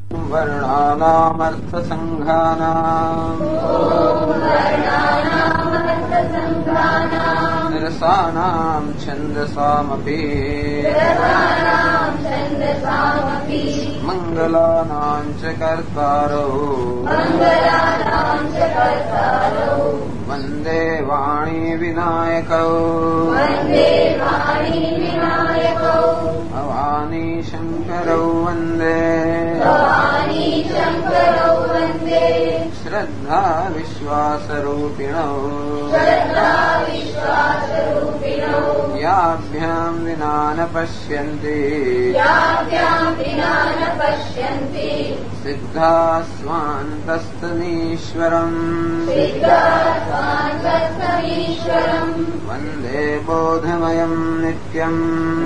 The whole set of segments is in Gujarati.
वर्णानामर्थसङ्घानाम् रसानाम् छन्दसामपि मङ्गलानाम् च कर्तारौ वन्दे वाणी विनायकौ भवानी शङ्करौ वन्दे श्रद्धा विश्वासरूपिणौ याभ्याम् विना न पश्यन्ति सिद्धा स्वान्तस्तमीश्वरम् वन्दे बोधमयम् नित्यम्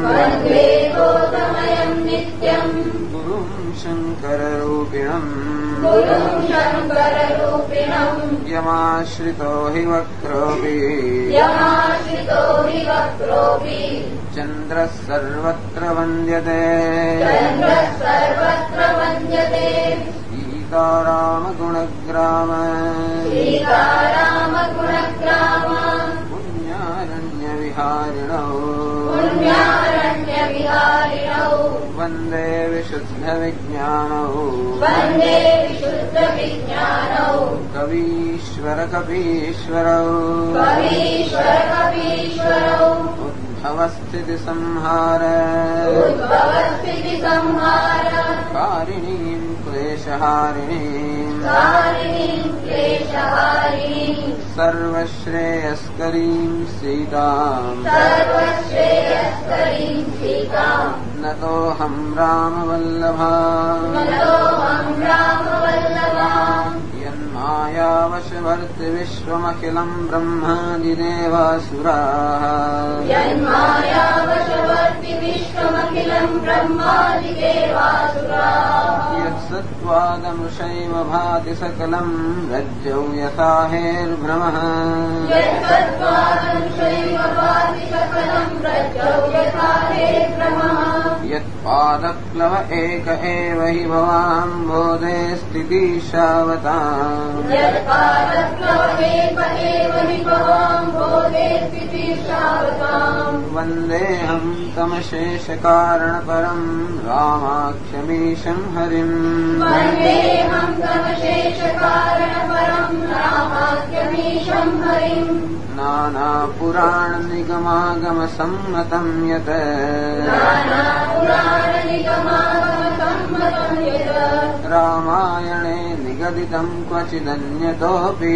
गुरुम् शङ्कररूपिणम् यमाश्रितो हि वक्रोऽपि चन्द्रः सर्वत्र वन्द्यते सीतारामगुणग्राम पुण्यारण्यविहारिणौ वन्दे विशुद्धविज्ञानौ कवीश्वरकपीश्वरौ उद्भवस्थितिसंहार कारिणीम् क्लेशहारिणीम् सर्वश्रेयस्करीम् सीताम् नतोऽहम् रामवल्लभा यन्मायावशवर्ति विश्वमखिलम् ब्रह्मादिदेवासुराः यत्सत्त्वादमृषैव भाति सकलम् रज्जौ यथा हेर्भ्रमः यत्पादप्लव एक एव हि भवाम्भोधे स्थितिशावताम् वन्देऽहम् तमशेषकारणपरम् रामाख्यमीशम् हरिम् नानापुराणनिगमागमसम्मतम् यत् रामायणे निगदितम् क्वचिदन्यतोऽपि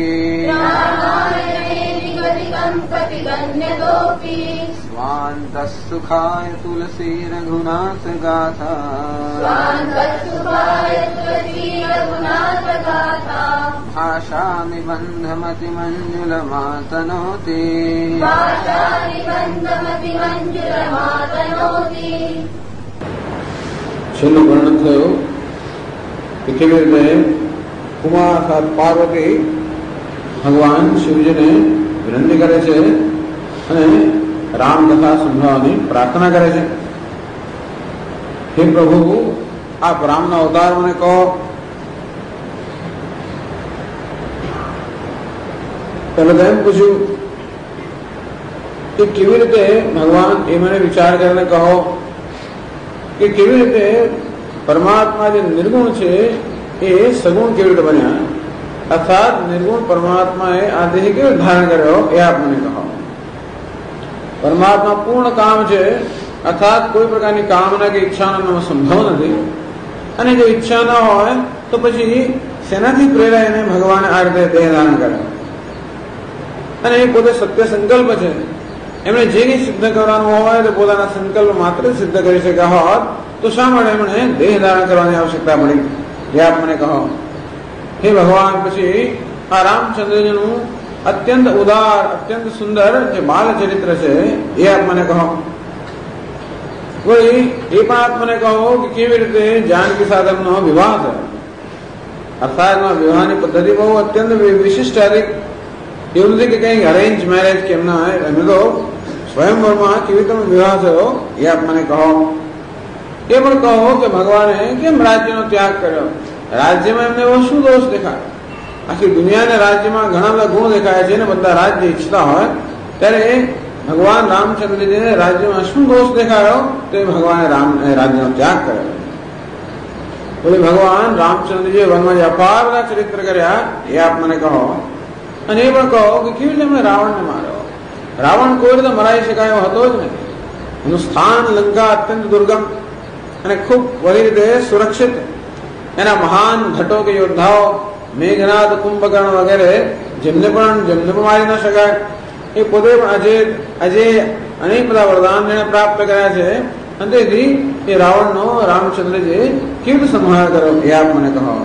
स्वान्तः सुखाय तुलसी रघुनाथ गाथा भाषा निबन्धमतिमञ्जुलमातनोति છેલ્લું વર્ણન થયું કે કેવી રીતે ઉમા અર્થાત પાર્વતી ભગવાન શિવજીને વિનંતી કરે છે અને રામકથા સંભળાવવાની પ્રાર્થના કરે છે. હે પ્રભુ, આપ રામનો અવતાર મને કહો. પહેલા તો એમ પૂછ્યું કે કેવી રીતે ભગવાન એ મને વિચાર કરીને કહો કે કેવી રીતે પરમાત્મા જે નિર્ગુણ છે એ સગુણ કેવી રીતે બન્યા, અર્થાત નિર્ગુણ પરમાત્માએ આ દેહ કેવી રીતે ધારણ કર્યો એ આપ મને કહો. પરમાત્મા પૂર્ણ કામ છે, અર્થાત કોઈ પ્રકારની કામના કે ઈચ્છાનો સંભવ નથી. અને જો ઈચ્છા ન હોય તો પછી શેનાથી પ્રેરાઈને ભગવાને આ રીતે દેહ ધારણ કર્યો. અને એ પોતે સત્ય સંકલ્પ છે, એમણે જે કંઈ સિદ્ધ કરવાનું હોય તો પોતાના સંકલ્પ માત્ર સિદ્ધ કરી શક્યા હોત તો શા માટે એમણે દેહ ધારણ કરવાની આવશ્યકતા પડી એ આપ મને કહો. હે ભગવાન, પછી આ રામચંદ્રજીનું અત્યંત ઉદાર અત્યંત સુંદર જે બાલ ચરિત્ર છે એ આપ મને કહો. વળી એ પણ આપ મને કહો કે કેવી રીતે જાનકી સાથે એમનો વિવાહ થયો, અર્થાત વિવાહની પદ્ધતિ બહુ અત્યંત વિશિષ્ટ હતી. એવું નથી કે કંઈક અરેન્જ મેરેજ કેમ ના, એમને તો સ્વયંવરમાં કેવી રીતે વિવાહ થયો એ આપ મને કહો. એ પણ કહો કે ભગવાને કેમ રાજ્યનો ત્યાગ કર્યો? રાજ્યમાં એમને એવો શું દોષ દેખાય? આખી દુનિયાને રાજ્યમાં ઘણા બધા ગુણ દેખાય છે ને બધા રાજ્ય ઈચ્છતા હોય, ત્યારે ભગવાન રામચંદ્રજીને રાજ્યમાં શું દોષ દેખાયો તો એ ભગવાને રાજ્યનો ત્યાગ કર્યો. બોલે ભગવાન રામચંદ્રજીએ વનમાં જે અપાર બધા ચરિત્ર કર્યા એ આપ મને કહો. અને એ પણ કહો કે કેવી રીતે એમણે રાવણને માર્યો? રાવણ કોઈ રીતે મરાઈ શકાયો હતો જ નહીં. એનું સ્થાન લંકા અત્યંત દુર્ગમ અને ખૂબ બધી રીતે સુરક્ષિત. એના મહાન ભટ્ટો કે યોદ્ધાઓ મેઘનાદ, કુંભકર્ણ વગેરે જેમને પણ મારી ન શકાય. એ પોતે પણ આજે અનેક બધા વરદાન એને પ્રાપ્ત કર્યા છે. અને તેથી એ રાવણનો રામચંદ્રજી કેવી રીતે સંહાર કર્યો એ આપ મને કહો.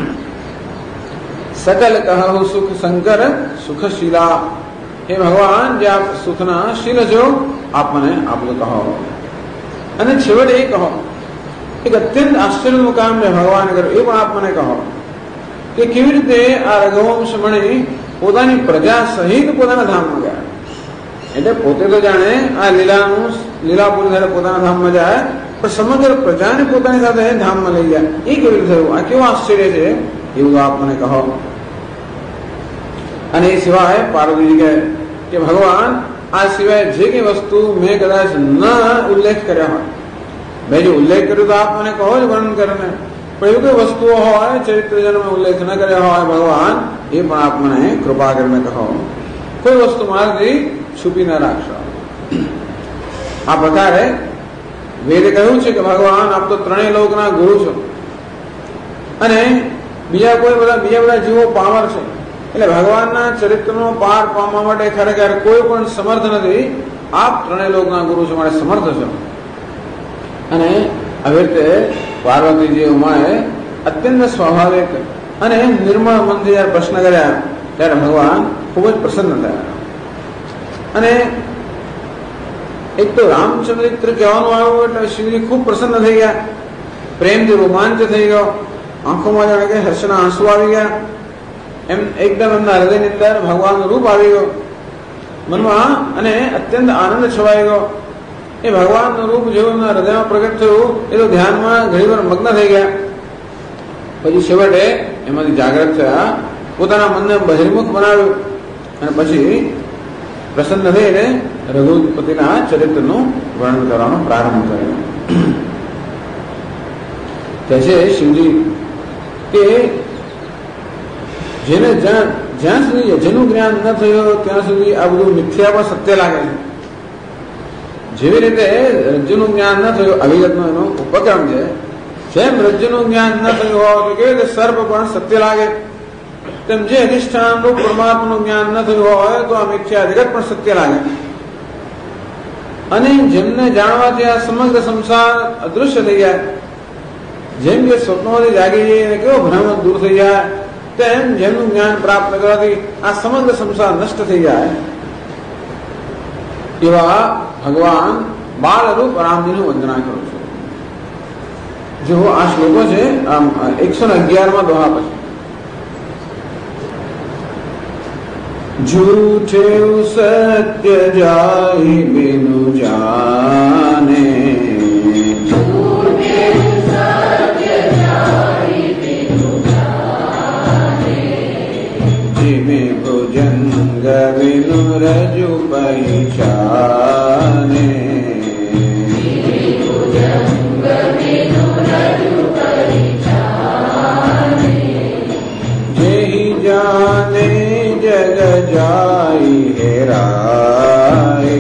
સકલ કહો સુખ શંકર સુખશીલા. હે ભગવાન, જે આપ સુખના શીલ છો આપ મને આપ કહો. અને છેવટે એ કહો, એક અત્યંત આશ્ચર્યનું કામ જે ભગવાને કર્યું એ પણ આપ મને કહો કે કેવી રીતે આ રઘુવંશ મણી પોતાની પ્રજા સહિત પોતાના ધામમાં ગયા. એટલે પોતે તો જાણે આ લીલા પૂરી સાથે પોતાના ધામમાં જાય, પણ સમગ્ર પ્રજાને પોતાની સાથે ધામમાં લઈ જાય. એ કેવી રીતે થયું? આ કેવું આશ્ચર્ય છે એવું આપ મને કહો. અને એ સિવાય પાર્વતીજી કહે કે ભગવાન, આ સિવાય જે કઈ વસ્તુ મેં કદાચ ન ઉલ્લેખ કર્યા હોય, મેં જો ઉલ્લેખ કર્યો તો આપ મને કહો જ વર્ણન કરીને. પણ એવી કઈ વસ્તુઓ હોય ચરિત્રજનમાં ઉલ્લેખ ન કર્યા હોય ભગવાન, એ પણ આપ મને કૃપા કરીને કહો. કોઈ વસ્તુ મારાથી છુપી ન રાખશો. આ પ્રકારે વેદે કહ્યું છે કે ભગવાન આપ તો ત્રણેય લોકના ગુરુ છો અને બીજા બધા જીવો પામર છે. એટલે ભગવાનના ચરિત્રનો પાર પામવા માટે ખરેખર કોઈ પણ સમર્થ નથી. આપ ત્રણેય લોકના ગુરુ છો, માટે સમર્થ છો. અને આવી રીતે પાર્વતીજી ઉમાએ અત્યંત સ્વાભાવિક અને નિર્મળ મનથી જયારે પ્રશ્ન કર્યા ત્યારે ભગવાન ખૂબ જ પ્રસન્ન થયા. અને એક તો રામચરિત્ર કહેવાનું આવ્યું એટલે શિવજી ખૂબ પ્રસન્ન થઈ ગયા, પ્રેમથી રોમાંચ થઈ ગયો, આંખોમાં જાણે કે હર્ષના આંસુ આવી ગયા. એમ એકદમ એમના હૃદયની અંદર ભગવાનનું રૂપ આવી ગયો મનમાં અને અત્યંત આનંદ છવાઈ ગયો. એ ભગવાનનું રૂપ જેવું એમના હૃદયમાં પ્રગટ થયું એ તો ધ્યાનમાં ઘણી વાર મગ્ન થઈ ગયા. પછી છેવટે એમાંથી જાગૃત થયા, પોતાના મનને બહિર્મુખ બનાવ્યું અને પછી પ્રસન્ન થઈને રઘુપતિના ચરિત્રનું વર્ણન કરવાનો પ્રારંભ કર્યો. કહે છે શિવજી કે જેને જ્યાં સુધી જેનું જ્ઞાન ન થયું ત્યાં સુધી આ બધું મિથ્યા પર સત્ય લાગે છે. જેવી રીતે રજ્જુનું જ્ઞાન ન થયું અવિગતનો એનો ઉપક્રમ છે, જેમ રજ્જુનું જ્ઞાન ન થયું હોય તો કેવી રીતે સર્પ પણ સત્ય લાગે, તેમ જે અધિષ્ઠાન રૂપ પરમાત્માનું જ્ઞાન ન થયું હોય તો આ મિથ્યા જગત પણ સત્ય લાગે. અને જેમને જાણવાથી આ સમગ્ર સંસાર અદૃશ્ય થઈ જાય, જેમ કે સ્વપ્નોથી જાગી જઈને કેવો ભ્રમ દૂર થઈ જાય, તેમ જેમનું જ્ઞાન પ્રાપ્ત કરવાથી આ સમગ્ર સંસાર નષ્ટ થઈ જાય. એવા ભગવાન બાળરૂપ રામજીનું વંદના કરું છું. જો આ શ્લોકો છે 111 દોહા પછી. झूठे सत्य जाहि बिनु जाने, झूठे सत्य जाहि बिनु जाने, जिमे भुजंग बिनु रजु पहिचाने, जिमे भुजंग बिनु रजु पहिचाने, जेहि जाने जग जाई हेराए,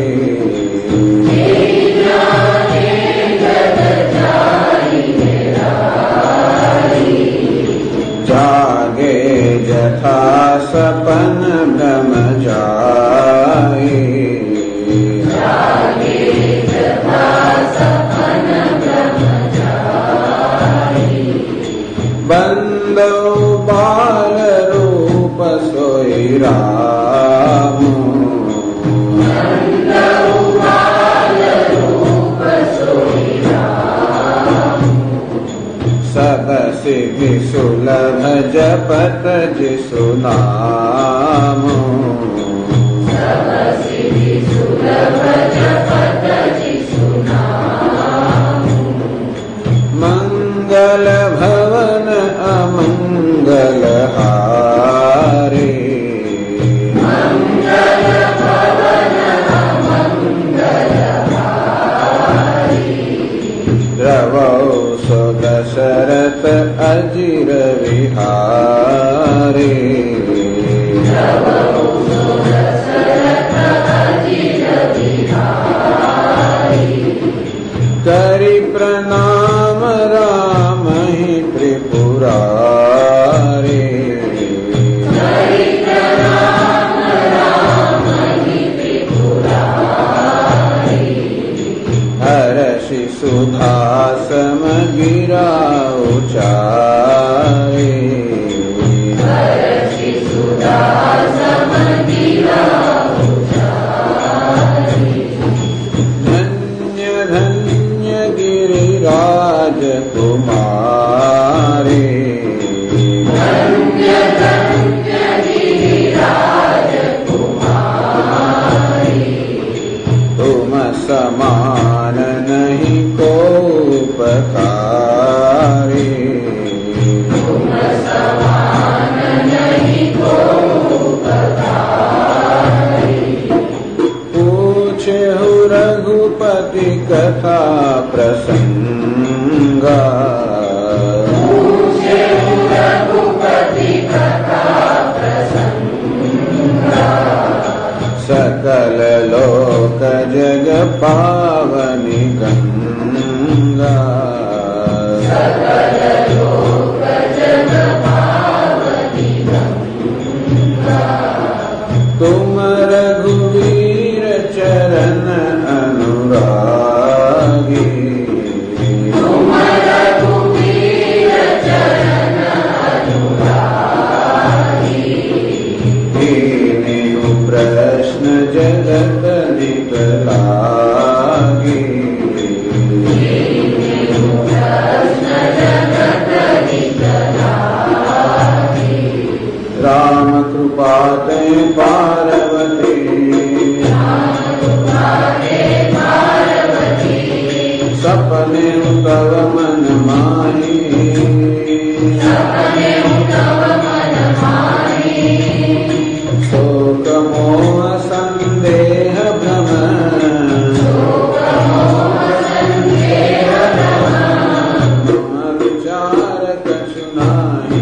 जग जाई हेराए, जागे जथा सपन भ्रम जाए, जागे जथा सपन भ्रम जाए, बंदो बाल रूप सोई राम, सब सिद्धि सुलभ जपत जिसु नाम, सब सिद्धि सुलभ जपत जिसु नाम, दशरथ अजिर विहारे करि प्रणाम राम ही त्रिपुरारे हर्षि सुधा समगिरा उचारे धन्य धन्य गिरिराज कुमारे तुम समान नहीं को पकारे पूछे हो रघुपति कथा प्रसंगा सकल लोक जग पावनी गंगा तुम रघुवीर चरण अनुरागी दीनेहु प्रश्न जगत निकलागी राम कृपा ते पार्वती सपने तव मन माही शोक मोह संदेह भ्रम विचार कछु नाही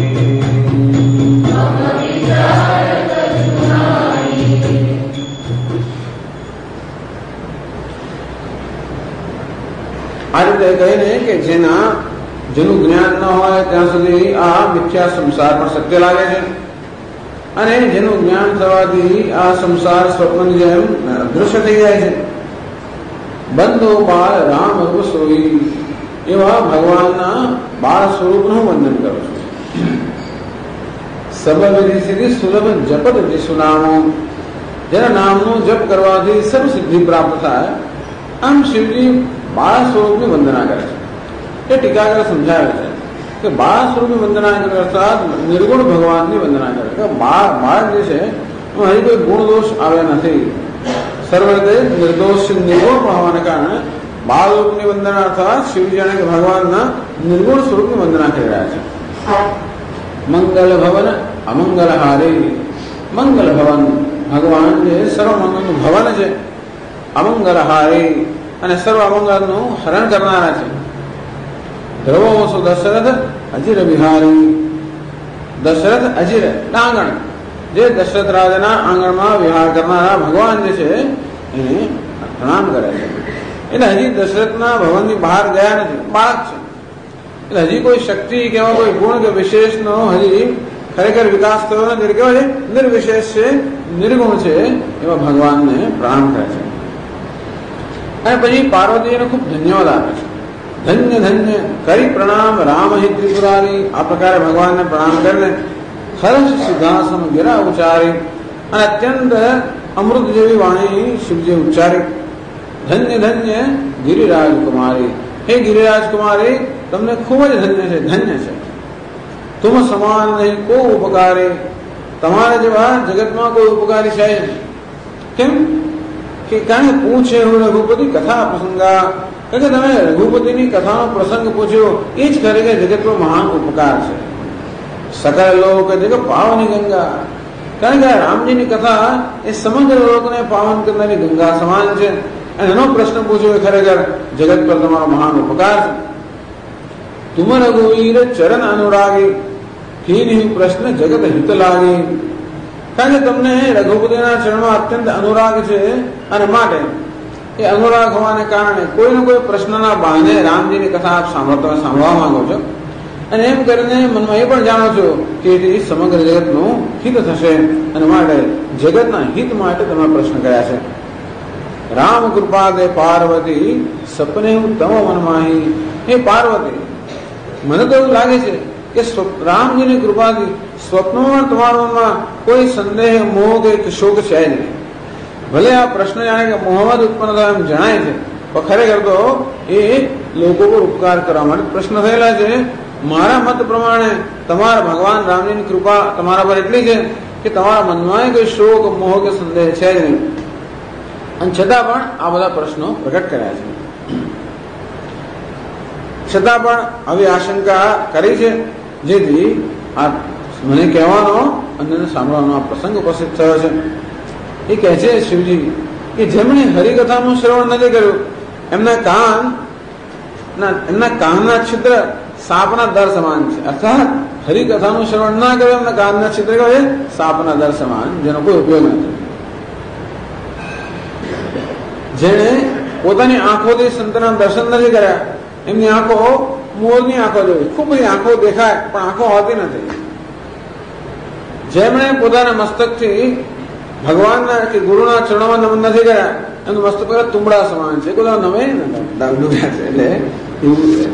આ રીતે કહીને કે જેનું જ્ઞાન ન હોય ત્યાં સુધી આ મિથ્યા સંસાર પણ સત્ય લાગે છે અને જેનું જ્ઞાન થવાથી આ સંસાર સ્વપ્નની જેમ અદૃશ્ય થઈ જાય છે. બંધો બાળ રામ રૂપ સોઈ એવા ભગવાનના બાળ સ્વરૂપનું વંદન કરું છું. સબવિધિ સિદ્ધિ સુલભ જપત વિશુનામો જેના નામનું જપ કરવાથી સર્વ સિદ્ધિ પ્રાપ્ત થાય આમ શિવજી બાળ સ્વરૂપની વંદના કરે છે. એ ટીકાકાર સમજાવે છે કે બાળ સ્વરૂપની વંદના કરે અર્થાત નિર્ગુણ ભગવાનની વંદના કરે કે બાળ જે છે એમાં હજી કોઈ ગુણ દોષ આવ્યા નથી. સર્વ રીતે નિર્દોષ નિર્ગુણ હોવાને કારણે બાળ રૂપની વંદના અર્થાત શિવજી જાણે કે ભગવાનના નિર્ગુણ સ્વરૂપની વંદના કરી રહ્યા છે. મંગલ ભવન અમંગલ હારી મંગલ ભવન ભગવાન જે સર્વ મંગલનું ભવન છે અમંગલ હારી અને સર્વ અમંગલનું હરણ કરનારા છે. ધ્રુવો દશરથ અજીર બિહારી દશરથ અજીર આંગણ જે દશરથ રાજાના આંગણમાં વિહાર કરનારા ભગવાન જે છે એને પ્રણામ કરે છે. એટલે હજી દશરથના ભવનની બહાર ગયા નથી, બાળક છે. એટલે હજી કોઈ શક્તિ કે એવા કોઈ ગુણ કે વિશેષનો હજી ખરેખર વિકાસ થયો નથી. એટલે કેવા છે નિર્વિશેષ છે, નિર્ગુણ છે એવા ભગવાનને પ્રણામ કરે છે. અને પછી પાર્વતીને ખૂબ ધન્યવાદ આપે છે. ધન્ય ધન્ય કરી પ્રણામ રામ હિ ત્રિપુરારી આ પ્રકારે ભગવાનને પ્રણામ કરીને હર્ષ સિદ્ધાસમ ગિરા ઉચ્ચારી અને અત્યંત અમૃત જેવી વાણી શિવજી ઉચ્ચારી. ધન્ય ધન્ય ગિરિરાજ કુમારી હે ગિરિરાજ કુમારી તમને ખૂબ જ ધન્ય છે, ધન્ય છે. તુમ સમાન નહીં કો ઉપકારે તમારા જેવા જગતમાં કોઈ ઉપકારી છે કેમ કે કારણ પૂછે હું રઘુપતિ કથા પ્રસંગા કે તમે રઘુપતિની કથાનો પ્રસંગ પૂછ્યો એ જ ખરેખર જગતનો મહાન ઉપકાર છે. સકલ લોક જગત પાવની ગંગા કારણ કે રામજીની કથા એ સમગ્ર લોકને પાવન કરનારી ગંગા સમાન છે અને એનો પ્રશ્ન પૂછ્યો એ ખરેખર જગત પર તમારો મહાન ઉપકાર છે. तुम रघुवीर चरण अनुरागी कीन्यુ પ્રશ્ન જગત હિત લાગી. કારણ કે તમને રઘુપતિના ચરણમાં અત્યંત અનુરાગ છે અને માટે એ અનુરાગ હોવાને કારણે કોઈને કોઈ પ્રશ્નના બહાને રામજીની કથા આપ સાંભળવા માંગો છો અને એમ કરીને મનમાં એ પણ જાણો છો કે એથી સમગ્ર જગતનું હિત થશે અને માટે જગતના હિત માટે તમે પ્રશ્ન કર્યા છે. રામ કૃપા દે પાર્વતી સપને તમ મનમાહી. એ પાર્વતી, મને તો એવું લાગે છે કે રામજીની કૃપાથી સ્વપ્નોમાં તમારા મનમાં કોઈ સંદેહ, મોહ કે શોક છે જ નહીં. ભલે આ પ્રશ્ન જાણે કે મોહમ્મદ ઉત્પન્ન થયો એમ જણાય છે, પણ ખરેખર તો એ લોકો પર ઉપકાર કરવા માટે પ્રશ્ન થયેલા છે. મારા મત પ્રમાણે તમારા ભગવાન રામજીની કૃપા તમારા પર એટલી છે કે તમારા મનમાં કોઈ શોક, મોહ કે સંદેહ છે જ નહીં, અને છતાં પણ આ બધા પ્રશ્નો પ્રગટ કર્યા છે. છતાં પણ આવી આશંકા કરી છે, જેથી આ મને કહેવાનો અને સાંભળવાનો આ પ્રસંગ ઉપસ્થિત થયો છે. એ કહે છે શિવજી કે જેમણે હરિકથાનું શ્રવણ નથી કર્યું એમના કાનના છિદ્ર સાપના દર સમાન છે. અર્થાત હરિકથાનું શ્રવણ ના કર્યું એમના કાનના છિદ્ર કહે સાપના દર સમાન, જેનો કોઈ ઉપયોગ નથી. જેને પોતાની આંખોથી સંતના દર્શન નથી કર્યા એમની આંખો મોરની આંખો જેવી, ખૂબ બધી આંખો દેખાય પણ આંખો હોતી નથી. જેમણે પોતાના મસ્તકથી ભગવાનના કે ગુરુના ચરણોમાં નમન નથી કર્યા એનું મસ્તક તુંબડા સમાન છે, કોઈ નમે ડૂબ્યા છે. એટલે એવું છે.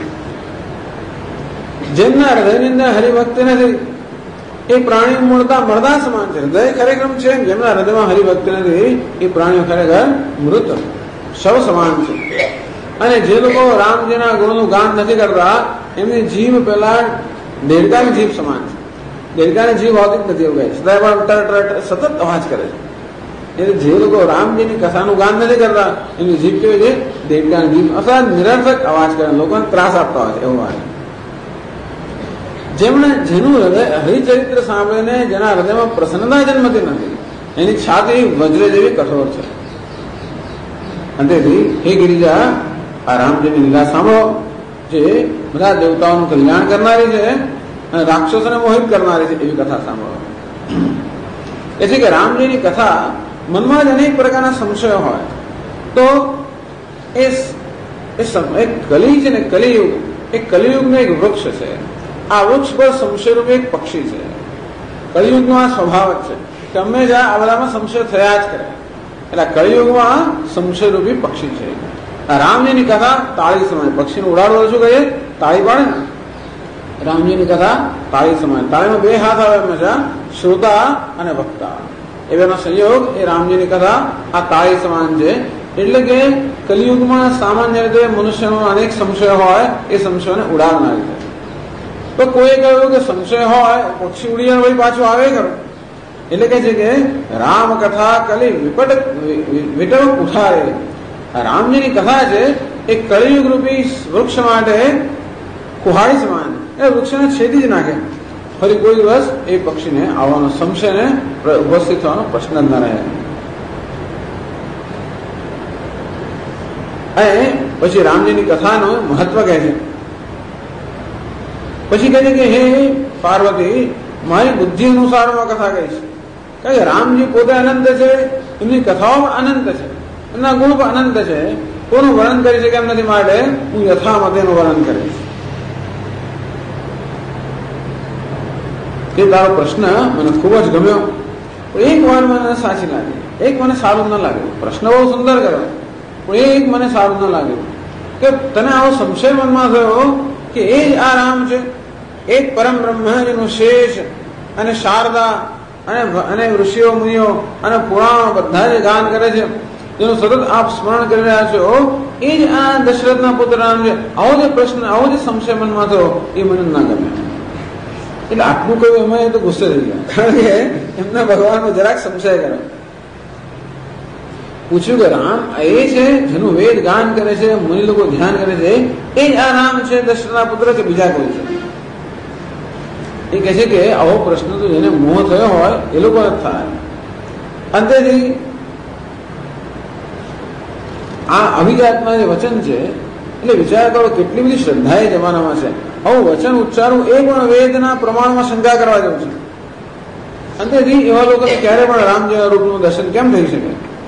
જેમના હૃદયની અંદર હરિભક્તિ નથી એ પ્રાણી મૂળતા મરદા સમાન છે. હૃદય ખરેખર છે, જેમના હૃદયમાં હરિભક્તિ નથી એ પ્રાણીઓ ખરેખર મૃત શવ સમાન છે. અને જે લોકો રામજીના ગુણનું ગાન નથી કરતા એમની જીભ પેલા દેડકાની જીભ સમાન છે. દેડકાની જીભ હોતી જ નથી એવું કહે છે, સતત અવાજ કરે છે. એટલે જે લોકો રામજીની કથાનું ગાન નથી કરતા એમની જીભ કેવી છે? દેડકાની જીભ, અથવા નિરર્થક અવાજ કરે, લોકોને ત્રાસ આપતા હોય છે એવું વાત. જેનું હૃદય હરિચરિત્ર સાંભળીને જેના હૃદયમાં પ્રસન્નતા જન્મતી નથી એની છાતી વજ્ર જેવી કઠોર છે. અને તેથી હે ગિરિજા, આ રામજીની લીલા સાંભળો, જે બધા દેવતાઓનું કલ્યાણ કરનારી છે અને રાક્ષસોને મોહિત કરનારી છે એવી કથા સાંભળો. એટલે કે રામજીની કથા મનમાં જ અનેક પ્રકારના સંશયો હોય તો એ કલી છે ને, કલિયુગ, એ કલિયુગનું એક વૃક્ષ છે. આ વૃક્ષ પર સંશયરૂપ એક પક્ષી છે. કલિયુગનો આ સ્વભાવ જ છે કે હંમેશા આ બધામાં સંશય થયા જ કરે. એટલે કલિયુગમાં સંશયરૂપી પક્ષી છે. રામજીની કથા તાળી સમાન. પક્ષીને ઉડાડવું શું કહીએ? તાળી પાડે ને. રામજીની કથા તાળી સમાન. તાળીમાં બે હાથ આવે હંમેશા, શ્રોતા અને વક્તા. એ બેનો સંયોગ એ રામજીની કથા આ તાળી સમાન છે. એટલે કે કલિયુગમાં સામાન્ય રીતે મનુષ્યનો અનેક સંશય હોય, એ સંશયોને ઉડાડનારી છે. તો કોઈ કહ્યું કે સંશય હોય પક્ષી ઉડી વળી પાછું આવે ખરું. એટલે કે છે કે રામ કથા કલી વિટળ ઉઠારે. રામજીની કથા છે એ કલિયુગ રૂપી વૃક્ષ માટે કુહાડી સમાન, એ વૃક્ષને છેદી જ નાખે. ફરી કોઈ દિવસ એ પક્ષીને આવવાનો, સંશયને ઉપસ્થિત થવાનો પ્રશ્ન જ ન રહે. અને પછી રામજીની કથાનું મહત્વ કહે છે. પછી કહે છે કે હે પાર્વતી, મારી બુદ્ધિ અનુસાર હું કથા કહીશ. કારણ કે રામજી પોતે અનંત છે, એમની કથાઓ અનંત છે, એમના ગુણ પણ અનંત છે. કોનું વર્ણન કરી શકે એમ નથી, માટે હું યથામતેનું વર્ણન કરીશ. એ તારો પ્રશ્ન મને ખૂબ જ ગમ્યો. એક વાર મને સાચી લાગી, એક મને સારું ન લાગ્યું. પ્રશ્ન બહુ સુંદર કર્યો, પણ એક મને સારું ન લાગ્યું કે તને આવો સંશય મનમાં થયો કે એ જ આ રામ છે, એ જ પરમ બ્રહ્મ જેનું શેષ અને શારદા અને ઋષિઓ મુનિઓ અને પુરાણો બધા જે ગાન કરે છે, જેનું સતત આપ સ્મરણ કરી રહ્યા છો, એ જ આ દશરથના પુત્ર રામ છે. આવો જે પ્રશ્ન, આવો જે સંશય મનમાં થયો એ મને ના ગમે. એટલે આટલું કહ્યું એમાં તો ગુસ્સે થઈ ગયા, કારણ કે એમના ભગવાનનો જરાક સંશય કર્યો. પૂછ્યું કે રામ એ છે જેનું વેદ ગાન કરે છે, મુનિ લોકો ધ્યાન કરે છે, એ જ આ રામ છે દશરથના પુત્ર કે બીજા કોઈ છે? એ કહે છે કે આવો પ્રશ્ન તો જેને મોહ થયો હોય એ લોકો જ થાય. અંતેથી આ અભિજાતના જે વચન છે એટલે વિચાર કરો કેટલી બધી શ્રદ્ધા એ જમાનામાં છે. આવું વચન ઉચ્ચારવું એ પણ વેદના પ્રમાણમાં શંકા કરવા જેવું છે. અંતેથી એવા લોકોને ક્યારે પણ રામજીના રૂપનું દર્શન કેમ થઈ શકે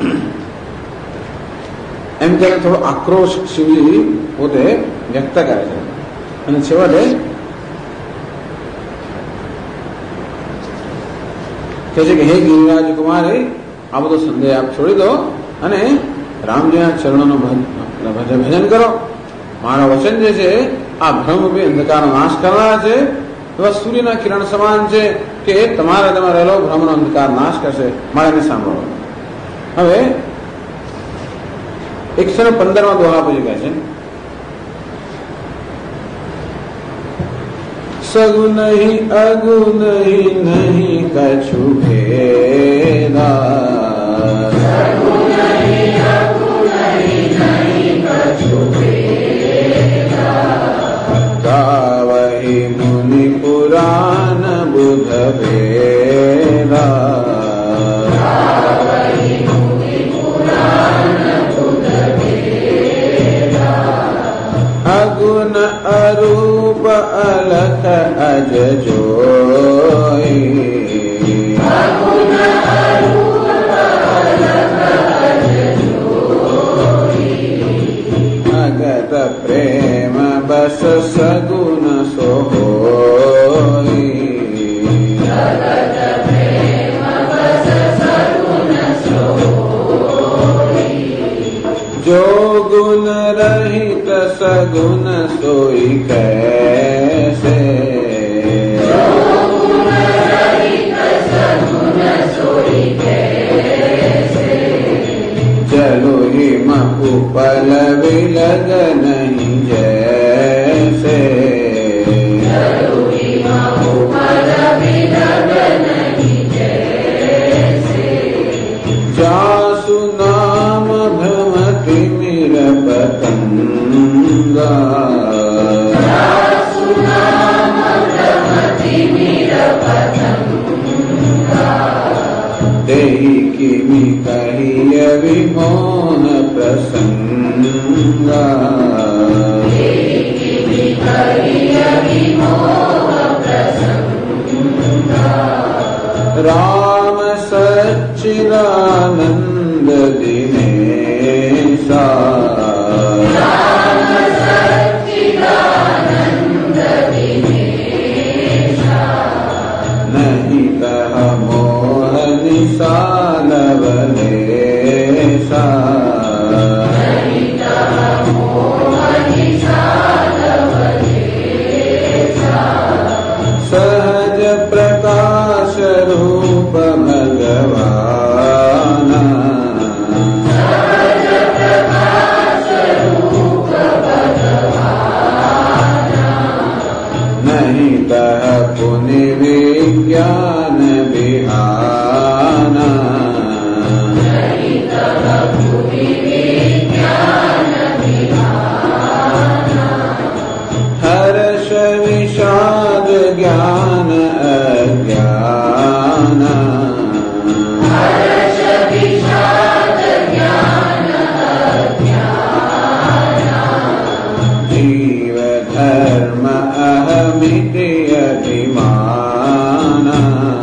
એમ ત્યારે થોડો આક્રોશ શિવજી પોતે વ્યક્ત કરે છે. અને છેવટે કહે છે કે હે ગિરિરાજ કુમારી, આ બધો સંદેહ આપ છોડી દો અને રામજીના ચરણોનું ભજન કરો. મારા વચન જે છે આ ભ્રમરૂપી અંધકારનો નાશ કરનારા છે, એવા સૂર્યના કિરણ સમાન છે કે તમારા તેમાં રહેલો ભ્રમનો અંધકાર નાશ કરશે. મારે સાંભળો. હવે 115 દોહા પછી કહે છે સગુન અગુન નહીં કछु ભેદા, ગાવહી મુનિ પુરાણ બુધ ભેદા, અગુણ અરૂપ અલખ અજ જોઈ, અગત પ્રેમ બસ સગુણ સોઈ, जो गुण रहित सगुण सोई कैसे, चलो ही उपल विलग नहीं जैसे, जासु नाम भ्रमति मेर पतंगा, देहि किमि कहिय विमोह प्रसंगा, राम सच्चिदानंद दिनेशा, नहीं कह मोह निसालवलेशा, सहज प्रकाश रूप भगवाना, नहीं कह पुनि विज्ञान बिहाना, हर्ष विषाद ज्ञान अज्ञाना, जीव धर्म अहमिति अभिमाना,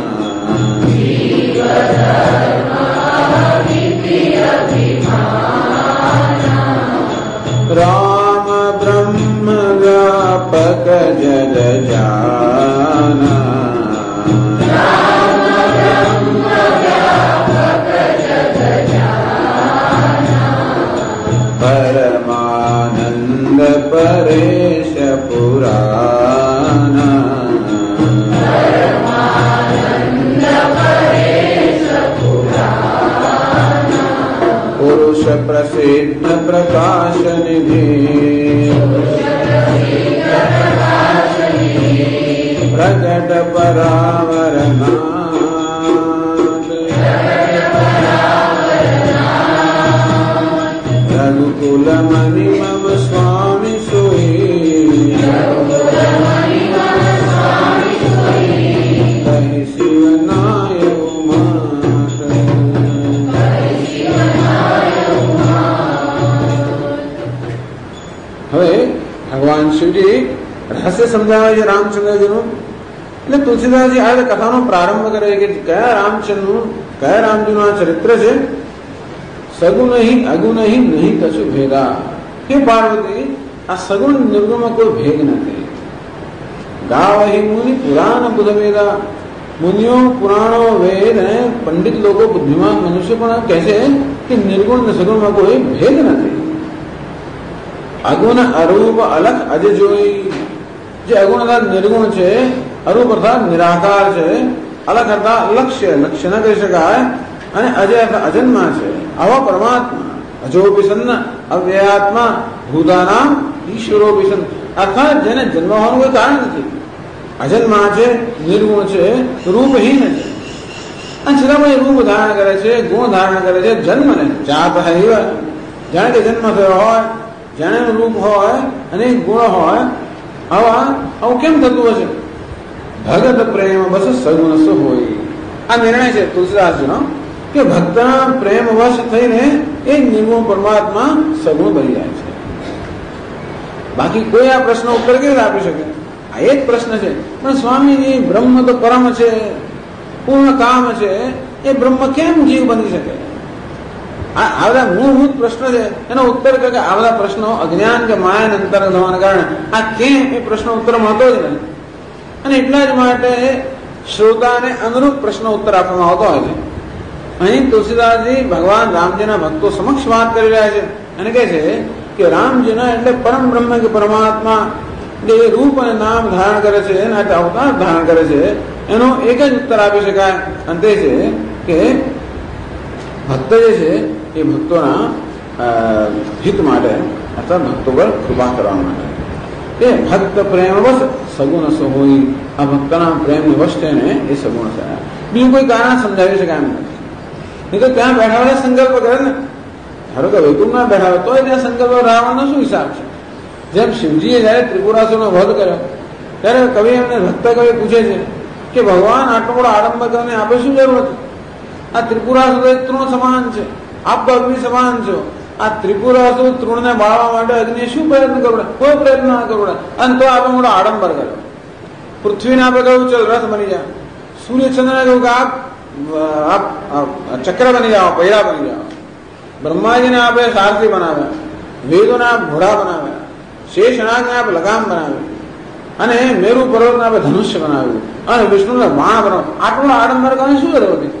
राम ब्रह्म व्यापक जग जाना, परमानंद परेश पुराना, पुरुष प्रसिद्ध प्रकाश निधि, प्रकट परावरनाथ, रघुकुल मणि मम स्वामी सोई, कहि शिव नाय उमा, હવે ભગવાન શિવજી રહસ્ય રહસ્ય સમજાવે છે રામચંદ્રજીનું. એટલે તુલસીદાસજી આ કથાનો પ્રારંભ કરે કે કયા રામજીનું આ ચરિત્ર છે. સગુણ અગુણ નહીં કશું ભેદા. હે પાર્વતી, આ સગુણ નિર્ગુણમાં કોઈ ભેદ નથી. ગાવહિ મુનિ પુરાણ બુધ વેદા. મુનિઓ, પુરાણો, વેદ અને પંડિત લોકો, બુદ્ધિમાન મનુષ્ય પણ કહે છે કે નિર્ગુણ અને સગુણમાં કોઈ ભેદ નથી. અગુણ અરૂપ અલખ અજ જોઈ. જે અગુણ અર્થાત નિર્ગુણ છે, અરૂપ અર્થાત નિરાકાર છે, અલખ અર્થાત લક્ષ્ય ન કહી શકાય, અને અજય અર્થાત અજન્મા છે. આવા પરમાત્મા અજોપિસન્ન અવ્યયાત્મા ભૂતાનામ ઈશ્વરોપિસન્ન અર્થાત જેને જન્મ હોવાનું કોઈ કારણ નથી. અજન્મા છે, નિર્ગુણ છે, રૂપહીન છે, અને છતાં પણ રૂપ ધારણ કરે છે, ગુણ ધારણ કરે છે. જન્મ ને જાત જાણે કે જન્મ થયો હોય, જાણે રૂપ હોય અને ગુણ હોય, આવું કેમ થતું હશે? ભગત પ્રેમ બસ સગુણ સ હોય. આ નિર્ણય છે તુલસીદાસજીનો કે ભક્તના પ્રેમ વશ થઈને એ નિર્ગુણ પરમાત્મા સગુણ બની જાય છે. બાકી કોઈ આ પ્રશ્ન ઉત્તર કેવી રીતે આપી શકે? આ એક પ્રશ્ન છે. પણ સ્વામીજી, બ્રહ્મ તો પરમ છે, પૂર્ણ કામ છે, એ બ્રહ્મ કેમ જીવ બની શકે? આ બધા મૂળભૂત પ્રશ્ન છે. એનો ઉત્તર કે આ બધા પ્રશ્નો અજ્ઞાન કે માયાને અંતર થવાના કારણે આ કેમ એ પ્રશ્ન ઉત્તર મળતો જ નહીં. અને એટલા જ માટે શ્રોતાને અનુરૂપ પ્રશ્ન ઉત્તર આપવામાં આવતો હોય છે. અહીં તુલસીદાસજી ભગવાન રામજીના ભક્તો સમક્ષ વાત કરી રહ્યા છે અને કહે છે કે રામજીના એટલે પરમ બ્રહ્મ કે પરમાત્મા જે રૂપ અને નામ ધારણ કરે છે, એના અવતાર ધારણ કરે છે, એનો એક જ ઉત્તર આપી શકાય. અને તે છે કે ભક્ત જે છે એ ભક્તોના હિત માટે અથવા ભક્તો પર કૃપા કરવા માટે એ ભક્ત પ્રેમ વશ સગુણ સ હોય. આ ભક્તના પ્રેમ વશ થઈને એ સગુણ થયા. બીજું કોઈ કારણ સમજાવી શકાય એમ નથી. નહીં તો ત્યાં બેઠા હોય સંકલ્પ કરે ને. ધારો કે વૈકુંઠમાં બેઠા હોય તો ત્યાં સંકલ્પ રાવણનો શું હિસાબ છે? જેમ શિવજીએ જયારે ત્રિપુરાસુરનો વધ કર્યો ત્યારે કવિ એમને ભક્ત કવિ પૂછે છે કે ભગવાન આટલો બધો આડંબર કરીને આપણે શું જરૂર હતી? આ ત્રિપુરાસુર તૃણ સમાન છે, આપ તો અગ્નિ સમાન છો. આ ત્રિપુરાસુર તૃણને બાળવા માટે અગ્નિ શું પ્રયત્ન કરવો? કોઈ પ્રયત્ન ના કરવો. અને તો આપણે મોટો આડંબર કર્યો. પૃથ્વીને આપણે કહ્યું ચલ રથ બની જાય. સૂર્યચંદ્રને કહ્યું કે આપ ચક્ર બની જાઓ, પૈડા બની જાઓ. બ્રહ્માજીને આપણે સારથી બનાવ્યા, વેદોને આપ ઘોડા બનાવ્યા, શેષનાગને આપ લગામ બનાવ્યું, અને મેરુ પર્વતને આપણે ધનુષ્ય બનાવ્યું, અને વિષ્ણુને બાણ બનાવ્યું. આટલું આડંબર કરવાની શું જરૂર હતી?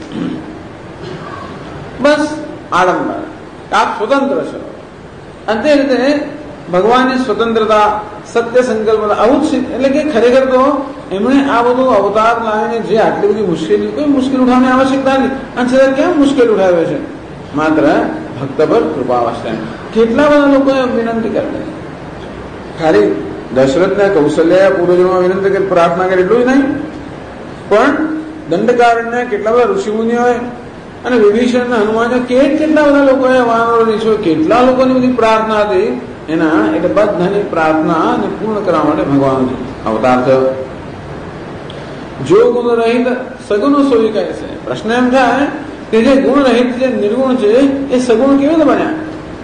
બસ આડંબર. આપ સ્વતંત્ર છો. અને તે રીતે ભગવાનની સ્વતંત્રતા, સત્ય સંકલ્પતા આવું જ એટલે કે ખરેખર તો એમણે આ બધું અવતાર લાવીને જે આટલી બધી મુશ્કેલી, કોઈ મુશ્કેલ ઉઠાવવાની આવશ્યકતા નથી. અને છતાં કેમ મુશ્કેલ ઉઠાવે છે? માત્ર ભક્ત પર કૃપા અવસ્થા. કેટલા બધા લોકોએ વિનંતી કરી, ખાલી દશરથને કૌશલ્ય પૂર્વજોમાં વિનંતી કરી, પ્રાર્થના કરી એટલું જ નહીં, પણ દંડકારણ્ય કેટલા બધા ઋષિમુનિઓએ અને વિભીષણ હનુમાન કેટલા બધા લોકોએ વાનરો નીચો કેટલા લોકોની બધી પ્રાર્થના હતી. એના એટલે બધાની પ્રાર્થના પૂર્ણ કરવા માટે ભગવાન અવતાર થયો. જો ગુણ રહિત સગુણ સોઈ કહે છે. પ્રશ્ન એમ થાય કે જે ગુણ રહિત જે નિર્ગુણ છે એ સગુણ કેવી રીતે બન્યા?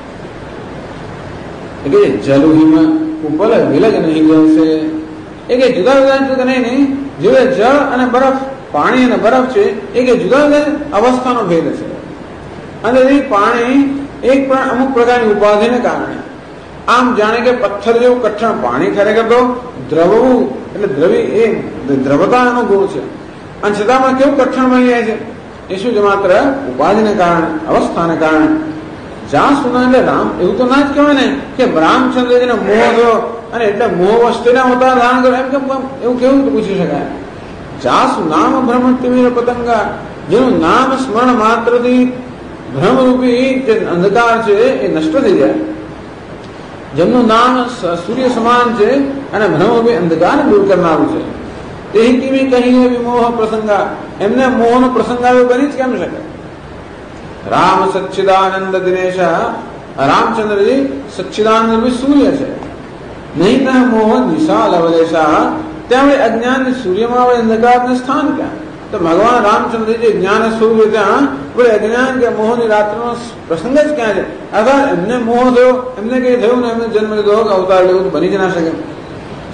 એટલે જલુહિમ ઉપલ વિલગ નહીં જશે. એ કે જુદા જુદા નહીં, જેવે જળ અને બરફ, પાણી અને બરફ છે એ કે જુદા જુદા અવસ્થાનો ભેદ છે. અને એ પાણી એક પણ અમુક પ્રકારની ઉપાધિને કારણે આમ જાણે કે પથ્થર જેવું કઠણ પાણી ખરેખર તો દ્રવવું એટલે દ્રવી એ દ્રવતાનો ગુણ છે, અને છતાં પણ કેવું કઠણ બની જાય છે? એ શું છે? માત્ર ઉપાધિને કારણે, અવસ્થાને કારણે. જ્યાં સુધી એટલે રામ એવું તો ના જ કહેવાય ને કે રામચંદ્રજીને મોહ થયો અને એટલે મોહ વસ્તુને અવતાર ધારણ કર્યો, એમ કેમ એવું કેવું પૂછી શકાય? જાસુ નામ ભ્રમ તિમિર પતંગા. જેનું નામ સ્મરણ માત્રથી ભ્રમરૂપી જે અંધકાર છે એ નષ્ટ થઈ જાય. જેમનું નામ સૂર્ય સમાન છે અને ભ્રમરૂપી અંધકાર દૂર કરનારું છે. તે કિમી કહીએ વિમોહ પ્રસંગા. એમને મોહનો પ્રસંગ આવ્યો બની જ કેમ શકે? રામ સચ્ચિદાનંદ દિનેશ. રામચંદ્રજી સચ્ચિદાનંદ સૂર્ય છે. નહીં તહ મોહ નિશાલ અવલેશા. ત્યાં અજ્ઞાન સૂર્યમાં હવે અંધકારને સ્થાન ક્યાં? તો ભગવાન રામચંદ્રજી જ્ઞાન સ્વરૂપ ત્યાં બોલે અજ્ઞાન કે મોહની રાત્રિનો પ્રસંગ જ ક્યાં છે? અર્થાત એમને મોહ થયો, એમને કઈ થયું ને એમને જન્મ લીધો કે અવતાર લેવું બની જ ના શકે.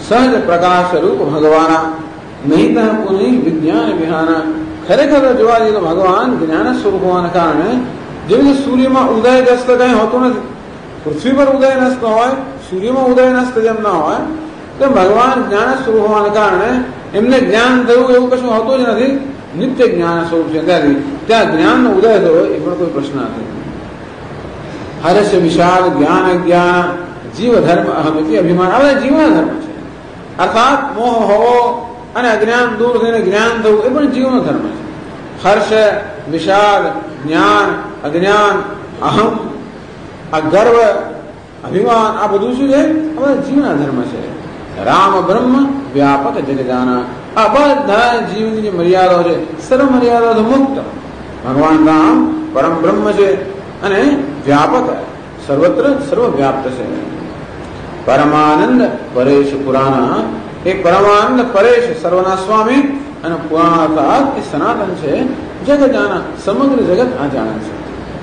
સહજ પ્રકાશ રૂપ ભગવાના નહીં પુનિ વિજ્ઞાન વિહાના. ખરેખર જોવા જઈએ તો ભગવાન જ્ઞાન સ્વરૂપ હોવાના કારણે જેવી રીતે સૂર્યમાં ઉદય અસ્ત કઈ હોતું નથી. પૃથ્વી પર ઉદય નસ્ત હોય, સૂર્યમાં ઉદય નસ્ત જેમ ના હોય, તો ભગવાન જ્ઞાન સ્વરૂપ હોવાના કારણે એમને જ્ઞાન થયું એવું કશું હોતું જ નથી. નિત્ય જ્ઞાન સ્વરૂપ છે, ત્યાંથી ત્યાં જ્ઞાનનો ઉદય થયો એ પણ કોઈ પ્રશ્ન નથી. હર્ષ વિશાળ જ્ઞાન જ્ઞાન જીવ ધર્મ અહમિતિ અભિમાન આ બધા જીવના ધર્મ છે. અર્થાત મોહ હોવો અને અજ્ઞાન દૂર થઈને જ્ઞાન થવું એ પણ જીવનો ધર્મ છે. હર્ષ વિશાળ જ્ઞાન અજ્ઞાન અહમ આ ગર્વ અભિમાન આ બધું શું છે? આ બધા જીવના ધર્મ છે. રામ બ્રહ્મ વ્યાપક જગજાના આ બધા જીવની જે મર્યાદાઓ છે સર્વ મર્યાદાઓ મુક્ત. ભગવાન રામ પરમ બ્રહ્મ છે અને વ્યાપક સર્વત્ર સર્વવ્યાપ્ત છે. પરમાનંદ પરેશ પુરાણા એ પરમાનંદ પરેશ સર્વના સ્વામી અને પુરાણ અર્થાત એ સનાતન છે. જગ જાના સમગ્ર જગત આ જાણે છે.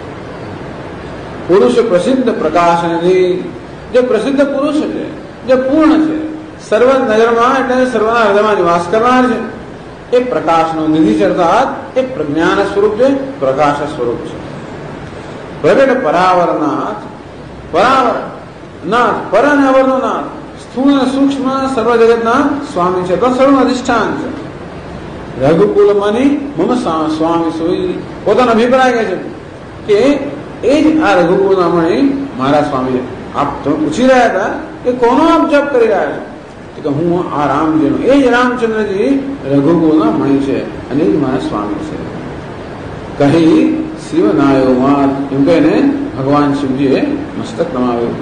પુરુષ પ્રસિદ્ધ પ્રકાશ નિધિ જે પ્રસિદ્ધ પુરુષ છે જે પૂર્ણ છે સર્વ નગરમાં એટલે સર્વના હૃદયમાં નિવાસ કરનાર છે. એ પ્રકાશનો નિધિ છે અર્થાત એ પ્રજ્ઞાન સ્વરૂપ છે, પ્રકાશ સ્વરૂપ છે. પ્રગટ પરાવરનાથ પરાવર નાથ પર અને અવરનો નાથ સ્થૂળ અને સૂક્ષ્મ સર્વ જગતના સ્વામી છે તો સર્વ અધિષ્ઠાન છે. રઘુકુલ મની મમ સ્વામી સોઈ પોતાનો અભિપ્રાય કહે છે કે એ જ આ રઘુકુલના મણી મારા સ્વામી છે. આપ તમે પૂછી રહ્યા હતા કે કોનો આપ જપ કરી રહ્યા છો કે હું આ રામજીનો એ જ રામચંદ્રજી રઘુકુલના મણી છે અને એ જ મારા સ્વામી છે કહી શિવ નાયો માત એમ કહીને ભગવાન શિવજીએ મસ્તક નમાવ્યું.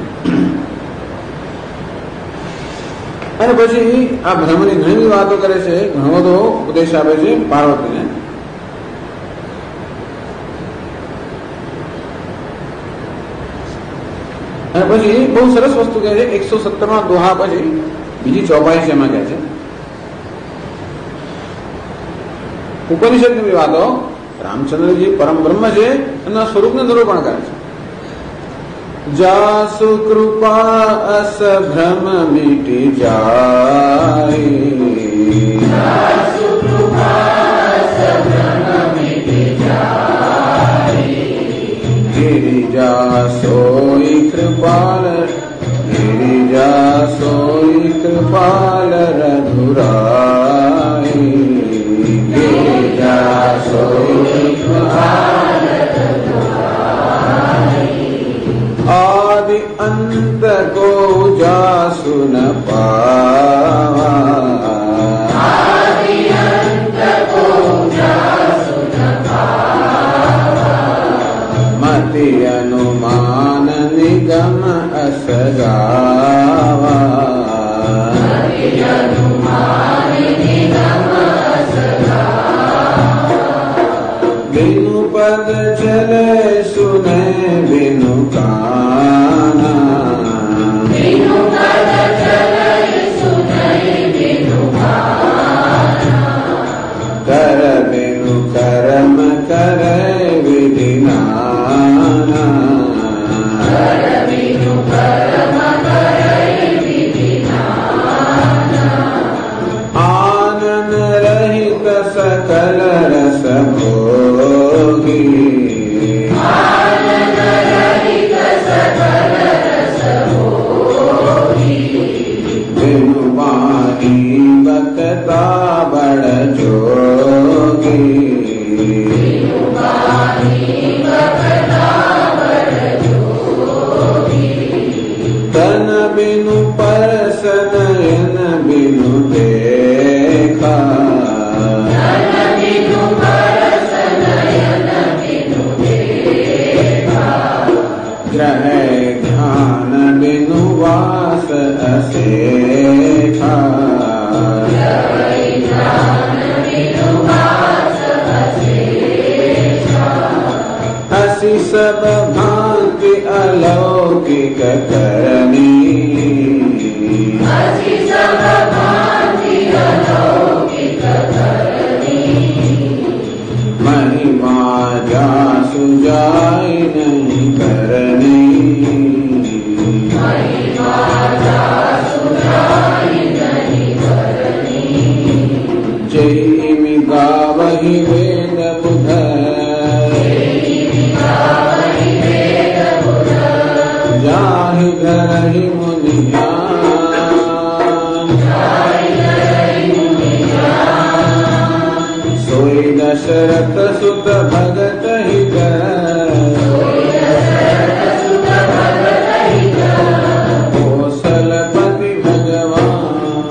અને પછી આ બ્રહ્મની ઘણી બધી વાતો કરે છે, ઘણો બધો ઉપદેશ આપે છે પાર્વતીને. અને પછી બહુ સરસ વસ્તુ કહે છે 117 દોહા પછી બીજી ચોપાઈ છે એમાં કહે છે ઉપનિષદની વાતો રામચંદ્રજી પરમ બ્રહ્મ છે એના સ્વરૂપને નિરૂપણ કરે છે. જાસુ કૃપા અસ ભ્રમ મિટી જાય, જાસુ કૃપા અસ ભ્રમ મિટી જાય, ગિરિજા સોઈ કૃપાલ, ગિરિજા સોઈ કૃપાલ રઘુરાય, ગિરિજા સોઈ કૃપાલ आदि अंत को जासु न पावा, आदि अंत को जासु न पावा, मति अनुमान निगम असगावा, मति अनुमान निगम असगावा, बिनु पद चले सुने बिनु काना, बिनु पद चले सुने बिनु काना, कर बिनु कर्म करे विधि नाना, कर बिनु कर्म करे विधि नाना, आनंद रहित सकल रस भोगी, आनंद रहित सकल रस भोगी, बिनु वाणी बकता बड़ जोगी, बिनु वाणी बकता बड़ जोगी, तन बिनु परस नयन बिनु देखा, तन बिनु परस नयन बिनु देखा, ग्रह ध्यान बिनु वास असेखा, ग्रह ध्यान बिनु वास असेखा, असि सब भांति अलौकिक करनी, असि सब भांति अलौकिक करनी, महिमा जासु जाय नहीं करनी, महिमा जासु जाय नहीं जयिमि गावहि वेद बुध जाहि धरहि मुनि ज्ञान सोई दशरथ सुत भगत हित कौशलपति भगवान।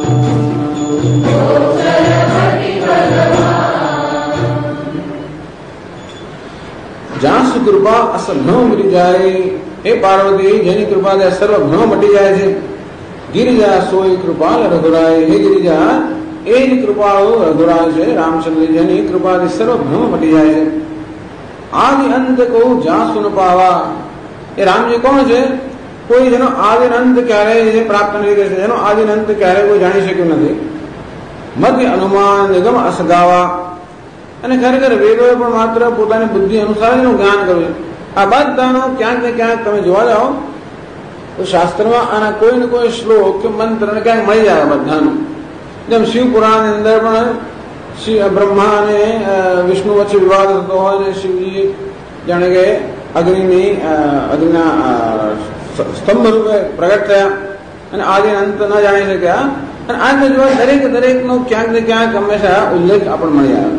જ્યાં કૃપા અસભ્રમ મટી જાય, હે પાર્વતી જેની કૃપાથી સર્વ ભ્રમ મટી જાય છે. ગિરિજા સોય કૃપાલ રઘુરાય, હે ગિરિજા એ જ કૃપાળુ રઘુરાય છે રામચંદ્ર, જેની કૃપાથી સર્વ ભ્રમ મટી જાય છે. આદિ અંત કહું જ્યાં સુન પાવા, એ રામજી કોણ છે? કોઈ જેનો આદિ અંત ક્યારેય પ્રાપ્ત નથી કરી શકે, જેનો આદિ અંત ક્યારેય કોઈ જાણી શક્યું નથી. મધ્ય અનુમાન નિગમ અસગાવા, અને ખરેખર વેદોએ પણ માત્ર પોતાની બુદ્ધિ અનુસાર એનું જ્ઞાન કર્યું છે. આ બધાનો ક્યાંક ને ક્યાંક તમે જોવા જાઓ તો શાસ્ત્રમાં આના કોઈ ને કોઈ શ્લોક કે મંત્ર ને ક્યાંક મળી જાય બધાનું. જેમ શિવ પુરાણની અંદર પણ બ્રહ્મા અને વિષ્ણુ વચ્ચે વિવાદ થતો હોય અને શિવજી જાણે કે અગ્નિના સ્તંભ રૂપે પ્રગટ થયા અને આદિ અંત ન જાણી શક્યા. અને આ જોવા દરેક નો ક્યાંક ને ક્યાંક હંમેશા ઉલ્લેખ આપણને મળી આવે.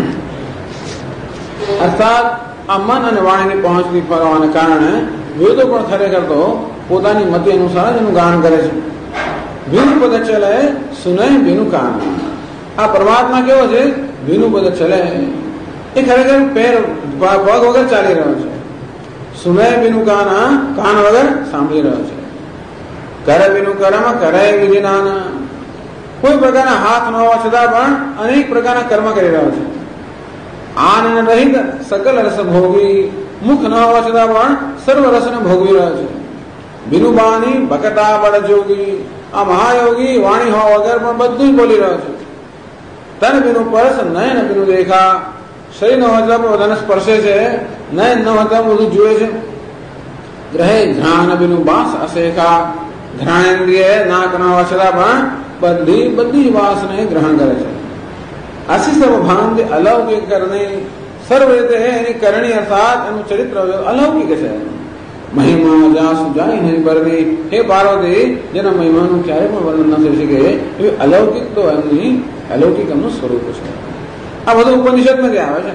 અર્થાત આ મન અને વાણીની પહોંચની ફરવાને કારણે વેદો પણ ખરેખર તો પોતાની મતિ અનુસાર એનું ગાન કરે છે. ભીનું પદ ચલે સુનય ભીનું કાન. આ પરમાત્મા કેવો છે? ભીનું પદ ચલે, એ ખરેખર પેર પગ વગર ચાલી રહ્યો છે. સુનય ભીનું કાન વગર સાંભળી રહ્યો છે. કરે ભીનું કર્મ કરે વિધિનાન, કોઈ પ્રકારના હાથ ન હોવા છતાં પણ અનેક પ્રકારના કર્મ કરી રહ્યો છે. આનંદ રહિત સકલ રસ ભોગી, મુખ ન હોવા છતાં પણ સર્વ રસને ભોગવી રહ્યો છે. બિનુબાની ભકતા બળ જોગી, આ મહાયોગી વાણી હોવા વગર પણ બધું બોલી રહ્યો છે. તન બિનુ પરસ નયન બિનુ દેખા, શરીર ન હોતા પણ બધાને સ્પર્શે છે, નયન ન હોતા બધું જુએ છે. ગ્રહે ઘ્રાણ બિનુ બાસ અશેખા, ઘ્રાણેન્દ્રિય નાક ન હોવા છતાં પણ બધી વાસને ગ્રહણ કરે છે. આશી સર્વ ભાન અલૌકિક કરણી, સર્વ રીતે એની કરણી અર્થાત એનું ચરિત્ર અલૌકિક છે. મહિમા જાસુ જાય નહીં બરવી, હે પાર્વતી જેના મહિમાનું ક્યારે પણ વર્ણન ન થઈ શકે એવી અલૌકિક તો એમની અલૌકિક એમનું સ્વરૂપ છે. આ બધું ઉપનિષદમાં જે આવે છે.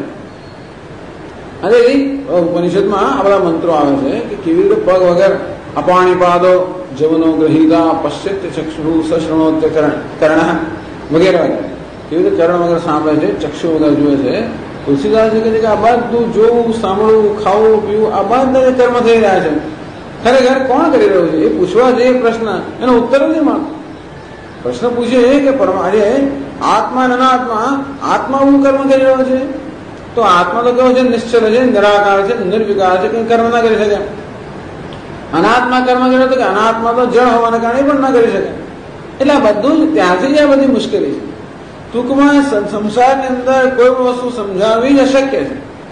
અરે ઉપનિષદમાં આ બધા મંત્રો આવે છે કે કેવી રીતે પગ વગર અપાણી પાદો જવનો ગ્રહીતા પશ્ચિત ચક્ષુ સશ્રણોત્ય કર્ણ વગેરે વગેરે, કેવી રીતે ચરણ વગર સાંભળે છે, ચક્ષુ વગર જુએ છે. તુલસીદાસ કહે છે કે આ બધું જોવું, સાંભળવું, ખાવું, પીવું આ બધા કર્મ થઈ રહ્યા છે. ખરેખર કોણ કરી રહ્યું છે? એ પૂછવા જે પ્રશ્ન એનો ઉત્તર નથી મળતો. પ્રશ્ન પૂછે કે આજે આત્મા અને અનાત્મા, આત્મા હું કર્મ કરી રહ્યો છે? તો આત્મા તો કેવો છે? નિશ્ચલ છે, નિરાકાર છે, નિર્વિકાર છે, કઈ કર્મ ના કરી શકે. અનાત્મા કર્મ કર્યો તો કે અનાત્મા તો જળ હોવાના કારણે પણ ના કરી શકે. એટલે આ બધું જ ત્યાંથી આ બધી મુશ્કેલી છે. ટૂંકમાં સંસારની અંદર કોઈ પણ વસ્તુ સમજાવવી જ અશક્ય છે.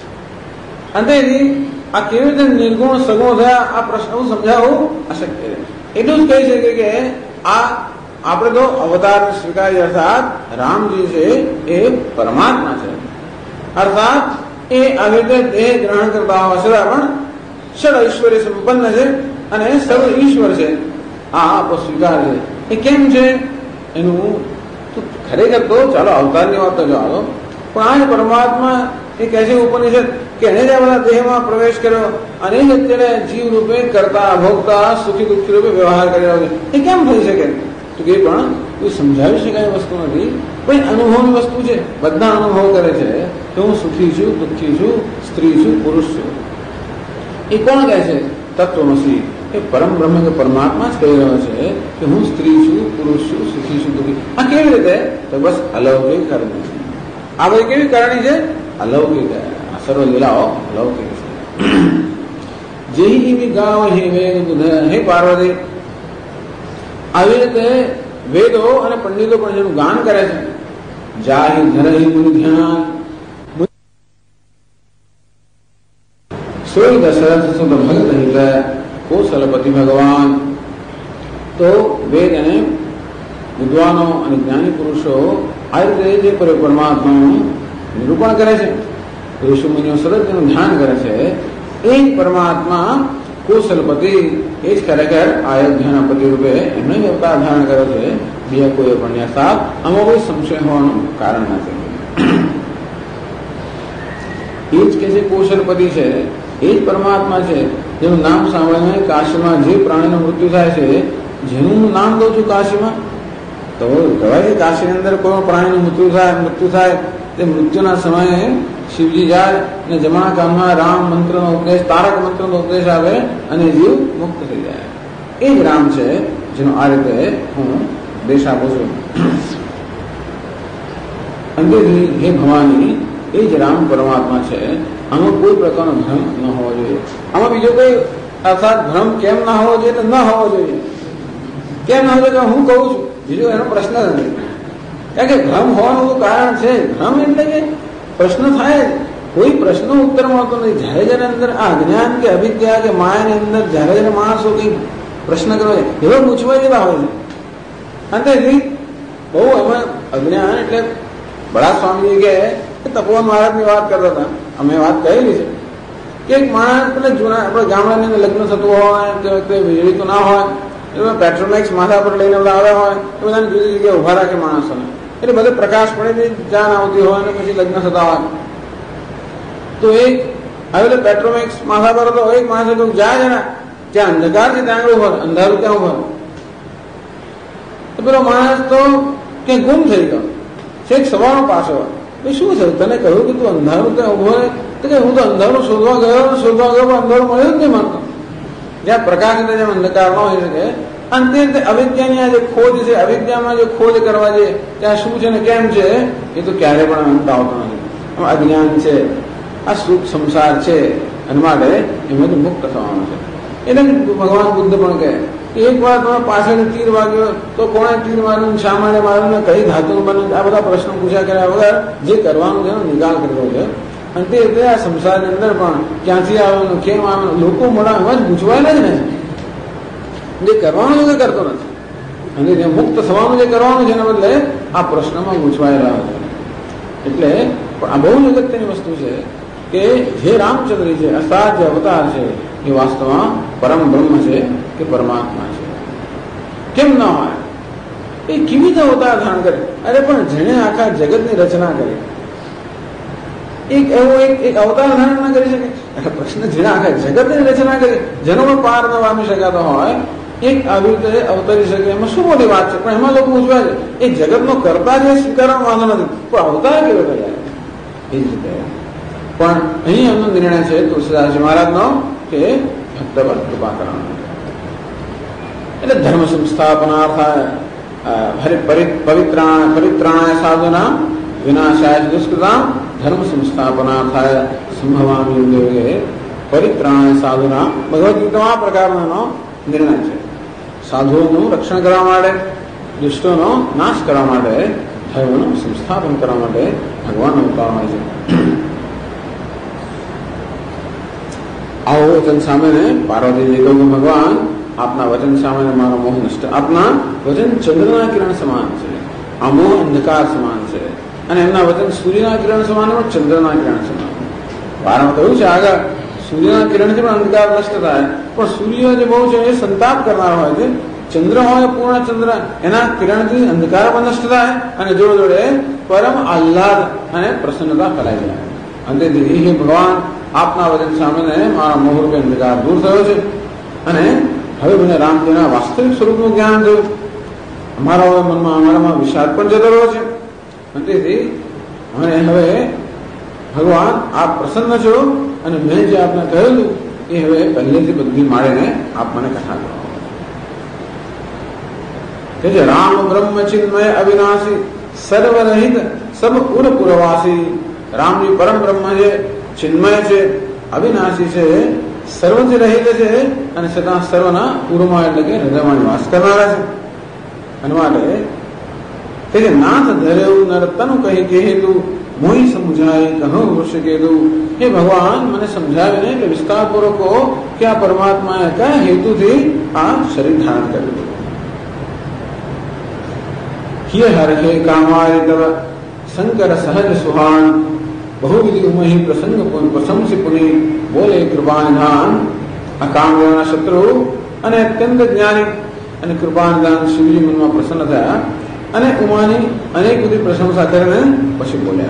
અંતેથી આ કેવી રીતે નિર્ગુણ સગુણ થયા આ પ્રશ્ન સમજાવવું અશક્ય છે. એટલું જ કહી શકે કે આ આપણે તો અવતાર સ્વીકારી, અર્થાત રામજી છે એ પરમાત્મા છે, અર્થાત એ આવી રીતે દેહ ગ્રહણ કરતા હોવા છતાં પણ ષડ ઐશ્વર્ય સંપન્ન છે અને સર્વ ઈશ્વર છે. આ આપણો સ્વીકાર છે. એ કેમ છે એનું ખરેખર તો ચાલો અવતારની વાત તો જાઓ, પણ આ જ પરમાત્મા એ કહે છે ઉપનિષદ કે એને જ આ બધા દેહમાં પ્રવેશ કર્યો અને જ અત્યારે જીવ રૂપે કરતા ભોગતા સુખી દુઃખી રૂપે વ્યવહાર કરી રહ્યો છે. એ કેમ થઈ શકે? તો કે પણ કોઈ સમજાવી શકાય વસ્તુ નથી. પણ અનુભવની વસ્તુ છે. બધા અનુભવ કરે છે કે હું સુખી છું, દુઃખી છું, સ્ત્રી છું, પુરુષ છું. એ કોણ કહે છે? તત્વમસી, એ પરમ બ્રહ્મ કે પરમાત્મા જ કહી રહ્યો છે કે હું સ્ત્રી છું, પુરુષ છું, સુખી છું, દુઃખી. આ કેવી રીતે? તો બસ અલૌકિક કરણી. આ બધી કેવી કરણી છે? અલૌકિક. સર્વ લીલાઓ અલૌકિક છે. જેહી ગાવ હે વેદ બુધ, હે પાર્વતી આવી રીતે વેદો અને પંડિતો પણ જેનું ગાન કરે છે. જાહી ધરહી મુનિ ધ્યાન, સોય દશરથ સુત ભગત હિત કૌશલપતિ ભગવાન. તો વેદ અને વિદ્વાનો અને જ્ઞાની પુરુષો આ રીતે જે પરમાત્માનું નિરૂપણ કરે છે, ઋષિમુનિઓ સતત તેનું ધ્યાન કરે છે, એ જ પરમાત્મા કુશલપતિ એ જ ખરેખર અયોધ્યાના પતિ રૂપે એમનો જ અવતાર ધારણ કર્યો છે. બીજા કોઈ પણ સાથ આમાં કોઈ સંશય હોવાનું કારણ નથી. એ જ કે જે કૌશલપતિ છે એ જ પરમાત્મા છે, જેનું નામ સાંભળીને કાશીમાં જે પ્રાણીનું મૃત્યુ થાય છે, જેનું હું નામ દઉં છું કાશીમાં, તો કહેવાય કે કાશીની અંદર કોઈ પ્રાણીનું મૃત્યુ થાય તે મૃત્યુના સમયે શિવજી જાય અને જમણા કાનમાં રામ મંત્રનો ઉપદેશ, તારક મંત્રનો ઉપદેશ આવે અને જીવ મુક્ત થઈ જાય. એ જ રામ છે જેનો આ રીતે હું દેશ આપું છું. અંતેથી હે ભવાની, એ જ રામ પરમાત્મા છે. આમાં કોઈ પ્રકારનો ભ્રમ ન હોવો જોઈએ. આમાં બીજો કોઈ અર્થાત ભ્રમ કેમ ના હોવો જોઈએ? તો ન હોવો જોઈએ. કેમ ના હોવો જોઈએ? હું કહું છું, બીજો એનો પ્રશ્ન નથી. કારણ કે ભ્રમ હોવાનું કારણ છે. ભ્રમ એટલે કે પ્રશ્ન થાય, કોઈ પ્રશ્નો ઉત્તર મળતો નથી. જયારે જયારે અંદર આ અજ્ઞાન કે અવિદ્યા કે માયાની અંદર જયારે જયારે માણસો કઈ પ્રશ્ન કરવા છે, એવા પૂછવા જેવા હોય છે. અંતેથી બહુ એમાં અજ્ઞાન એટલે બળા સ્વામી કે તપોવન મહારાજની વાત કરતા હતા, અમે વાત કહેલી છે કે એક માણસ પેલા જૂના આપણે ગામડાની અંદર લગ્ન થતું હોય કે વીજળી તો ના હોય, એમાં પેટ્રોમેક્સ માથા પર લઈને બધા આવ્યા હોય, એ બધાને જુદી જગ્યાએ ઉભા રાખે માણસોને, એટલે બધે પ્રકાશ પડે જાન આવતી હોય અને પછી લગ્ન થતા હોય. તો એક હવે પેટ્રોમેક્સ માથા પર હતો, એક માણસ હતું જાય છે ને ત્યાં અંધકાર છે ત્યાં આગળ ઉભર, અંધારું ત્યાં ઉભર. તો પેલો માણસ તો ક્યાંક ગુમ થઈ ગયો. છેક સવારનો પાછો શું છે, તને કહ્યું કે તું અંધારું ત્યાં ઉભો રહે? તો કે હું તો અંધારું શોધવા ગયો પણ અંધારું મળ્યું જ નહીં માનતો. જ્યાં પ્રકાશ એટલે જેમ અંધકાર ન હોઈ શકે. અંતે અવિદ્યાની આ જે ખોજ છે, અવિદ્યામાં જે ખોજ કરવા છે ત્યાં શું છે ને કેમ છે, એ તો ક્યારે પણ અંત આવતો નથી. અજ્ઞાન છે, આ સુખ સંસાર છે, અને માટે એમાંથી મુક્ત થવાનું છે. એટલે ભગવાન બુદ્ધ પણ કહે એક વાર તમે પાછળ તીર વાગ્યો તો કોણે તીર માર્યું, શા માટે માર્યું ને કઈ ધાતુનું બને, આ બધા પ્રશ્નો પૂછ્યા કર્યા વગર જે કરવાનું છે એનો નિકાલ કર્યો છે. અને તે રીતે આ સંસારની અંદર પણ ક્યાંથી આવેલું, કેમ આવેલું, લોકો મોડા એમાં જ પૂછવાયેલા જ ને. જે કરવાનું છે તે કરતો નથી, અને જે મુક્ત થવાનું જે કરવાનું છે એના બદલે આ પ્રશ્નમાં પૂછવાયેલા છે. એટલે આ બહુ જ અગત્યની વસ્તુ છે કે જે રામચંદ્ર છે, અસાધ્ય અવતાર છે, એ વાસ્તવમાં પરમ બ્રહ્મ છે કે પરમાત્મા છે. કેમ ન હોય? એ કેવી રીતે અવતાર ધારણ કરે? અરે પણ જેણે આખા જગતની રચના કરી, એક એવો એક અવતાર ધારણ ના કરી શકે? પ્રશ્ન, જેણે આખા જગતની રચના કરી, જેનો પણ પાર ન પામી શકાતો હોય, એક આવી રીતે અવતરી શકે, એમાં શું મોટી વાત છે? પણ એમાં લોકો પૂછવા છે એ જગતનો કરતા જે સ્વીકારવાનો વાંધો નથી, પણ અવતાર કેવો કર્યા? એ જ રીતે પણ અહીં એમનો નિર્ણય છે તુલસીદાસજી મહારાજનો કે ભક્ત પર કૃપા કરવાનો. એટલે ધર્મ સંસ્થાપનાર્થાય પરિત્રાણાય સાધુના વિનાશાય દુષ્કૃતામ ધર્મ સંસ્થાપનાર્થાય સંભવામિ યોગે પરિત્રાણાય સાધુના. ભગવદ્ ગીતામાં આ પ્રકારનો નિર્ણય છે. સાધુઓનું રક્ષણ કરવા માટે, દુષ્ટોનો નાશ કરવા માટે, ધર્મનું સંસ્થાપન કરવા માટે ભગવાન અવતાર હોય છે. આવો વચન સામે પાર્વતીજી કહ્યું, ભગવાન આપના વચન સામે મારો મોહ નષ્ટ. આપના વચન ચંદ્રના કિરણ સમાન છે, આ મોહ અંધકાર સમાન છે, અને એમના વચન સૂર્યના કિરણ સમાન પણ ચંદ્રના કિરણ સમાન. વારમાં કહ્યું છે આગળ સૂર્યના કિરણથી પણ અંધકાર નષ્ટ થાય, પણ સૂર્ય જે બહુ છે એ સંતાપ કરનાર હોય છે. ચંદ્ર હોય પૂર્ણ ચંદ્ર, એના કિરણથી અંધકાર પણ નષ્ટ થાય અને જોડે જોડે પરમ આહ્લાદ અને પ્રસન્નતા ફેલાઈ જાય. અંતેથી હે ભગવાન, આપના વચન સામે મારા મોહરૂપે અંધકાર દૂર થયો છે, અને હવે મને રામજીના વાસ્તવિક સ્વરૂપનું જ્ઞાન થયું. અમારામાં વિષાદ પણ જતો રહ્યો છે. અંતેથી મને હવે ભગવાન આપ પ્રસન્ન છો, અને મેં જે આપને કહ્યું એ હવે પહેલેથી બધી માળીને આપ મને કથા કરો. કે જે રામ બ્રહ્મ ચિન્મય અવિનાશી સર્વરહિત સબ પુરપુરવાસી. રામજી પરમ બ્રહ્મ છે, ચિન્મય છે, અવિનાશી છે, સર્વથી રહિત છે, અને છતાં સર્વના પૂર્વમાં એટલે કે હૃદયમાં નિવાસ કરનારા છે. અને માટે કે જે નાથ ધરેવું નર્તનું કહી કે હેતુ મોહી સમજાય કહો વૃક્ષ કીધું. હે ભગવાન, મને સમજાવીને એટલે વિસ્તારપૂર્વક કહો કે આ પરમાત્માએ કયા હેતુથી આ શરીર ધારણ કર્યું. किए हर्षे कामारि तव शंकर सहज सुहान बहुविधि उमहि प्रसंग प्रशंसी पुनि बोले कृपानिधान अकाम देवना शत्रु અને અત્યંત જ્ઞાની અને કૃપાનિધાન શિવજી મનમાં પ્રસન્ન થયા અને ઉમાની અનેક બધી પ્રશંસા કરીને પછી બોલ્યા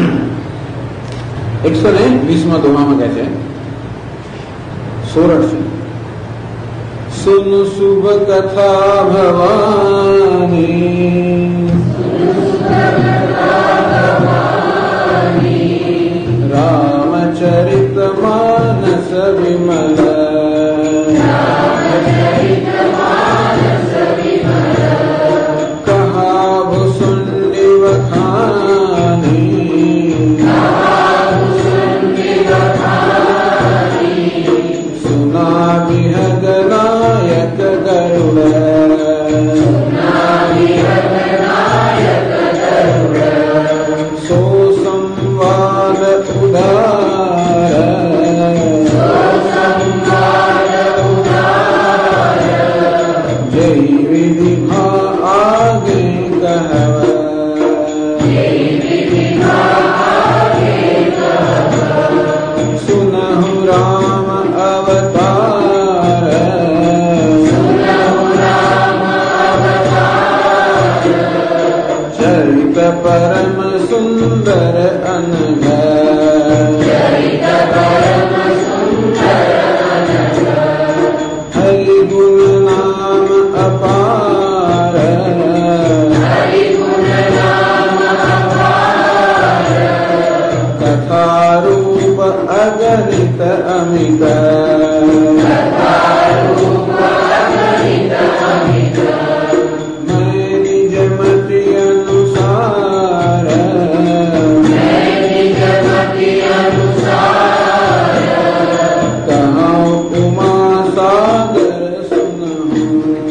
120 દોહામાં કહે છે સોરઠ છે सुन शुभ कथा भवानी रामचरित मानस विमल कहा भुसुंडी वखानी सुना विहगनायक गरुड़ सो संवाद उदार जय विधि भा आगे कहव सुनहु राम अवतार चरित परम सुंदर अनघ हरि गुण नाम अपार कथा रूप अगणित अमित मैं निज मति अनुसार कहूँ उमा सागर सुनहूँ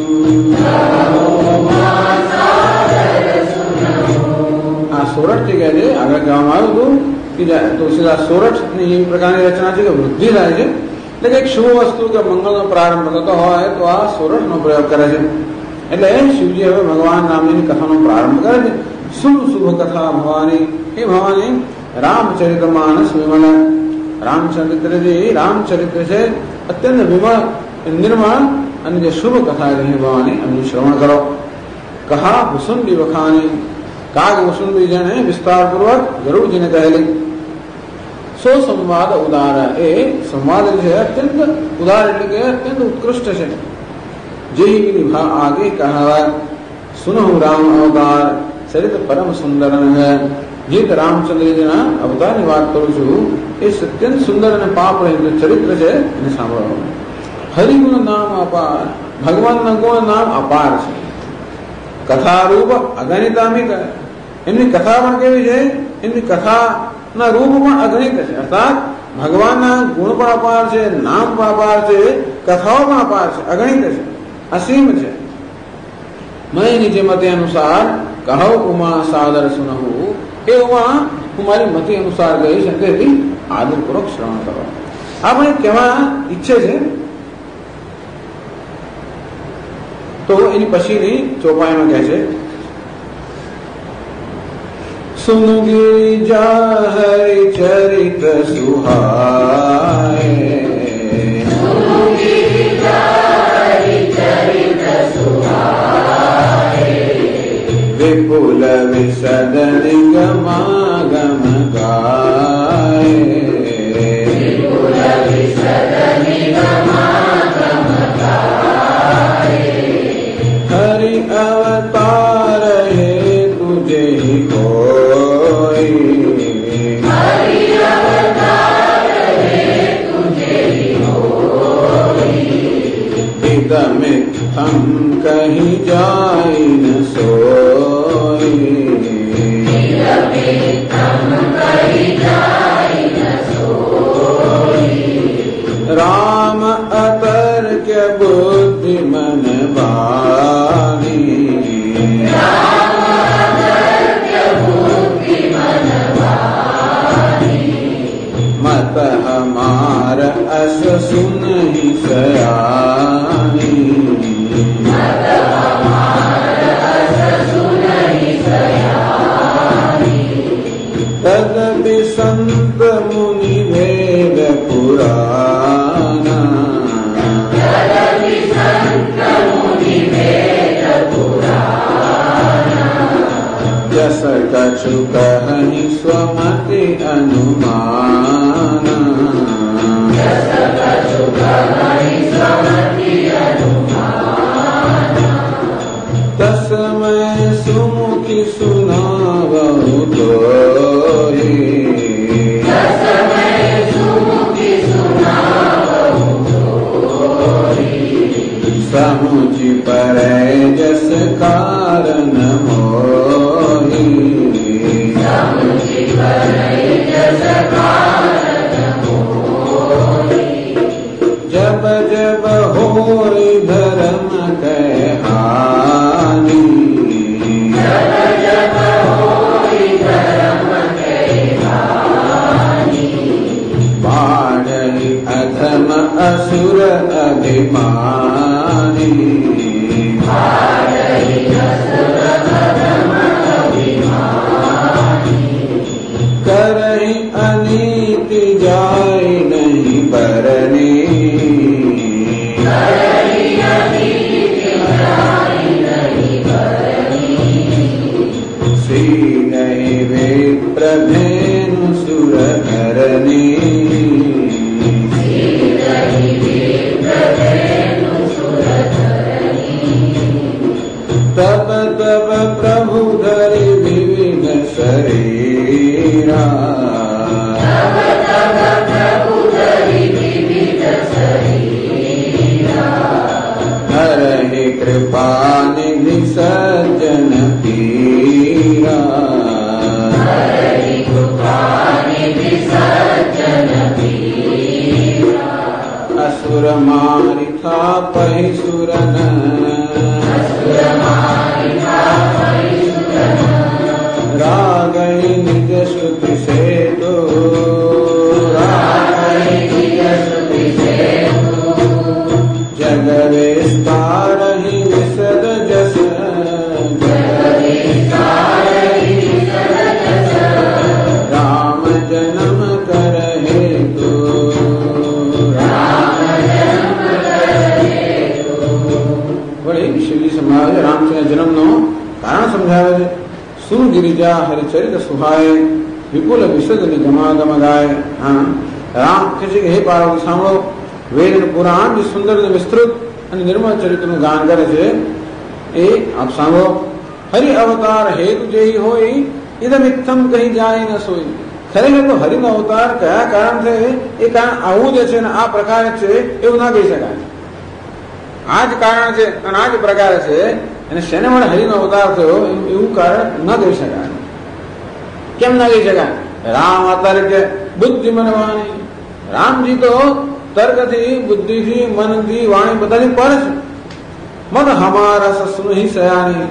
આ સોરઠથી કહે છે આગળ કહેવામાં આવ્યું હતું કે તુલસીદાસ સોરઠની એ પ્રકારની રચના છે કે વૃદ્ધિ થાય છે એટલે કે એક શુભ વસ્તુ કે મંગળનો પ્રારંભ થતો હોય તો આ સોરઠનો પ્રયોગ કરે છે એટલે શિવજી હવે ભગવાન રામની કથાનો પ્રારંભ કરે છે શુભ શુભ કથા ભવાની એ ભવાની રામચરિત માનસ વિમલ રામચરિત્ર છે અત્યંત વિમળ નિર્મળ અને જે શુભ કથા રહી ભવાની એમનું શ્રવણ કરો કહા ભુસુંડી વખાની કાગ વસુંડી જેને વિસ્તારપૂર્વક ગરુડજીને કહેલી સો સંવાદ ઉદાર એ સંવાદ છે અત્યંત ઉદાર એટલે કે અત્યંત ઉત્કૃષ્ટ છે જે નિભા આગે કહાવા સુનહુ રામ અવતાર ચરિત પરમ સુંદર હે જે રામચંદ્રજીના અવતારની વાત કરું છું એ અત્યંત સુંદર અને પાપ રહિત ચરિત્ર છે એને સાંભળો હરિગુણ નામ અપાર ભગવાનના ગુણ નામ અપાર છે કથારૂપ અગણિતામિક એમની કથા પણ કેવી છે એમની કથાના રૂપ પણ અગણિત છે અર્થાત ભગવાનના ગુણ પણ અપાર છે નામ પણ અપાર છે કથાઓ પણ અપાર છે અગણિત છે અસીમ છે मैं निज मते अनुसार कहो उमा सादर सुनहु हे उमा હું મારી મતિ અનુસાર ગઈશ તેથી આદરપૂર્વક શ્રવણ કરો આપણે કહેવા ઈચ્છે છે તો એની પછીની ચોપાઈમાં કહે છે सुन गिरिजा हरि चरित सुहाए विपुल विशद निगमागम गाए हरि अवतार है तुझे ही कोई इदमित्थं कहीं जाई न सोई राम अतर्क बुद्धि मन वाणी मत हमार अस सुन ही सयानी तदपि संत मुनि वेद पुराना जस कछु कहि स्वमति अनुमाना तस्मै सुमुखि सुनावहु तोहि समुचि परै जस कारण मोहि जब जब होरि धर्म कह हानि बाढ़ि अधम असुर अभिमानी करहि अनीति जाय नहीं बरनी श्री विप्रधेनु सुर धरनी तब तब प्रभु धरि विविध शरीरा हरहि कृपा निधि सज्जन पीरा असुर मारि थापहि सुरन रागहि निज श्रुति सेतु जग विस्तारहि विशद जस राम जन्म कर हेतु वળી શિવજી સમજાવે રામચંદ્ર જન્મનો કારણ સમજાવે છે સુર ગિરિજા હરિચરિત સુહાય વિપુલ વિશદ ગમાગમ ગાય. હા, રામ કહે છે કે હે પાર્વતી સાંભળો, વેદ પુરાણ જે સુંદર અને વિસ્તૃત અને નિર્મળ ચરિત્રનું ગાન કરે છે એ આપ સાંભળો. હરિ અવતાર હેતુ જે હોય ઇદમ ઇત્થમ કહી જાય ન સોઈ. ખરેખર તો હરિનો અવતાર કયા કારણ છે એ કારણ આવું જે છે ને આ પ્રકારે છે એવું ના કહી શકાય. આ જ કારણ છે અને આ જ પ્રકાર છે અને શેને માટે હરિનો અવતાર થયો એવું કારણ ન કહી શકાય. કેમ ના કહી શકાય? રામ અતર્ક બુદ્ધિ મનવાની. રામજી તો તર્કથી, બુદ્ધિથી, મનથી, વાણી બધાથી પર છે. મત હમારા સસુહી સયાની.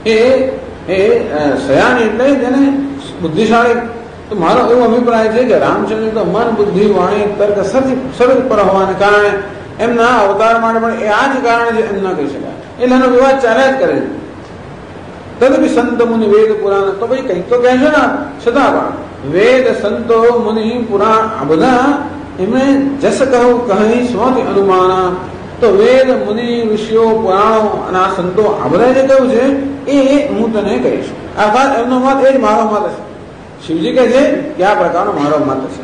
એ સયાની એટલે જેને બુદ્ધિશાળી. તો મારો એવો અભિપ્રાય છે કે રામચંદ્ર તો મન, બુદ્ધિ, વાણી, તર્ક સરળ પર હોવાને કારણે એમના અવતાર માટે પણ એ આ જ કારણ છે એમ ના કહી શકાય. એટલે એનો વિવાદ ચાલ્યા જ કરે છે. તદપી સંત મુનિ વેદ પુરાણ. તો ભાઈ કંઈક તો કહેશો ને, છતાં પણ વેદ, સંતો, મુનિ, પુરાણ આ બધા એમણે જસ કહું કહી સ્વથી અનુમાના. તો વેદ, મુનિ, ઋષિઓ, પુરાણો અને આ સંતો આ બધા જે કહ્યું છે એ હું તને કહીશ. અર્થાત એમનો મત એ જ મારો મત છે. શિવજી કહે છે કે આ પ્રકારનો મારો મત છે.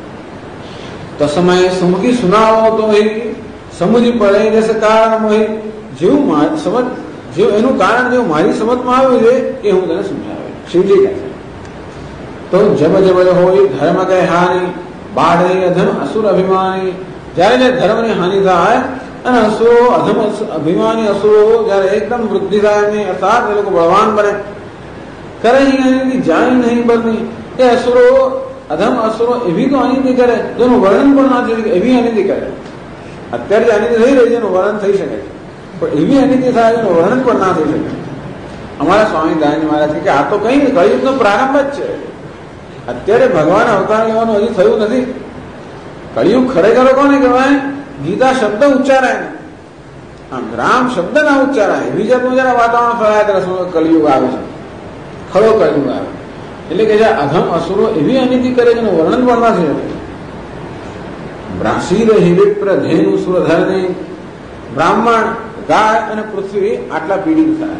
તો સમય સુમુખી સુનાવો તો સમજી પડે જશે કારણ મોહી. જેવું સમજ જેવું એનું કારણ જેવું મારી સમજમાં આવ્યું છે એ હું તને સમજાવે. શિવજી કહે છે તો જબ જબ હોય ધર્મ કહે હાનિ બાળે અધમ અસુર અભિમાની. જયારે જયારે ધર્મની હાનિ થાય અને અસુરો અધમ અભિમાની અસુરો જયારે એકદમ વૃદ્ધિ થાય એમની, અર્થાત એ લોકો બળવાન બને, કરે જાય નહીં બની. એ અસુરો અધમ અસુરો એવી તો અનિતિ કરે જેનું વર્ણન પણ ના થઈ શકે એવી અનિતિ કરે. અત્યારે જે અનિતિ થઈ રહી છે એનું વર્ણન થઈ શકે છે, પણ એવી અનિતિ થાય એનું વર્ણન પણ ના થઈ શકે. અમારા સ્વામી દયાનંદ મહારાજ કે આ તો કઈ કળિયુગનો પ્રારંભ જ છે. અત્યારે ભગવાન અવતાર લેવાનું હજી થયું નથી. કળિયુગ ખરેખર કોને કહેવાય? ગીતા શબ્દ ઉચ્ચારાય, આમ રામ શબ્દ ના ઉચ્ચારાય. એવી જાતનું જરા વાતાવરણ ફરાય ત્યારે કળિયુગ આવે છે, ખરો કળિયુગ આવે. એટલે કે જે અધમ અસુરો એવી અનિતિ કરે છે વર્ણન પણ નથી. બ્રાસીદ હિવિપ્ર ધેનુ સુરધરની બ્રાહ્મણ ગાય અને પૃથ્વી આટલા પીડિત થાય.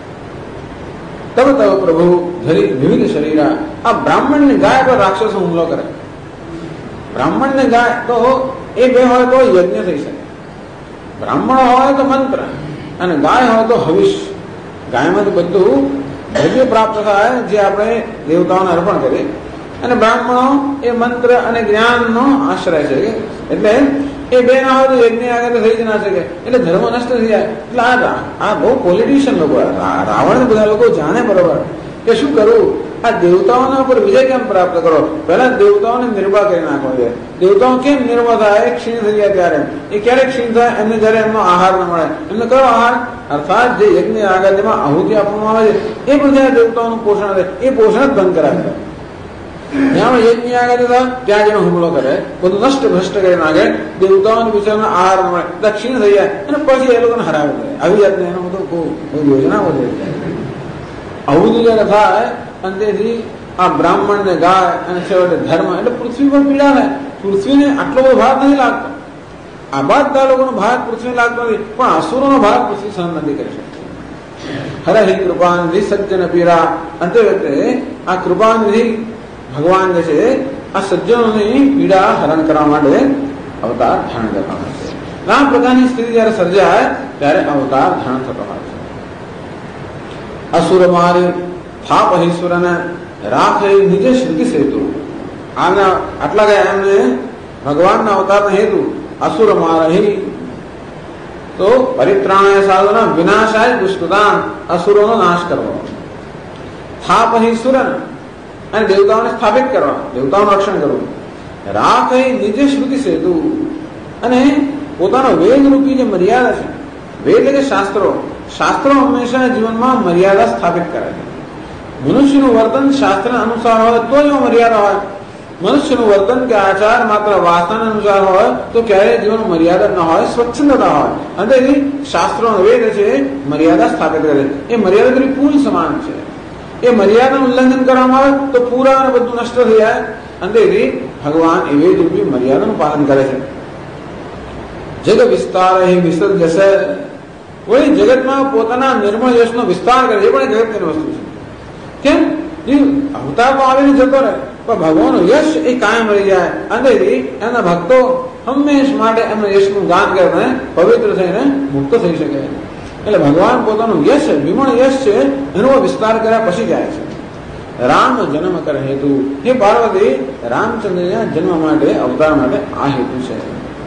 તબ તબ પ્રભુ ધરી વિવિધ શરીરા. આ બ્રાહ્મણ ને ગાય પર રાક્ષસો હુમલો કરે. બ્રાહ્મણ ને ગાય તો એ બે હોય તો યજ્ઞ થઈ શકે. બ્રાહ્મણ હોય તો મંત્ર અને ગાય હોય તો હવિષ. ગાયમાં તો બધું દ્રવ્ય પ્રાપ્ત થાય જે આપણે દેવતાઓને અર્પણ કરીએ, અને બ્રાહ્મણો એ મંત્ર અને જ્ઞાનનો આશ્રય છે. એટલે એ બે ના હોય તો યજ્ઞ આગળ થઈ જ ના શકે, એટલે ધર્મ નષ્ટ થઈ જાય. એટલે આ બહુ પોલિટિશિયન લોકો, રાવણ બધા લોકો જાણે બરોબર કે શું કરવું, આ દેવતાઓના ઉપર વિજય કેમ પ્રાપ્ત કરો. પહેલા દેવતાઓને નિર્વાહ કરી નાખવો છે. દેવતાઓ કેમ નિર્વાહ થાય, ક્ષીણ થઈ જાય ત્યારે. એ ક્યારે ક્ષીણ થાય, એમને જયારે એમનો આહાર ન મળે. એમને કયો આહાર? અર્થાત જે યજ્ઞ આગળ જેમાં આહુતિ આપવામાં આવે છે એ બધા દેવતાઓનું પોષણ છે. એ પોષણ જ બંધ કરાવે. જ્યાં યજ્ઞ આગળ હતા ત્યાં જેનો હુમલો કરે, બધું નષ્ટ ભ્રષ્ટ કરી નાખે, દેવતાઓને બિચારાને આહાર ન મળે, દક્ષિણ થઈ જાય અને પછી એ લોકોને હરાવી દે. આવી જાતને એનો બધો યોજના વધે. આવું જયારે થાય અને તેથી આ બ્રાહ્મણ ને ગાય અને છેવટે ધર્મ એટલે પૃથ્વી પર પીડા થાય. પૃથ્વીને આટલો બધો ભાર નથી લાગતો. આ બધા લોકોનો ભાર પૃથ્વી લાગતો નથી, પણ અસુરોનો ભાર પૃથ્વી સહન નથી કરી શકતી. હરે હિ કૃપાનિધિ સજ્જન પીડા. અંતે આ કૃપાનિધિ ભગવાન જે છે આ સજ્જનોની પીડા હરણ કરવા માટે અવતાર ધારણ કરતા હોય છે. આ પ્રકારની સ્થિતિ જયારે સર્જાય ત્યારે અવતાર ધારણ થતો હોય છે. અસુર મારી થાપ ઈશ્વરને રાખે નિજે શ્રુતિ સેતુ. આના આટલા ગયા એમને ભગવાનના અવતારના હેતુ અસુર મારહી તો પરિત્રાણાય સાધના વિનાશાય દુષ્કૃતાન. અસુરોનો નાશ કરવો. થાપ ઈશ્વર અને દેવતાઓને સ્થાપિત કરવા, દેવતાઓનું રક્ષણ કરવું. રાખે નિજે શ્રુતિ સેતુ અને પોતાનો વેદ રૂપી જે મર્યાદા છે, વેદ એટલે કે શાસ્ત્રો, શાસ્ત્રો હંમેશા જીવનમાં મર્યાદા સ્થાપિત કરે છે. મનુષ્યનું વર્તન શાસ્ત્ર અનુસાર હોય તો જ મર્યાદા હોય. મનુષ્યનું વર્તન કે આચાર માત્ર વાસના અનુસાર હોય તો ક્યારેય જીવન મર્યાદા ન હોય, સ્વચ્છંદતા હોય. અને શાસ્ત્રો વેદ છે મર્યાદા સ્થાપિત કરે છે. એ મર્યાદા કરી પુલ સમાન છે. એ મર્યાદાનું ઉલ્લંઘન કરવામાં આવે તો પૂરા અને બધું નષ્ટ થઈ જાય. અને ભગવાન એ વેદ રૂપી મર્યાદાનું પાલન કરે છે. જગ વિસ્તાર એ વિસર્જશે. કોઈ જગતમાં પોતાના નિર્મળ યશનો વિસ્તાર કરે છે, એ પણ જગતની વસ્તુ છે. કેમ? અવતાર તો આવીને જતો રહે પણ ભગવાનનું યશ એ કાયમ રહી જાય. અને એના ભક્તો હંમેશ માટે એમના યશનું ગાન કરીને પવિત્ર થઈને મુક્ત થઈ શકે. એટલે ભગવાન પોતાનું યશ, વિમળ યશ છે એનો વિસ્તાર કર્યા પછી જાય છે. રામ જન્મ કરે હેતુ. હે પાર્વતી, રામચંદ્રના જન્મ માટે, અવતાર માટે આ હેતુ છે.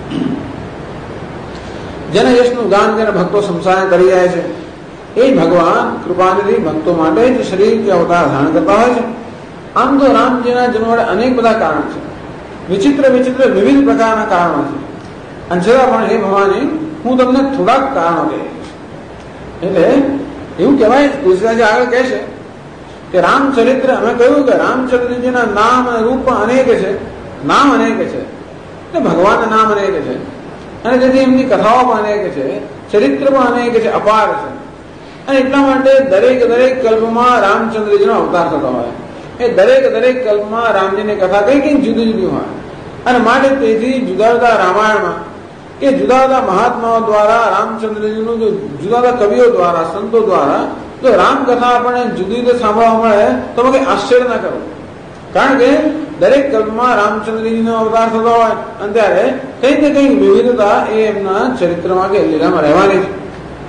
જેને યશનું ગાન કરીને ભક્તો સંસાર કરી જાય છે એ ભગવાન કૃપાનિધિ ભક્તો માટે જ શરીર કે અવતાર ધારણ કરતા હોય છે. આમ તો રામજીના જન્મ માટે અનેક બધા કારણ છે. વિચિત્ર વિચિત્ર વિવિધ પ્રકારના કારણો છે. અને છતાં પણ હે ભવાની, હું તમને થોડાક કારણો કહીશ. એટલે એવું કહેવાય, તુલસીદાસજી આગળ કહે છે કે રામચરિત્ર, અમે કહ્યું કે રામચંદ્રજીના નામ અને રૂપ પણ અનેક છે, નામ અનેક છે, એટલે ભગવાનના નામ અનેક છે, અને તેથી એમની કથાઓ પણ અનેક છે, ચરિત્ર પણ અનેક છે, અપાર છે. અને એટલા માટે દરેક કલ્પમાં રામચંદ્રજીનો અવતાર થતો હોય. એ દરેક કલ્પમાં રામજીની કથા કઈ જુદી જુદી હોય. અને માટે તેથી જુદા જુદા રામાયણમાં કે જુદા જુદા મહાત્માઓ દ્વારા રામચંદ્રજીનું જો જુદા જુદા કવિઓ દ્વારા, સંતો દ્વારા જો રામકથા આપણને જુદી રીતે સાંભળવા મળે તો કઈ આશ્ચર્ય ના કરો. કારણ કે દરેક કલ્પમાં રામચંદ્રજીનો અવતાર થતો હોય અને ત્યારે કંઈક ને કંઈક વિવિધતા એ એમના ચરિત્રમાં કે લીલામાં રહેવાની છે.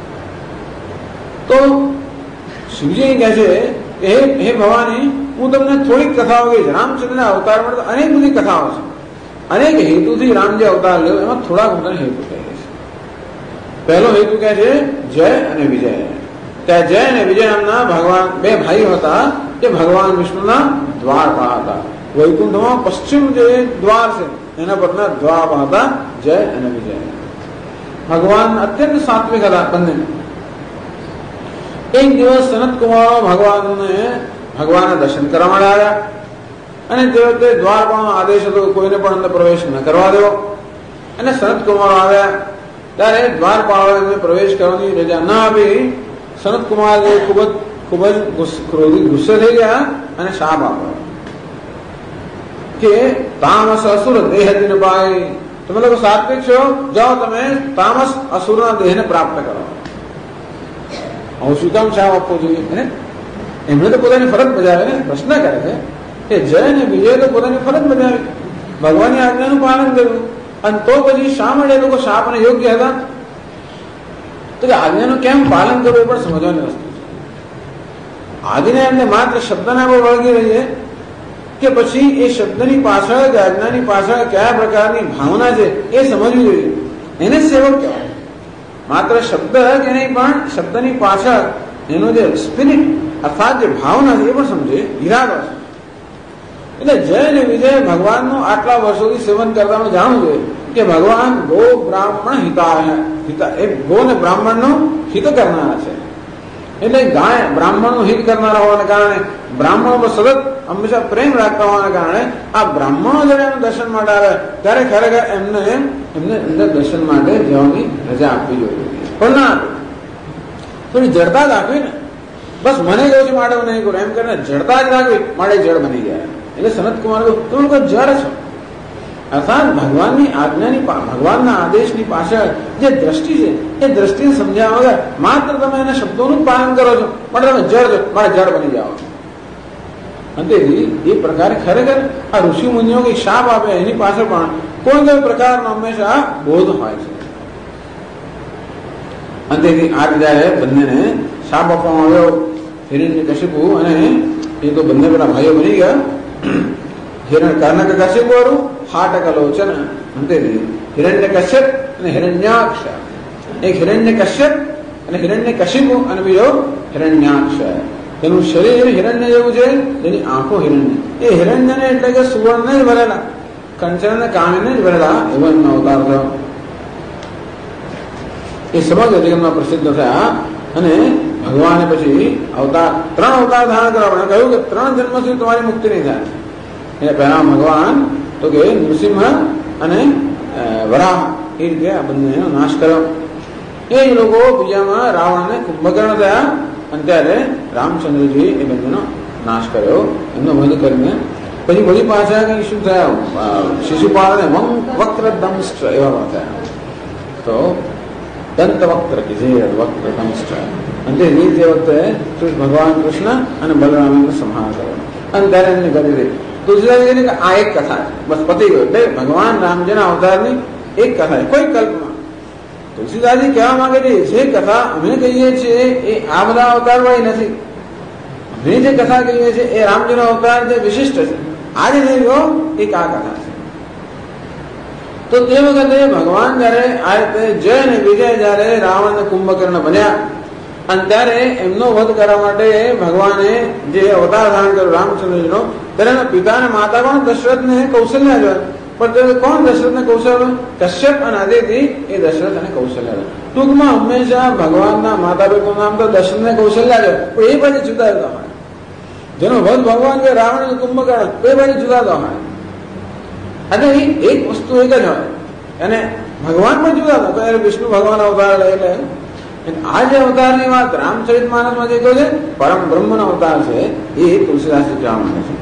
તો શિવજી કહે છે કે હે ભવાની, હું તમને થોડીક કથાઓ કહીશ. રામચંદ્રના અવતાર માટે અનેક બધી કથાઓ છે, અનેક હેતુથી રામજી અવતાર લેવો, એમાં થોડાક હું તને હેતુ કહે છે. પહેલો હેતુ કહે છે જય અને વિજય. ત્યાં જય અને વિજય નામના ભગવાન બે ભાઈઓ હતા. એ ભગવાન વિષ્ણુના દ્વારપા હતા. વૈકુંઠમાં પશ્ચિમ જે દ્વાર છે એના પરના દ્વારપા હતા જય અને વિજય. ભગવાન અત્યંત સાત્વિક હતા બંને. એક દિવસ સનત કુમારો ભગવાનના દર્શન કરવા માટે આવ્યા અને તે વખતે દ્વારપાળનો આદેશ હતો કોઈને પણ અંદર પ્રવેશ ન કરવા દેવો. અને સનત કુમારો આવ્યા ત્યારે દ્વારપાળો એમને પ્રવેશ કરવાની રજા ના આપી. સનત કુમાર ખૂબ જ ખૂબ જ ક્રોધિત ગુસ્સે થઈ ગયા અને શાપ આપ્યો કે તામસ અસુર દેહ દિન પાય, તમે લોકો સાત્વિક છો, જાઓ તમે તામસ અસુરના દેહને પ્રાપ્ત કરો. હું શું કામ શાપ આપવો જોઈએ? એમણે તો પોતાની ફરજ બજાવે ને. પ્રશ્ન કરે છે કે જય ને વિજય તો પોતાની ફરજ બજાવી, ભગવાનની આજ્ઞાનું પાલન કર્યું, અને તો પછી શા માટે એ લોકો શાપને યોગ્ય હતા? તો કે આજ્ઞાનું કેમ પાલન કરવું એ પણ સમજવાની વસ્તુ છે. આજ્ઞા એમને માત્ર શબ્દના પર વળગી રહીએ કે પછી એ શબ્દની પાછળ કે આજ્ઞાની પાછળ કયા પ્રકારની ભાવના છે એ સમજવી જોઈએ. એને સેવક કહેવાય. માત્ર શબ્દ કે નહીં, પણ શબ્દની પાછળ એનો જે સ્પિરિટ અર્થાત જે ભાવના છે એ પણ સમજે, ઈરાદો છે. એટલે જય ને વિજય ભગવાનનું આટલા વર્ષોથી સેવન કરતા જાણવું જોઈએ કે ભગવાન ગો બ્રાહ્મણ હિતા એ ગો ને બ્રાહ્મણનો હિત કરનારા છે. એટલે ગાય બ્રાહ્મણનું હિત કરનારા હોવાના કારણે, બ્રાહ્મણો પર સતત હંમેશા પ્રેમ રાખતા હોવાના કારણે આ બ્રાહ્મણો જયારે એનું દર્શન માટે આવે ત્યારે ખરેખર એમને અંદર દર્શન માટે જવાની રજા આપવી જોઈએ. પણ ના થોડી જડતા જ આપવી ને, બસ મને કહ્યું છે માટે હું નહીં કરું એમ કરીને જડતા જ રાખવી, માટે જડ બની ગયા. એટલે સનત કુમાર તમે લોકો જડ છો. અર્થાત ભગવાનની આજ્ઞાની, ભગવાનના આદેશની પાછળ જે દ્રષ્ટિ છે એ દ્રષ્ટિને સમજ્યા વગર માત્ર તમે એના શબ્દોનું પાલન કરો છો, પણ તમે જડ છો, મારે જડ બની જાઓ. અને એ પ્રકારે ખરેખર આ ઋષિ મુનિઓ કઈ શાપ આપે એની પાછળ પણ કોઈ પ્રકારનો હંમેશા બોધ હોય છે. અને તેથી આ જયારે બંનેને શાપ આપવામાં આવ્યો, હિરણ્યકશિપુ અને એ તો બંને પેલા ભાઈઓ બની ગયા. કર્ણક કશ્યપ વાળું હાટકલોચન, હિરણ્યકશ્યપ અને હિરણ્યાક્ષ. એક હિરણ્યકશ્યપ અને હિરણ્યકશિપુ અને બીજો હિરણ્યાક્ષ. એનું શરીર હિરણ્ય જેવું છે, એની આંખો હિરણ્ય. એ હિરણ્યને એટલે કે સુવર્ણને જ ભરેલા, કંચન કામીને જ ભરેલા એવો એમનો અવતાર થયો. એ સમગ્ર જગતમાં પ્રસિદ્ધ થયા. અને ભગવાને પછી અવતાર 3 અવતાર ધારણ કરવા કહ્યું કે 3 જન્મ સુધી તમારી મુક્તિ નહીં થાય. એટલે પહેલા ભગવાન તો કે નૃસિંહ અને વરાહ એ રીતે આ બંનેનો નાશ કર્યો. એ લોકો બીજામાં રાવણને કુંભકર્ણ થયા અને ત્યારે રામચંદ્રજી એ બંનેનો નાશ કર્યો, એમનો વધ કરીને. પછી બધી પાછા કઈ શું થયા, શિશુપાલ અને વક્ર દંષ્ટ એવા થયા. તો દંત વક્ર કે જે વક્ર દંષ્ટ, અને તે રીતે વખતે ભગવાન કૃષ્ણ અને બલરામ સંહાર કર્યો. અને ત્યારે એમની ગતિ થઈ. તુલસીદાસજી કે આ એક કથા બસ પતી ગયો. એટલે ભગવાન રામજીના અવતારની એક કથા, કોઈ કલ્પમાં. તુલસીદાસજી કહેવા માંગે છે જે કથા અમે કહીએ છીએ એ આ બધા અવતાર વાળી નથી. અમે જે કથા કહીએ છીએ એ રામજીનો અવતાર જે વિશિષ્ટ છે, આજે થઈ ગયો એક આ કથા છે. તો તે વખતે ભગવાન જયારે આ રીતે જય અને વિજય જયારે રાવણ અને કુંભકર્ણ બન્યા અને ત્યારે એમનો વધ કરવા માટે ભગવાને જે અવતાર ધારણ કર્યો રામચંદ્રજીનો, ત્યારે એના પિતા અને માતા પણ દશરથ ને કૌશલ્યા જોયા. પણ કોણ દશરથ ને કૌશલ્ય? કશ્યપ અને અદિતિ એ દશરથ અને કૌશલ્યા. ટૂંકમાં હંમેશા ભગવાનના માતા પિતાનું નામ તો દશરથ ને કૌશલ્યા છે, પણ એ બાજુ જુદા જુદા હોય. જેનો વધ ભગવાન કે રાવણ અને કુંભકર્ણ એ બાજુ જુદા જુદા હોય. અને એક વસ્તુ એક જ હોય. અને ભગવાન પણ જુદા હતા. ત્યારે વિષ્ણુ ભગવાન અવતાર એટલે આ જે અવતારની વાત રામચરિત માનસમાં જે કહ્યું છે પરમ બ્રહ્મનો અવતાર છે, એ તુલસીદાસજી કહેવા માંગે છે.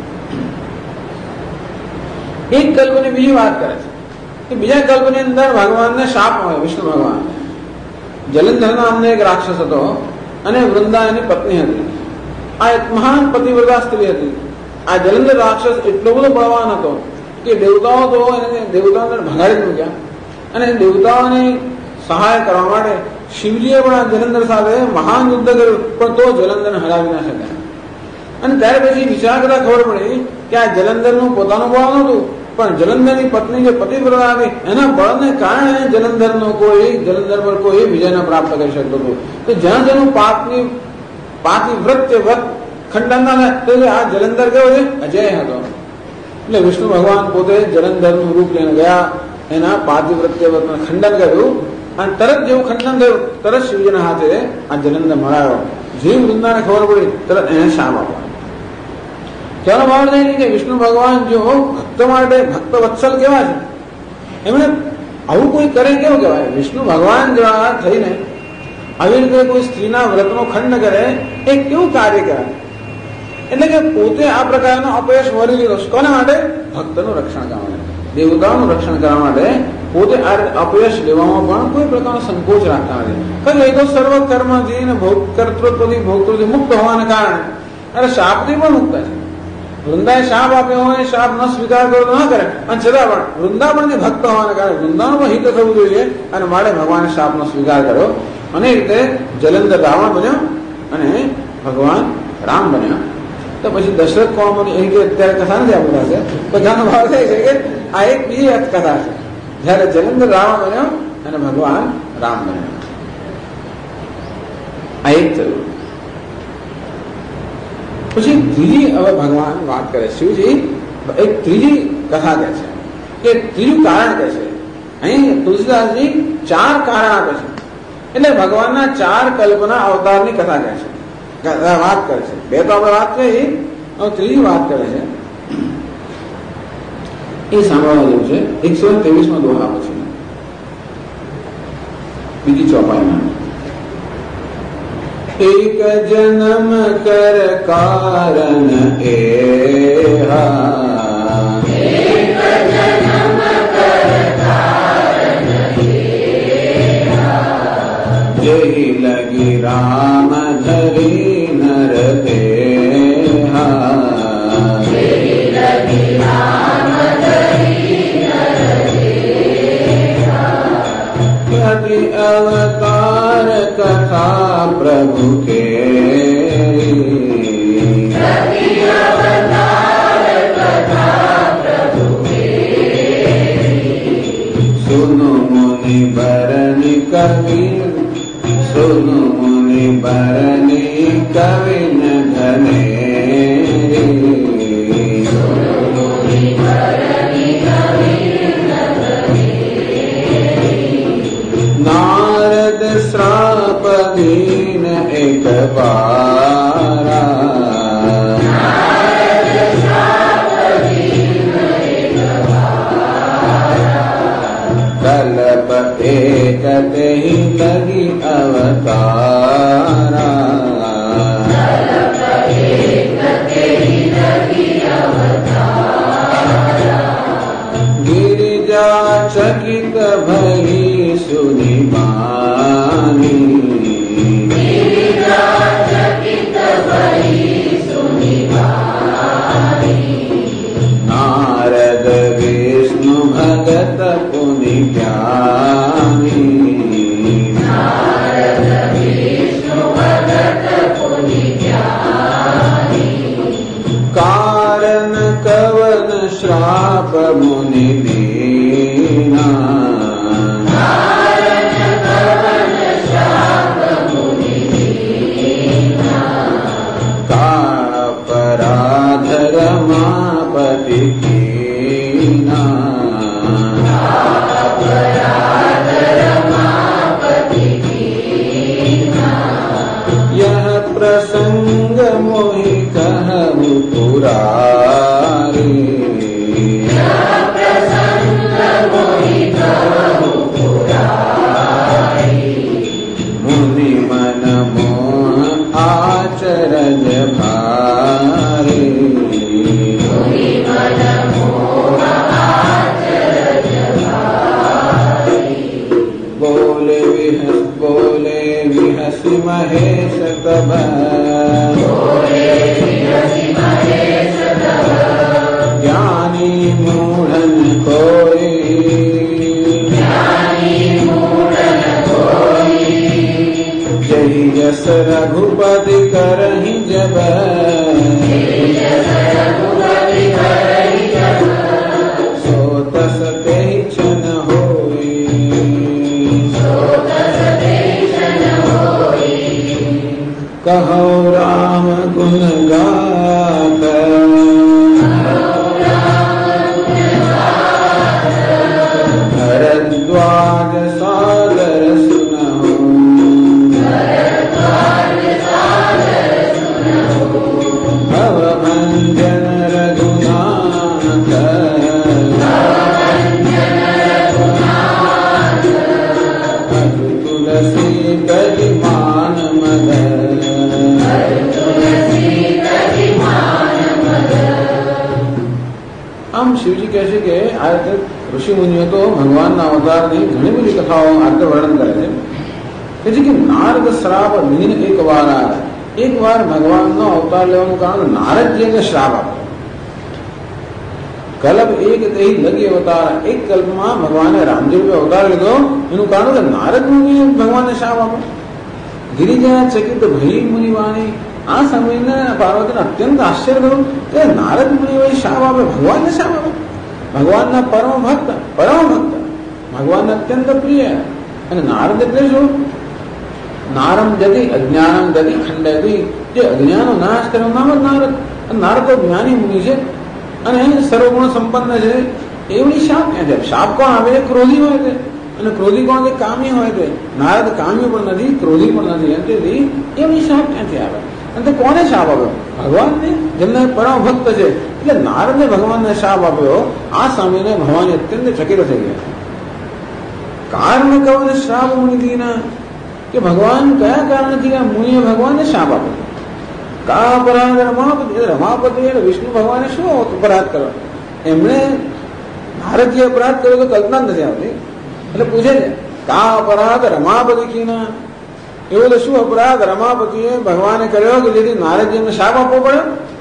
એક કલ્પની બીજી વાત કરે છે કે બીજા કલ્પની અંદર ભગવાનને શાપ હોય, વિષ્ણુ ભગવાનને. જલંધર નામનો એક રાક્ષસ હતો અને વૃંદા એની પત્ની હતી. આ એક મહાન પતિવ્રતા સ્ત્રી હતી. આ જલંધર રાક્ષસ એટલો બધો બળવાન હતો કે દેવતાઓ તો એને દેવતાઓને ભગાડી મૂક્યા. અને દેવતાઓની સહાય કરવા માટે શિવજીએ પણ આ જલંધર સાથે મહાન યુદ્ધ કર્યું, પણ તો જલંધરને હરાવી ના શક્યા. અને ત્યારે પછી વિચાર કરતા ખબર પડી કે આ જલંધરનું પોતાનું બળ નહોતું, પણ જલંધરની પત્ની જે પતિવ્રતા હતી એના બળને કારણે જલંધર પર કોઈ વિજય ન પ્રાપ્ત કરી શકતું હતું. તો જ્યાં જેનું પાતિવ્રત્ય વ્રત ખંડન ના થાય, આ જલંધર કેવો છે? અજય હતો. એટલે વિષ્ણુ ભગવાન પોતે જલંધરનું રૂપ લઈને ગયા, એના પાતિવ્રત્ય વ્રતનું ખંડન કર્યું. અને તરત જેવું ખંડન થયું, તરત શિવજીના હાથે આ જલંધર મરાયો. જીવ વૃંદાને ખબર પડી, તરત એને શાપ આપ્યો. તેનો ભાવ નહીં કે વિષ્ણુ ભગવાન જો ભક્ત માટે ભક્ત વત્સલ કેવા છે, એમણે આવું કોઈ કરે કેવું કહેવાય? વિષ્ણુ ભગવાન જેવા થઈને આવી રીતે કોઈ સ્ત્રીના વ્રતનો ખંડ કરે એ કેવું કાર્ય કહેવાય? એટલે કે પોતે આ પ્રકારનો અપયશ વરી લીધો. કોના માટે? ભક્તનું રક્ષણ કરવા માટે, દેવતાઓનું રક્ષણ કરવા માટે પોતે આ અપયશ લેવામાં પણ કોઈ પ્રકારનો સંકોચ રાખતા નથી. કારણ એ તો સર્વ કર્મથી અને કર્તૃત્વથી ભોગતૃત્વથી મુક્ત હોવાના કારણે અને શાપથી પણ મુક્ત છે. વૃંદાએ શાપ આપ્યો હોય, શાપ ન સ્વીકાર કરો તો ન કરે, અને છતાં પણ વૃંદાવનથી ભક્ત હોવાના કારણે વૃંદાવન પણ હિત થવું જોઈએ અને માટે ભગવાને શાપનો સ્વીકાર કર્યો. અને એ રીતે જલંધર રાવણ બન્યો અને ભગવાન રામ બન્યા. તો પછી દશરથ કોણ એ કે અત્યારે કથા નથી આપણી પાસે, બધાનો ભાવ થાય છે કે આ એક બીજી કથા છે. જયારે જલંધર રાવણ બન્યો અને ભગવાન રામ બન્યા, આ એક થયું. પછી ત્રીજી હવે ભગવાન વાત કરે, શિવજી એક ત્રીજી કથા કહે છે કે ત્રીજું કારણ કહે છે. અહીં તુલસીદાસજી 4 કારણ આપે છે. એટલે ભગવાનના 4 કલ્પના અવતારની કથા કહે છે, વાત કરે છે. 2 તો આપણે વાત કરી, હવે ત્રીજી વાત કરે છે. એ સાંભળવા જેવું છે. 123 દોહા પછી બીજી ચોપાઈમાં. એક જન્મ કર કારણ એહા, જેહી લગી રામ ધરી નર દેહા, કતિ અવતાર કથા પ્રભુ કે, સુનો મુનિ બરની કવિ, સુનો મુનિ બરની કવિન ઘને, નારદ શ્રાપ દીન એક બારા, કલ્પ એક તેહી લગી અવતારા, गिरिजा चकित भई सुनि बानी, नारद विष्णु भगत पुनि ज्ञानी, कारण कवन श्राप मुनि दीना, का अपराध रमापति कीना, यह प्रसंग मोहि कहु पुरारी, मुनि मन मोह आचरज भारी, बोले विहसी महेश तब, ज्ञानी मूढ़न कोई, जही जस रघुपति करहि जब, सो तस तेहि क्षण होई, कहो राम गुण गाथ, भरद्वाज सागर सुनहु, આમ શિવજી કહે છે કે આ રીતે ઋષિ મુનિઓ તો ભગવાનના અવતારની ઘણી બધી કથાઓ આ રીતે વર્ણન કરે છે કે નારદ શ્રાપ દિન એક વાર ભગવાનનો અવતાર લેવાનું કારણ નારદજીને શ્રાપ આપ્યો. કલ્પ એક તે લગી અવતાર, એક કલ્પમાં ભગવાને રામજી રૂપે અવતાર લીધો એનું કારણ કે નારદ મુનિએ ભગવાનને શ્રાપ આપ્યો. ગિરિજા ચકિત ભઈ મુનિવાણી, આ સમયને પાર્વતીને અત્યંત આશ્ચર્ય થયું કે નારદ મુનિ શાપ આપે, ભગવાનને શાપ આપે. ભગવાનના પરમ ભક્ત ભગવાનને અત્યંત પ્રિય. અને નારદ એટલે શું? નારમ જતી અજ્ઞાનમ જતી ખંડયતી, જે અજ્ઞાનનો નાશ કરે નામ જ નારદ. નારદ તો જ્ઞાની મુનિ છે અને સર્વગુણ સંપન્ન છે. એવડી શાપ ક્યાં છે? શાપ કોણ આવે? ક્રોધી હોય છે. અને ક્રોધી કોણ છે? કામી હોય છે. નારદ કામ્ય પણ નથી, ક્રોધી પણ નથી. તેથી એવડી શાપ ક્યાંથી આવે? અને કોને શાપ આપ્યો? ભગવાનને, જેમને પરમ ભક્ત છે. એટલે નારદે ભગવાનને શાપ આપ્યો. આ સામેને ભગવાન અત્યંત ચકિત થઈ ગયા. કારણ કહો શ્રાપ મુનિના, કે ભગવાન કયા કારણથી મુનિએ ભગવાનને શાપ આપ્યો? કા અપરાધ રમાપતિ વિષ્ણુ ભગવાને શું અપરાધ કર્યો? એમણે નારદજી અપરાધ કર્યો તો કલ્પના નથી આવતી. એટલે પૂછે છે કા અપરાધ રમાપતિ કીના, એવો તો શું અપરાધ રમાપતિએ ભગવાને કર્યો કે જેથી નારદજીને શાપ આપવો પડ્યો?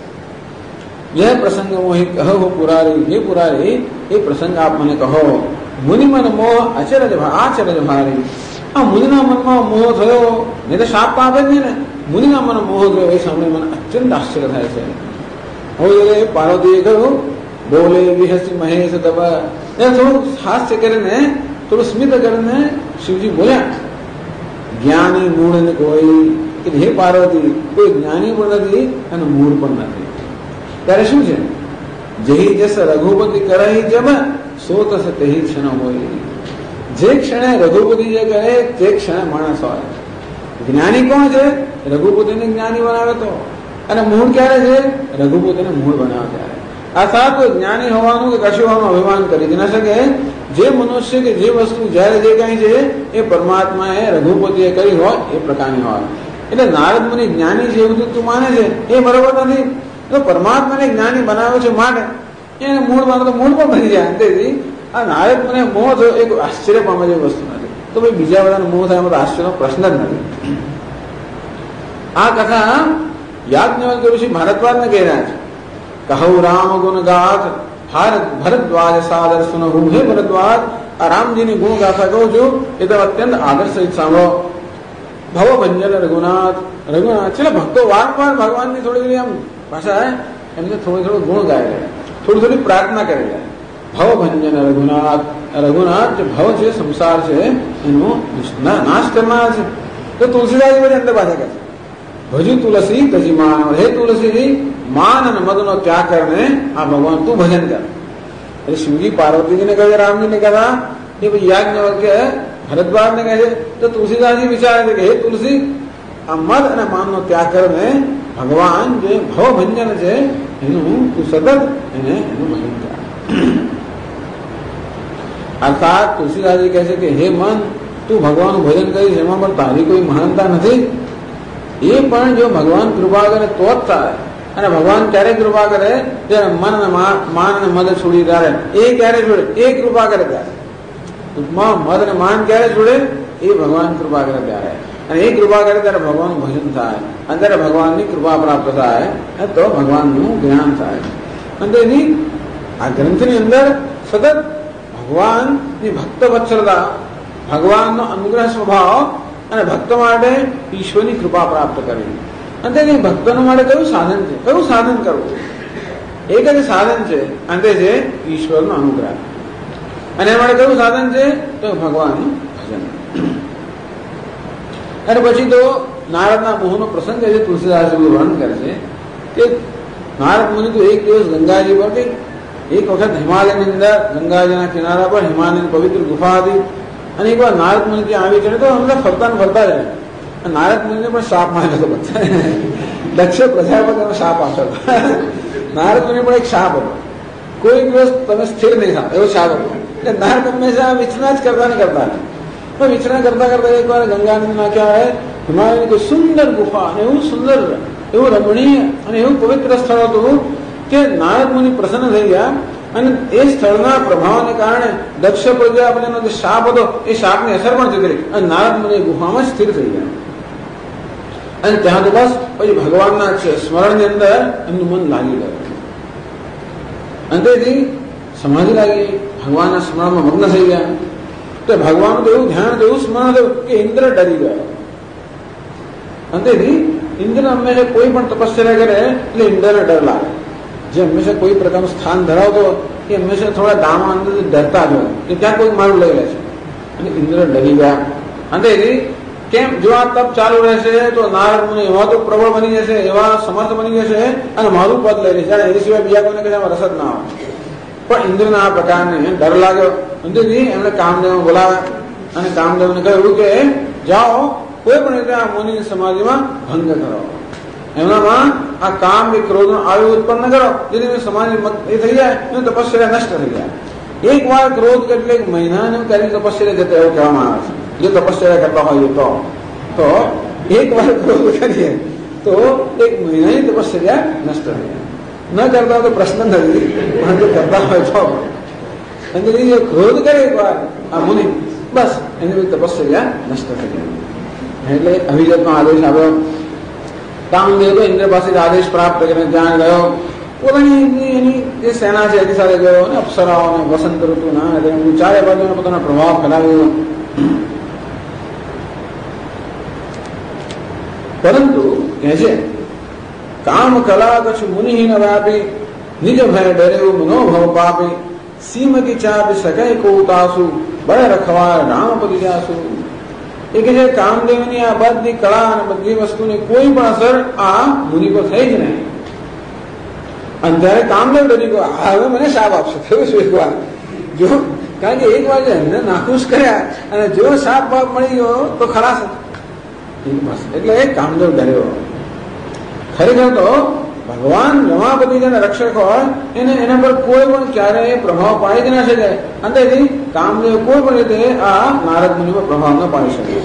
જે પ્રસંગ મોહી કહો પુરારી, હે પુરારી એ પ્રસંગ આપ મને કહો. મુનિ મન મોહ આચરજ ભારી, આ મુનિના મનમાં મોહ થયો, નહીં તો શાપ તો આપે જ નહીં ને. મુનિના મન મોહ થયો એ સાંભળી મને અત્યંત આશ્ચર્ય થાય છે. હવે પાર્વતીએ કહ્યું બોલે વિહસી મહેશ તબ, થોડું હાસ્ય કરીને, થોડું સ્મિત કરીને શિવજી બોલ્યા જ્ઞાની મૂળ ને કોઈ, કે હે પાર્વતી કોઈ જ્ઞાની પણ નથી અને મૂળ પણ નથી. ત્યારે શું છે? જહી જસ રઘુપતિ કરહી જબ સો તસ તેહી ક્ષણ હોય. જે ક્ષણે રઘુપતિ જે કહે તે ક્ષણે માણસ હોય. જ્ઞાની કોણ છે? રઘુપતિને જ્ઞાની બનાવે તો. અને મૂળ ક્યારે છે? રઘુપતિને મૂળ બનાવે ત્યારે. આ સાત જ્ઞાની હોવાનું કે કશું હોવાનું અભિમાન કરી જ ન શકે. જે મનુષ્ય કે જે વસ્તુ જયારે જે કઈ છે એ પરમાત્માએ રઘુપતિએ કરી હોય એ પ્રકારની હોય. એટલે નારદ મુનિ જ્ઞાની છે એવું તું માને છે એ બરોબર નથી. તો પરમાત્માને જ્ઞાની બનાવ્યો છે માટે એને મૂળ માનો તો મૂળ પણ બની જાય. અંતેથી આ નારદ મને મોહ થયો એક આશ્ચર્ય પામે જેવી વસ્તુ નથી. તો ભાઈ બીજા બધાને મોહ થાય એમાં તો આશ્ચર્યનો પ્રશ્ન જ નથી. આ કથા યાજ્ઞવલ્ક્ય ઋષિ ભારદ્વાજને કહી રહ્યા છે. કહું રામ ગુણ ગાથ ભરદ્વાજ સાદર સુનહુ. હે ભરદ્વાજ, આ રામજીની ગુણ ગાથા કહું છું એ તમે અત્યંત આદર સહિત સાંભળો. ભવભંજન રઘુનાથ, ચલો ભક્તો વારંવાર ભગવાનની થોડી ઘણી આમ ભાષા એમને થોડું ગુણ ગાય છે, થોડી પ્રાર્થના કરે છે. ભવભંજન રઘુનાથ, રઘુનાથ જે ભવ છે સંસાર છે એનો નાશ કરનાર છે. તો તુલસીદાસ બધી અંદર પાછા કહે છે ભજુ તુલસી તજી માન, હે તુલસી માન અને મદનો ત્યાગ કરીને આ ભગવાન તું ભજન કર. એટલે શિવજી પાર્વતીજીને કહે છે, રામજીને કહ્યા એ પછી યાજ્ઞવલ્ક્ય ભરદ્વાજને કહે છે. તો તુલસીદાસજી વિચારે છે કે હે તુલસી આ મદ અને માનનો ત્યાગ કરીને ભગવાન જે ભવભંજન છે એનું તું સતત એનું ભજન કર. અર્થાત તુલસીદાસજી કહે છે કે હે મન, તું ભગવાનનું ભજન કરીશ એમાં પણ તારી કોઈ મહાનતા નથી. એ પણ જો ભગવાન કૃપા કરે તો જ થાય. અને ભગવાન ક્યારે કૃપા કરે? જ્યારે મન અને માન અને મદ છોડી ત્યારે. એ ક્યારે છોડે? એ કૃપા કરે ત્યારે. ટૂંકમાં મદ અને માન ક્યારે છોડે? એ ભગવાન કૃપા કરે ત્યારે. અને એ કૃપા કરે ત્યારે ભગવાનનું ભજન થાય અને ત્યારે ભગવાનની કૃપા પ્રાપ્ત થાય તો ભગવાનનું જ્ઞાન થાય. અને તેથી આ ગ્રંથની અંદર સતત ભગવાનની ભક્ત વત્સલતા, ભગવાનનો અનુગ્રહ સ્વભાવ અને ભક્ત માટે ઈશ્વરની કૃપા પ્રાપ્ત કરવી. અને તે ભક્તોને માટે કયું સાધન છે? કયું સાધન કરવું? એક જ સાધન છે, અંતે છે ઈશ્વરનો અનુગ્રહ. અને એ માટે કયું સાધન છે? તો ભગવાનનું ભજન. અને પછી તો નારદના મોહનો પ્રસંગ છે તુલસીદાસ વર્ણન કરે છે કે નારદ મુનિ તો એક દિવસ ગંગાજી પર એક વખત હિમાલયની અંદર ગંગાજીના કિનારા પર હિમાલયની પવિત્ર ગુફા હતી. અને એક વાર નારદ મુનિ ત્યાં આવી ચડે તો અંદર ફરતા જાય. નારદ મુનિને પણ શાપ માર્યો હતો. દક્ષ પ્રજાપતિનો શાપ આપ્યો હતો. નારદ મુનિ પણ એક શાપ હતો, કોઈ દિવસ તમે સ્થિર નહીં થાવ એવો શાપ હતો. એટલે નારદ હંમેશા વિચરણા જ કરતા ને કરતા. પણ વિચરણા કરતા કરતા એક વાર ગંગાનદીમાં ક્યાં આવે હિમાલયની કોઈ સુંદર ગુફા અને એવું સુંદર, એવું રમણીય અને એવું પવિત્ર સ્થળ હતું કે નારદ મુનિ પ્રસન્ન થઈ ગયા અને એ સ્થળના પ્રભાવને કારણે દક્ષ પ્રજાપતિનો જે શાપ હતો એ શાપની અસર પણ જતી રહી અને નારદ મુનિ ગુફામાં સ્થિર થઈ ગયા. અને ત્યાં તો બસ પછી ભગવાનના સ્મરણની અંદર એમનું મન લાગી ગયું. અંતેથી સમાધિ લાગી, ભગવાનના સ્મરણમાં મગ્ન થઈ ગયા. તો ભગવાનનું તો એવું ધ્યાન, એવું સ્મરણ થયું કે ઇન્દ્ર ડરી ગયો. અંતેથી ઇન્દ્ર હંમેશા કોઈ પણ તપસ્યા કરે એટલે ઇન્દ્રને ડર લાગે. જે હંમેશા કોઈ પ્રકારનું સ્થાન ધરાવતો એ હંમેશા થોડા દામા અંદરથી ડરતા જ હોય કે ત્યાં કોઈ મારું લઈ લે છે. અને ઇન્દ્ર ડરી ગયા. અંતેથી કેમ જો આ તપ ચાલુ રહેશે તો નારદ મુનિ એવા તો પ્રબળ બની જશે, એવા સમર્થ બની જશે અને મારું પદ લઈ લેશે. એ સિવાય બીજા કોઈને કશામાં રસ જ ના આવે. પણ ઇન્દ્રના આ પ્રકારને ડર લાગ્યો. અંતેથી એમણે કામદેવ બોલાવ્યા અને કામદેવને કહ્યું કે જાઓ કોઈ પણ રીતે આ મુનિની સમાધિમાં ભંગ કરો. એમનામાં આ કામ કે ક્રોધનો આયુ ઉત્પન્ન કરો જેથી સમાધિ એ થઈ જાય અને તપસ્યા નષ્ટ થઈ જાય. એક વાર ક્રોધ કેટલીક મહિનાને કરી તપસ્યા જતા એવું કહેવામાં આવે છે. જો તપસ્યા કરતા હોય તો એક વાર ક્રોધ કરીએ તો એક મહિનાની તપસ્યા નષ્ટ થઈ જાય. ન કરતા તો પ્રશ્ન નથી, પણ જો કરતા હોય તો અને જો ક્રોધ કરે એક વાર આ મુનિ બસ એની તપસ્યા નષ્ટ થઈ જાય. એટલે અભિજતનો આદેશ આવ્યો. કામદેવ તો ઇન્દ્ર પાસે આદેશ પ્રાપ્ત કરીને ત્યાં ગયો. પોતાની એની જે સેના છે એની સાથે ગયો અને અપ્સરાઓ અને વસંત ઋતુના ચારે બાજુનો પોતાનો પ્રભાવ ફેલાવ્યો. પરંતુ કહે છે કામ કલા કછુ મુનિહીન વ્યાપી નિજ ભય ડરે મનોભવ પાપી સીમતી ચાપી સકય કૌતાસુ બળ રખવા રામપતિ જાસુ. એ કે છે કામદેવની આ બધી કળા અને બધી વસ્તુની કોઈ પણ અસર આ મુનિ પર થઈ જ નહીં. અને ત્યારે કામદેવ ડરી ગયો, હવે મને શાપ આપશે. થયું શું એક વાર જો, કારણ કે એક વાર એમને નાખુશ કર્યા અને જો શાપ બાપ મળી ગયો તો ખલાસ. એટલે કામદેવ ડર્યો. ખરેખર તો ભગવાન રમાપતિ જેના રક્ષક હોય એને એના પર કોઈ પણ ક્યારેય પ્રભાવ પાડી જ ના શકે. અંતેથી કામદેવ કોઈ પણ રીતે આ નારદ મુનિ પર પ્રભાવ ન પાડી શકે.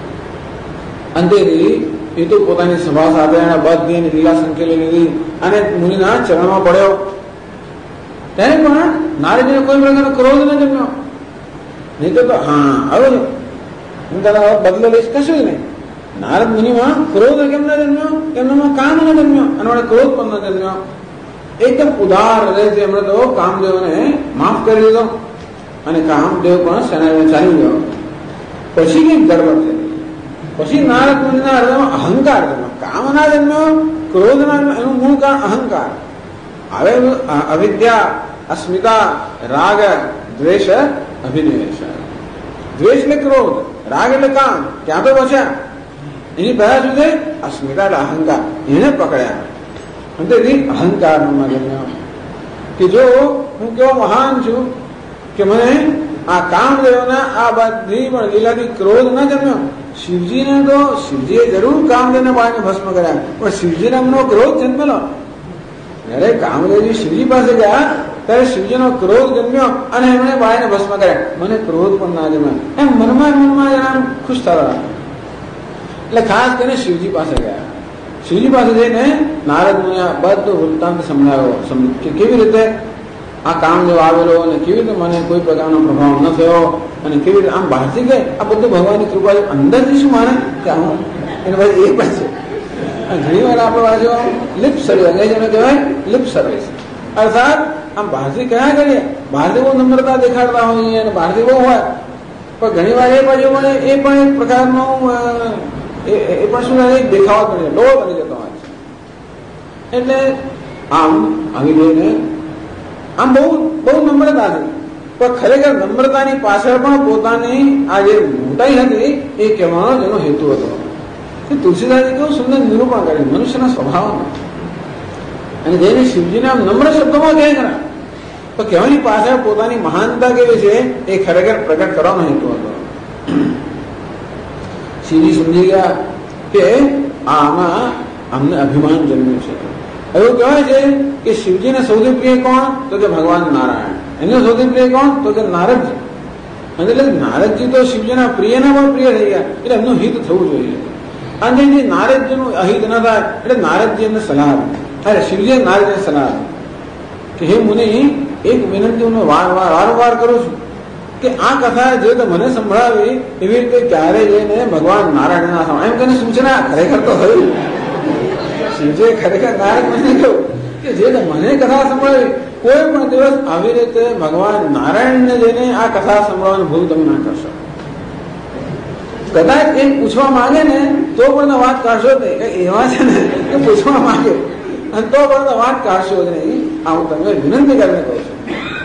અંતેથી એ તો પોતાની સભા સાથે એના બધી એની લીલા સંકેલી લીધી અને મુનિના ચરણમાં પડ્યો. ત્યારે પણ નારદજીને કોઈ પ્રકારનો ક્રોધ ન જમ્યો. નહીં તો હા હવે હું તારા બદલો લઈશ, કશું જ નહીં. નારદ મુનિમાં ક્રોધ કેમ ન જન્મ્યો? એમનામાં કામ ન જન્મ્યો અને વડે ક્રોધ પણ ન જન્મ્યો. એકદમ ઉદાર હૃદયથી એમણે તો કામદેવને માફ કરી દીધો અને કામદેવ પણ સેનાએ ચાલી ગયો. પછી કઈ ગડબડ થઈ. પછી નારદ મુનિના હૃદયમાં અહંકાર જન્મ્યો. કામ ના જન્મ્યો, ક્રોધ ના જન્મ્યો. એનું મૂળ કારણ અહંકાર. હવે અવિદ્યા, અસ્મિતા, રાગ, દ્વેષ, અભિનિવેશ. દ્વેષ એટલે ક્રોધ, રાગ એટલે કામ. ત્યાં તો બચ્યા. એની પહેલા શું છે? અસ્મિતા એટલે અહંકાર. એને પકડ્યા. અંતેથી અહંકાર જન્મ્યો કે જો હું કેવો મહાન છું કે મને આ કામદેવના આ બધી પણ લીલાથી ક્રોધ ન જન્મ્યો. શિવજીને તો શિવજીએ જરૂર કામદેવને બાળને ભસ્મ કર્યા, પણ શિવજીને એમનો ક્રોધ જન્મેલો. જયારે કામદેવજી શિવજી પાસે ગયા ત્યારે શિવજીનો ક્રોધ જન્મ્યો અને એમણે બાળને ભસ્મ કર્યા. મને ક્રોધ પણ ના જન્મ્યો. એમ મનમાં જરા ખુશ થતા. એટલે ખાસ કરીને શિવજી પાસે ગયા. શિવજી પાસે જઈને નારદ મુનિએ બધો વૃત્તાંત સમજાવ્યો કે કેવી રીતે આ કામદેવ આવેલો અને કેવી રીતે મને કોઈ પ્રકારનો પ્રભાવ ન થયો અને કેવી રીતે આમ બહારથી ગઈ. આ બધું ભગવાનની કૃપા. અંદરથી શું માને કે આમ એને ભાઈ એ પણ છે. ઘણી વાર આપણે બાજુ લિપ સર્વિસ, અંગ્રેજીને કહેવાય લિપ સર્વિસ. અર્થાત આમ બહારથી કયા કરીએ, બહારથી બહુ નમ્રતા દેખાડતા હોઈએ અને બહારથી બહુ હોય, પણ ઘણી વાર એ બાજુ મને એ પણ એક પ્રકારનો એ પણ શું એક દેખાવા બની જાય, ડોળ બની જતો હોય છે. એટલે આમ આવી જોઈને આમ બહુ બહુ નમ્રતા હતી, પણ ખરેખર નમ્રતાની પાછળ પણ પોતાની આ જે મોટાઈ હતી એ કહેવાનો જેનો હેતુ હતો. તુલસીદાસજી કેવું સુંદર નિરૂપણ કર્યું મનુષ્યના સ્વભાવમાં. અને જેને શિવજીને આમ નમ્ર શબ્દોમાં કહે ખરા, તો કહેવાની પાછળ પોતાની મહાનતા કેવી છે એ ખરેખર પ્રગટ કરવાનો હેતુ હતો. શિવજી સમજી ગયા કે આમાં અમને અભિમાન જન્મ્યું છે. એવું કહેવાય છે કે શિવજીને સૌથી પ્રિય કોણ? તો કે ભગવાન નારાયણ. એને સૌથી પ્રિય કોણ? તો કે નારદજી. અને એટલે નારદજી તો શિવજીના પ્રિયના પણ પ્રિય થઈ ગયા. એટલે એમનું હિત થવું જોઈએ. અને જે નારદજીનું અહિત ન થાય એટલે નારદજી એમને સલાહ આપી. અરે શિવજીએ નારદજીને સલાહ આપી કે હે મુનિ, એક વિનંતી હું વારંવાર કરું છું કે આ કથા જે તો મને સંભળાવી એવી રીતે ક્યારે જઈને ભગવાન નારાયણ ના સંભળાય એમ કને સૂચના ખરેખર તો થયું. શિવજીએ ખરેખર નારાયણ મને કહ્યું કે જે મને કથા સંભળાવી કોઈ પણ દિવસ આવી રીતે ભગવાન નારાયણને જઈને આ કથા સંભળાવવાની ભૂલ તમે ના કરશો. કદાચ એમ પૂછવા માંગે ને તો પણ વાત કાઢશો જ નહીં. એવા છે ને કે પૂછવા માંગે અને તો પણ વાત કાઢશો જ નહીં. આ હું તમને વિનંતી કરીને કહું છું.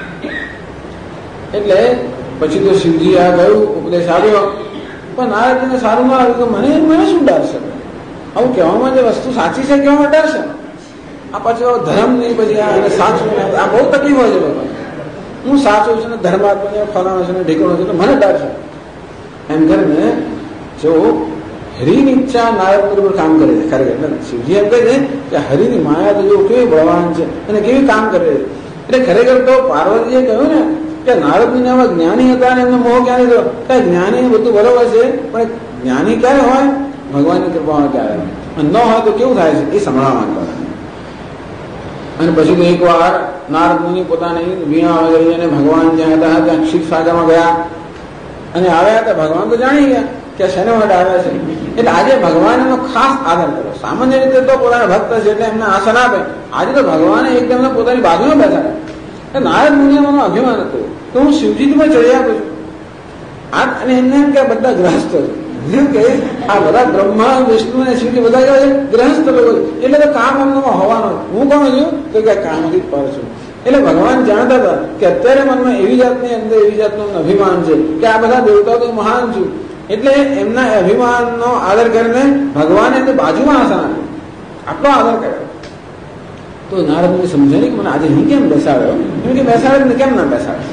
એટલે પછી તો શિવજી આ ગયું ઉપદેશ આવ્યો પણ નારદજીને સારું ના આવ્યું કે મને શું ડર છે? આવું કહેવામાં જે વસ્તુ સાચી છે કહેવામાં ડર છે. આ પછી ધર્મ નહીં પછી આ સાચું આ બહુ તકલીફ હોય છે લોકો. હું સાચું છું ને ધર્માત્મા ફલાણો છે ને ઢીકણો છે તો મને ડર છે એમ કરીને જો હરિની ઈચ્છા નારદ ઉપર કામ કરે છે. ખરેખર શિવજી એમ કહે છે કે હરિની માયા તો જો કેવી બળવાન છે અને કેવી કામ કરે છે. એટલે ખરેખર તો પાર્વતીએ કહ્યું ને કે નારદની આવા જ્ઞાની હતા ને એમનો મોહ ક્યારે થયો? કઈ જ્ઞાની બધું બરોબર છે પણ જ્ઞાની ક્યારે હોય? ભગવાનની કૃપામાં ક્યારે હોય? ન હોય તો કેવું થાય છે એ સંભળાવવા માંગતા. અને પછી તો એક વાર નારદ મુનિ પોતાની વીણા વગાડી અને ભગવાન જ્યાં હતા ત્યાં ક્ષીરસાગરમાં ગયા અને આવ્યા હતા. ભગવાન તો જાણી ગયા કે શેના માટે આવ્યા છે. એટલે આજે ભગવાનનો ખાસ આદર કર્યો. સામાન્ય રીતે તો પોતાના ભક્ત છે એટલે એમને આસન આપે. આજે તો ભગવાને એકદમ પોતાની બાજુમાં બેઠા. નારદ મુનિએ મને અભિમાન હતું તો હું શિવજીમાં ચડી આપું છું. અને એમને એમ કે બધા ગ્રહસ્થ કે આ બધા બ્રહ્મા વિષ્ણુ અને શિવજી બધા કહેવાય ગ્રહસ્થ લોકો એટલે તો કામ એમનામાં હોવાનું. હું કોણ છું તો કે કામથી પર છું. એટલે ભગવાન જાણતા હતા કે અત્યારે મનમાં એવી જાતની અંદર એવી જાતનું અભિમાન છે કે આ બધા દેવતાઓ તો મહાન છું. એટલે એમના અભિમાનનો આદર કરીને ભગવાને એમની બાજુમાં આસન આપ્યું. આટલો આદર કર્યો તો નારદને સમજાય કે મને આજે અહીં કેમ બેસાડ્યો? એમ કે બેસાડે કેમ ના બેસાડે?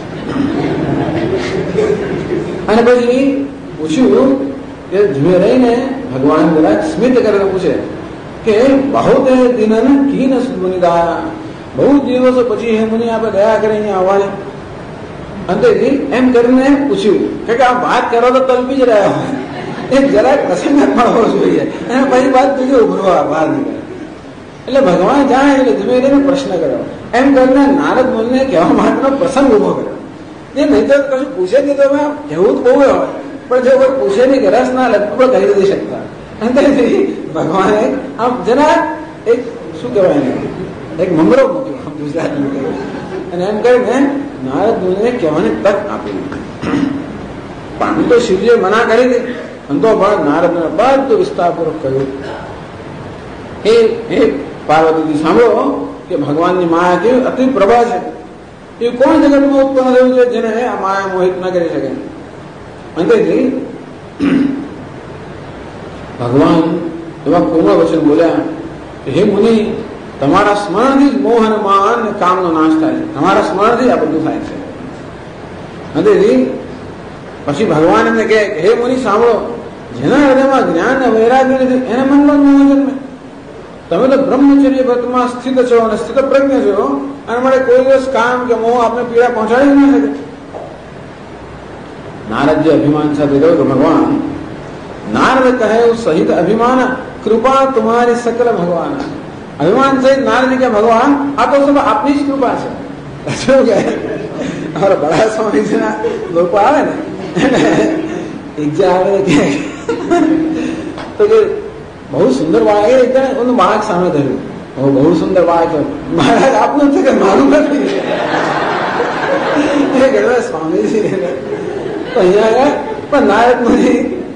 અને પછી પૂછ્યું કે ધીમે રહીને ભગવાન જરાક સ્મિત કરીને પૂછે કે બહુ તે દિન કીન મુનિદા, બહુ દિવસો પછી હે મુનિ આપણે દયા કરી અહીંયા આવવાની. અંતેથી એમ કરીને પૂછ્યું કે આ વાત કરો તો તલપી જ રહ્યા હોય એ જરાક પ્રસંગાત્મક હોવો જોઈએ અને પછી વાત બીજું ઉભરવા બહાર નીકળે. એટલે ભગવાન જાણે એટલે ધીમે ધીમે પ્રશ્ન કર્યો. એમ કરીને નારદ મુનિને કહેવા માટેનો પ્રસંગ ઉભો કર્યો. એ નહીં તો કશું પૂછે નહીં તો કહેવું તો બહુ હોય પણ જો કોઈ પૂછે નહીં કે રસ ના લગભગ કહી નથી શકતા. અંતેથી ભગવાને આમ જરા એક શું કહેવાય એક મમરો મૂક્યો ગુજરાતમાં કહ્યું અને એમ કરીને નારદ મુનિને કહેવાની તક આપી. પણ તો શિવજીએ મના કરી હતી અને તો પણ નારદ બધું વિસ્તારપૂર્વક કહ્યું. હે પાર્વતીજી સાંભળો કે ભગવાનની માયા કેવી અતિ પ્રભા છે. એ કોણ જગતમાં ઉત્પન્ન થયું છે જેને આ માયા મોહિત ન કરી શકે? અંતેથી ભગવાન એવા પૂર્ણ વચન બોલ્યા કે હે મુનિ, તમારા સ્મરણથી જ મોહ અને માન અને કામનો નાશ થાય છે. તમારા સ્મરણથી આ બધું થાય છે. અંતેથી પછી ભગવાન એમને કહે કે હે મુનિ સાંભળો, જેના હૃદયમાં જ્ઞાન અને વૈરાગ્ય નથી એને મનમાં મોહ જન્મે. તમે તો બ્રહ્મચર્ય વ્રતમાં સ્થિત છો અને સ્થિત પ્રજ્ઞ છો અને માટે કોઈ દિવસ કામ કે મોહ આપને પીડા પહોંચાડી ના શકે. નારદજી અભિમાન સાથે કહ્યું કે ભગવાન, નારદ કહે સહિત અભિમાન કૃપા તમારી સકલ ભગવાન. અભિમાન સહિત નારદજી કે ભગવાન આ તો સબ આપની જ કૃપા છે. શું કહે અમારા બડા સ્વામીજીના લોકો આવે ને એક જે આવે તો કે બહુ સુંદર બાળક એકદમ બાળક સામે ધર્યું બહુ સુંદર બાળક મહારાજ આપનું છે કે મારું નથી. સ્વામીજી તો અહીંયા આગળ પણ નારદ મુનિ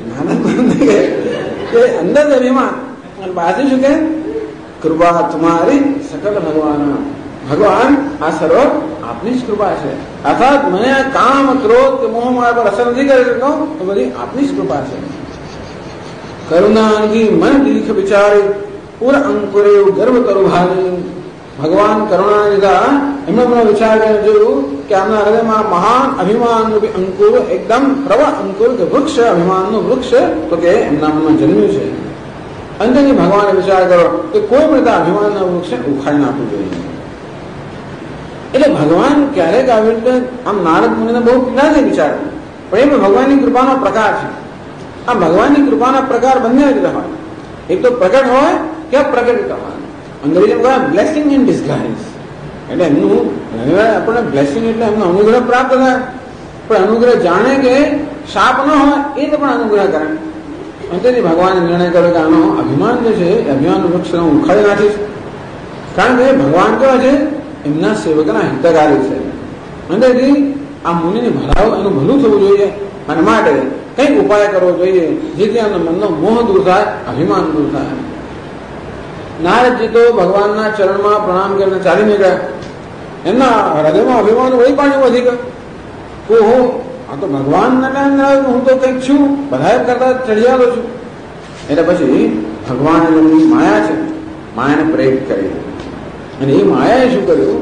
કે અંદર જ અભિમાન અને બાજુ શું કે કૃપા તમારી સકલ ભગવાન. ભગવાન આ સર્વ આપની જ કૃપા છે. અર્થાત મને આ કામ ક્રોધ કે મોહ મારા પર અસર નથી કરી શકતો તો બધી આપની જ કૃપા છે. કરુણાની મન દીખ વિચારી પૂર અંકુરે ગર્વ કરું ભારી. ભગવાન કરુણા લીધા એમણે મને વિચાર કરીને જોયું કે આમના હૃદયમાં મહાન અભિમાનનું અંકુર એકદમ પ્રબળ અંકુર કે વૃક્ષ અભિમાનનું વૃક્ષ તો કે એમના મનમાં જન્મ્યું છે. અંતેથી ભગવાને વિચાર કરો કે કોઈ પણ અભિમાનના વૃક્ષને ઉખાડી નાખવું જોઈએ. એટલે ભગવાન ક્યારેક આવી રીતે આમ નારદ મુનિને બહુ પીડાથી વિચાર પણ એ ભગવાનની કૃપાનો પ્રકાર છે. આ ભગવાનની કૃપાના પ્રકાર બંને રીતે હોય. એક તો પ્રગટ હોય કે પ્રગટ કરવાનું. અંગ્રેજીમાં કહે બ્લેસિંગ ઇન ડિસ્ગાઇઝ. એટલે એમનું આપણને બ્લેસિંગ એટલે એમનો અનુગ્રહ પ્રાપ્ત થાય, પણ અનુગ્રહ જાણે કે શાપ ન હોય એ તો પણ અનુગ્રહ કરે. અંતેથી ભગવાને નિર્ણય કર્યો કે આનો અભિમાન જે છે એ અભિમાન વૃક્ષ હું ઉખાડી નાખીશ. કારણ કે ભગવાન કેવા છે, એમના સેવકના હિતકારી છે. અંતેથી આ મુનિને ભલાવ એનું ભલું થવું જોઈએ અને માટે કંઈક ઉપાય કરવો જોઈએ જેથી આમના મનનો મોહ દૂર થાય, અભિમાન દૂર થાય. નારદજી તો ભગવાનના ચરણમાં પ્રણામ કરીને ચાલી નીકળ્યા. એમના હૃદયમાં અભિમાન વળી પાણી વધી ગયો. ઓહો, આ તો ભગવાનના હું તો કંઈક છું, બધા કરતા ચડિયાલો છું. એટલે પછી ભગવાન એમની માયા છે, માયાને પ્રેરિત કરી. અને એ માયાએ શું કર્યું,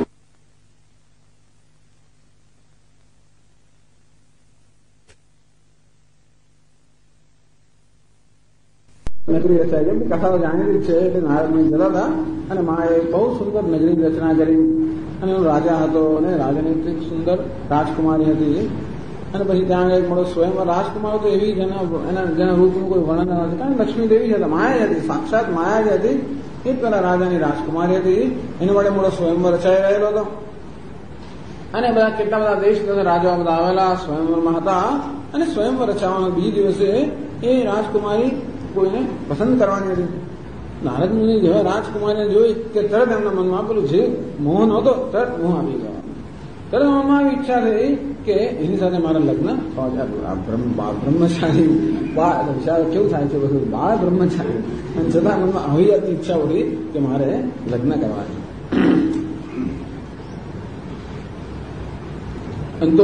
નગરી રચાઈ ગઈ. કથાઓ જાણેલી છે. એટલે નારદમુનિ જતા હતા અને માએ બહુ સુંદર નગરીની રચના કરી. અને એનો રાજા હતો અને રાજાની એક સુંદર રાજકુમારી હતી. અને પછી ત્યાં એક મોટો સ્વયંવર. રાજકુમાર તો એવી જેના રૂપનું કોઈ વર્ણન નથી, કારણ લક્ષ્મી દેવી હતા, માયા જ હતી, સાક્ષાત માયા જ હતી. એ જ પેલા રાજાની રાજકુમારી હતી. એની વડે મોટો સ્વયંવર રચાઈ રહેલો હતો. અને બધા કેટલા બધા દેશ રાજાઓ બધા આવેલા સ્વયંવરમાં હતા. અને સ્વયંવર રચાવાના બીજ દિવસે એ રાજકુમારી કોઈને પસંદ કરવાની હતી. નારદ મુનિ જેવા રાજકુમારીને જોઈ કે તરત એમના મનમાં પેલું જે મોહ નહોતો, તરત મોહ આવી ગયો. તરત મનમાં આવી ઈચ્છા થઈ કે એની સાથે મારા લગ્ન બ્રહ્મચારી વિચાર કેવું થાય છે બધું, બાળ બ્રહ્મચારી. અને છતાં મનમાં આવી જતી ઈચ્છા ઉઠી કે મારે લગ્ન કરવા છે. તો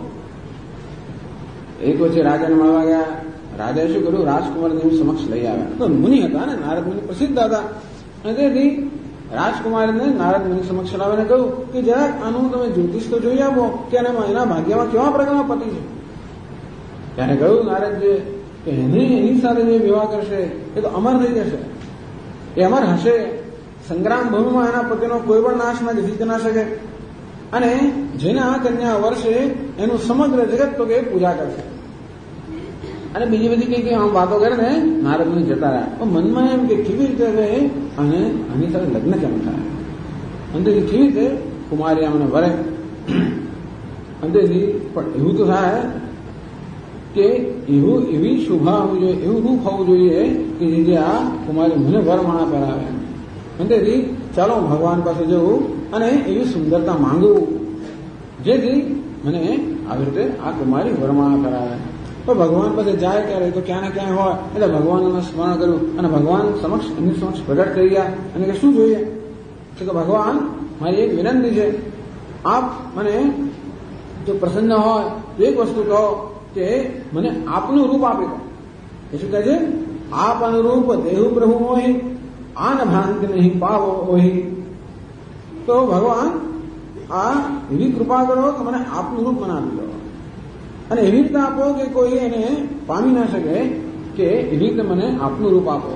એક વચ્ચે રાજાને મળવા ગયા. રાજાએ શું કર્યું, રાજકુમારને સમક્ષ લઈ આવ્યા. તો મુનિ હતા ને, નારદ મુનિ પ્રસિદ્ધ હતા. અને તેથી રાજકુમારને નારદ મુનિ સમક્ષ લાવીને કહ્યું કે જરાક આનું તમે જ્યોતિષ તો જોઈ આપો કે એના ભાગ્યમાં કેવા પ્રકારના પતિ છે. ત્યારે કહ્યું નારદજી કે એની સાથે જે વિવાહ કરશે એ તો અમર થઈ જશે, એ અમર હશે. સંગ્રામ ભૂમિમાં એના પતિનો કોઈ પણ નાશમાં જીતી ના શકે. અને જેને આ કન્યા વર્ષે એનું સમગ્ર જગત તો કે પૂજા કરશે. અને બીજી બધી કઈ આમ વાતો કરીને નારદ મુનિ જતા રહ્યા. તો મનમાં એમ કે કેવી રીતે હવે અને આની સાથે લગ્ન કેમ થાય, અંતેથી કેવી રીતે કુમારી અમને વરે. અંતેથી પણ એવું તો થાય કે એવી શોભા હોવી જોઈએ, એવું રૂપ હોવું જોઈએ કે જે આ કુમારી મને વરમાળા કરાવે. અંતેથી ચાલો ભગવાન પાસે જવું અને એવી સુંદરતા માંગવું જેથી મને આવી રીતે આ કુમારી વરમાળા કરાવે. તો ભગવાન પાસે જાય ક્યારે તો ક્યાં ને ક્યાં હોય. એટલે ભગવાનનું સ્મરણ કર્યું અને ભગવાન સમક્ષ એમની સમક્ષ પ્રગટ થઈ ગયા. અને કે શું જોઈએ કે ભગવાન મારી એક વિનંતી છે, આપ મને જો પ્રસન્ન હોય તો એક વસ્તુ કહો કે મને આપનું રૂપ આપી દો. એ શું કહે છે, આપ અનુરૂપ દેહુ પ્રભુ મોહી આન ભ્રાંતિ નહીં પાવો ઓહી. તો ભગવાન આ એવી કૃપા કરો કે મને આપનું રૂપ મને આપી દો. અને એવી રીતે આપો કે કોઈ એને પામી ના શકે, કે એવી રીતે મને આપનું રૂપ આપો.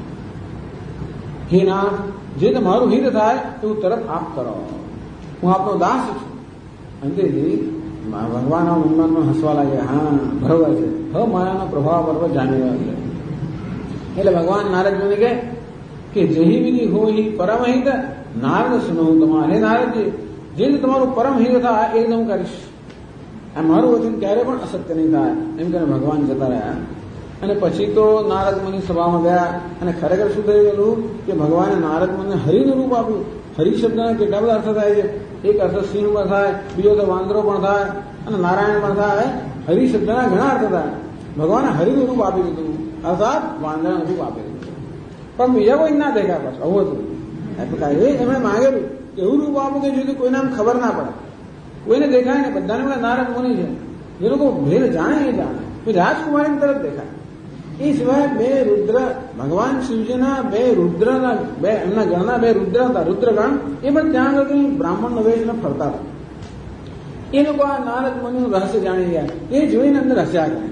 હે નાથ, જે તમારું હિત થાય એવું તરત આપ કરો, હું આપનો દાસ છું. અંતેથી ભગવાન મનમાં હસવા લાગે. હા બરોબર છે, હવે માયાનો પ્રભાવ બરોબર જાણી રહ્યો છે. એટલે ભગવાન નારદજીને કે જેહી વિધિ હોય પરમહિત નારદ સુનો તમારે. હે નારદજી, જે તમારું પરમ હિત થાય એ હું કરીશ. આ મારું વચન ક્યારે પણ અસત્ય નહીં થાય એમ કરીને ભગવાન જતા રહ્યા. અને પછી તો નારદ મુનિ સભામાં ગયા. અને ખરેખર શું થઈ ગયેલું કે ભગવાને નારદ મુનિને હરિનું રૂપ આપ્યું. હરિ શબ્દના કેટલા બધા અર્થ થાય છે. એક અર્થ સિંહ પણ થાય, બીજો તો વાંદરો પણ થાય અને નારાયણ પણ થાય. હરિ શબ્દના ઘણા અર્થ થાય. ભગવાને હરિનું રૂપ આપી દીધું, અર્થાત વાંદરાનું રૂપ આપી દીધું. પણ બીજા કોઈ ના દેખાય. પાછું આવું હતું એમણે માંગેલું કે એવું રૂપ આપું કે જેથી કોઈને આમ ખબર ના પડે, કોઈને દેખાય ને. બધાને બધા નારદ મુનિ છે, જે લોકો ભેદ જાણે એ જાણે. રાજકુમારીની તરફ દેખાય. એ સિવાય બે રુદ્ર, ભગવાન શિવજીના બે રુદ્રના એમના ગણના બે રુદ્ર હતા, રુદ્રગણ. એ પણ ત્યાં આગળ બ્રાહ્મણ વેશને ફરતા હતા. એ લોકો આ નારદ મુનિનું રહસ્ય જાણી ગયા. એ જોઈને અંદર હસ્યા કરે.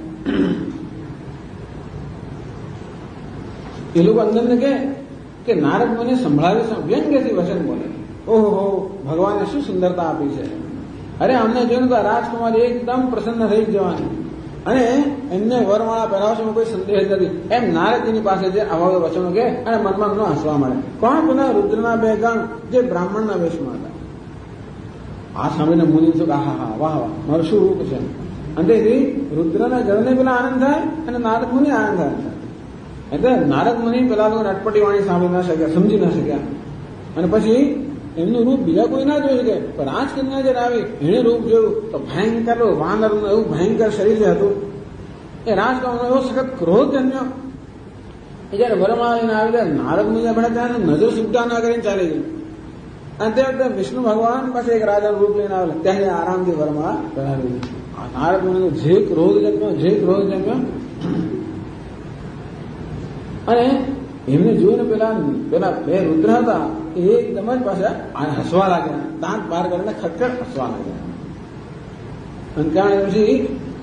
એ લોકો અંદરને કે નારદ મુનિ સંભળાવી વ્યંગ્યથી વચન બોલે. ઓહો, ભગવાને શું સુંદરતા આપી છે. અરે અમને જોયું તો રાજકુમારી એકદમ પ્રસન્ન થઈ જવાની અને એમને વરમાળા પહેરાવશે કોઈ સંદેહ નથી એમ નારદજીની પાસે જે આવા વચનો કે અને મનમાં ન હસવા મળે. કોણ પેલા રુદ્રના બે ગણ જે બ્રાહ્મણના વેશમાં હતા. આ સાંભળીને મુનિ શું હા હા વાહ વાહ મારું શું રૂપ છે. અંતેથી રુદ્રના જળને પેલા આનંદ થાય અને નારદ મુનિ આનંદ થાય. એટલે નારદ મુનિ પેલા લોકો અટપટી વાણી સાંભળી ના શક્યા, સમજી ના શક્યા. અને પછી એમનું રૂપ બીજા કોઈ ના જોઈ શકે. પણ રાજકન્યા જયારે આવી એને રૂપ જોયું તો ભયંકર વાનરનું એવું ભયંકર શરીર હતું. એ રાજકન્યાનો એવો સખત ક્રોધ જન્મ્યો. એ જયારે વરમાળીને આવી ગયા નારદ મુનિ આપણે ત્યાં નજર સુદ્ધા ના કરીને ચાલી ગઈ. અને તે વખતે વિષ્ણુ ભગવાન પાસે એક રાજાનું રૂપ લઈને આવેલા ત્યાં આરામથી વરમાળા પહેરાવી. આ નારદ મુનિનો જે ક્રોધ જન્મ્યો અને એમને જોઈને પેલા બે રુદ્ર હતા એ એકદમ જ પાછા હસવા લાગ્યા, દાંત બહાર કરીને ખટખટ હસવા લાગ્યા. અને ત્યાં પછી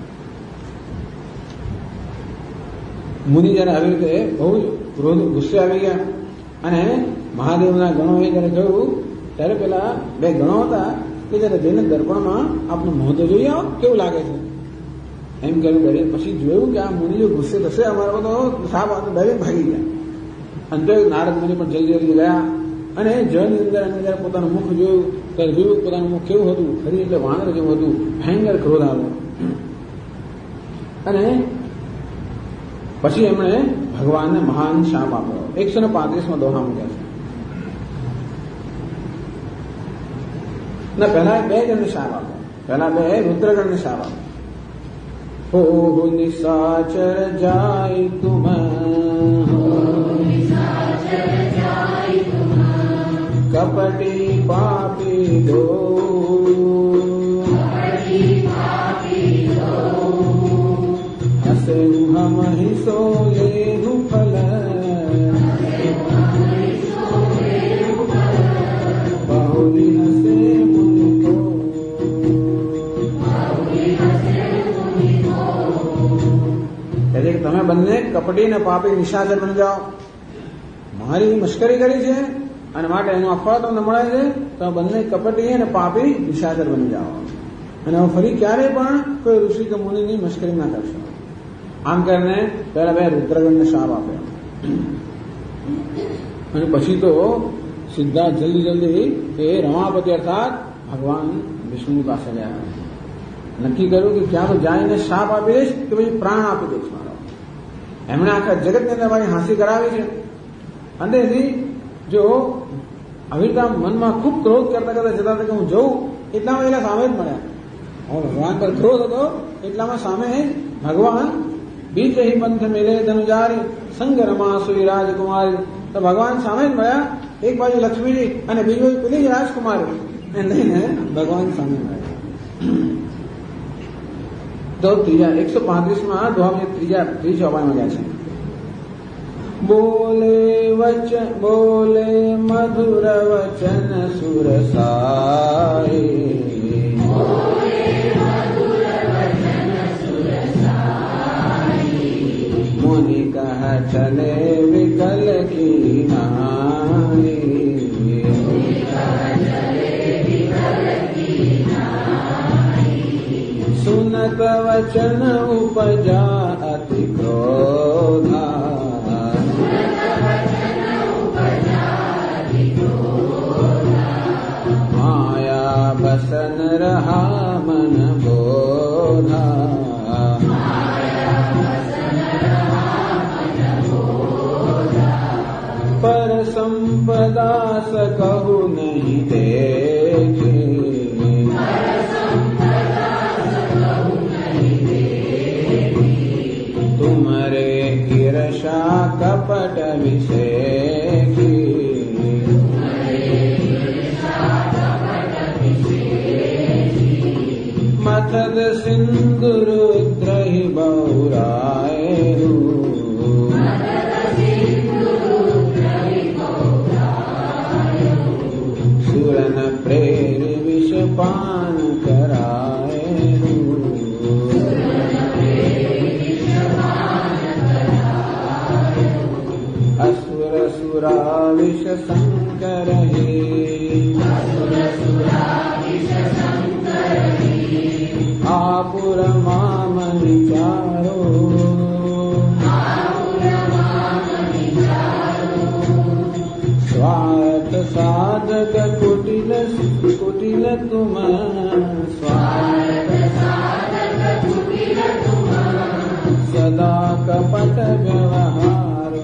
મુનિ જયારે આવી રીતે બહુ ક્રોધ ગુસ્સે આવી ગયા અને મહાદેવના ગણો એ જયારે જોયું ત્યારે પેલા બે ગણો હતા કે જયારે જઈને દર્પણમાં આપનું મોં તો જોઈ આવો કેવું લાગે છે એમ કર્યું. પછી જોયું કે આ મુનિ જો ગુસ્સે થશે અમારા બધો સાપ ડરી ભાગી ગયા. અંતે નારદ મુનિ પણ જલ્દી ગયા અને જળની અંદર એમને જયારે પોતાનું મુખ જોયું ત્યારે જોયું પોતાનું મુખ કેવું હતું, ખરી એટલે વાનર જેવું હતું, ભયંકર ક્રોધ આવ્યો. અને પછી એમણે ભગવાનને મહાન શાપ આપ્યો. 135 દોહા મૂક્યા છે. ના પહેલા બે જણને શાપ આપ્યો. પહેલા બે રુદ્રગણને શાપ આપ્યો. हो निशाचर जाय तुम, कपटी पापी दो, हसे हम ही सो लेहु फल, बहुरी हसे मुनिको, તમે બંને કપટી અને પાપી નિશાચર બની જાઓ. મારી મશ્કરી કરી છે અને માટે એનું ફળ તમને મળે છે. તમે બંને કપટી અને પાપી નિશાચર બની જાઓ અને હવે ફરી ક્યારેય પણ કોઈ ઋષિ કે મુનિની મશ્કરી ના કરશો. આમ કરીને પહેલા બે રુદ્રગણને શાપ આપ્યો અને પછી તો સીધા જલ્દી એ રમાપતિ અર્થાત ભગવાન વિષ્ણુની પાસે ગયા. નક્કી કર્યું કે ક્યાં તો જાઈને શાપ આપી દઈશ કે પછી પ્રાણ આપી દઈશ મારો. એમણે આખા જગતની અંદર મારી હાંસી કરાવી છે. અંતેથી જો આવી રીતે મનમાં ખૂબ ક્રોધ કરતા જતા હતા કે હું જઉં એટલામાં એના સામે જ મળ્યા. ભગવાન પર ક્રોધ હતો એટલામાં સામે ભગવાન બીજ રહી પંથ મેલે ધનુજારી સંગ રમા સુઈ રાજકુમારી. તો ભગવાન સામે જ મળ્યા. એક બાજુ લક્ષ્મીજી અને બીજી બાજુ પેલી જ રાજકુમારી એ લઈને ભગવાન સામે મળ્યા. તો ત્રીજા 135 દોહા ત્રીજા અપાયમાં ગયા છે. બોલે મધુર વચન સુરસાઈ, મુનિ કહ ચલે વિકલ કી નારી, सुनत वचन उपजा अति क्रोधा, माया बसन रहा मन बोधा, पर संपदा सकहु नहीं देखी, तुमरे ईर्षा कपट विषेखी, मथद सिंदूरुद्रहि बहुरायरु, सुरन प्रेर विषपान करायरु, असुर सुरा विष संकर आपुर माम विचारो, स्वार्थ साधक कुटिल कुटिल तुम सदा कपट व्यवहारो।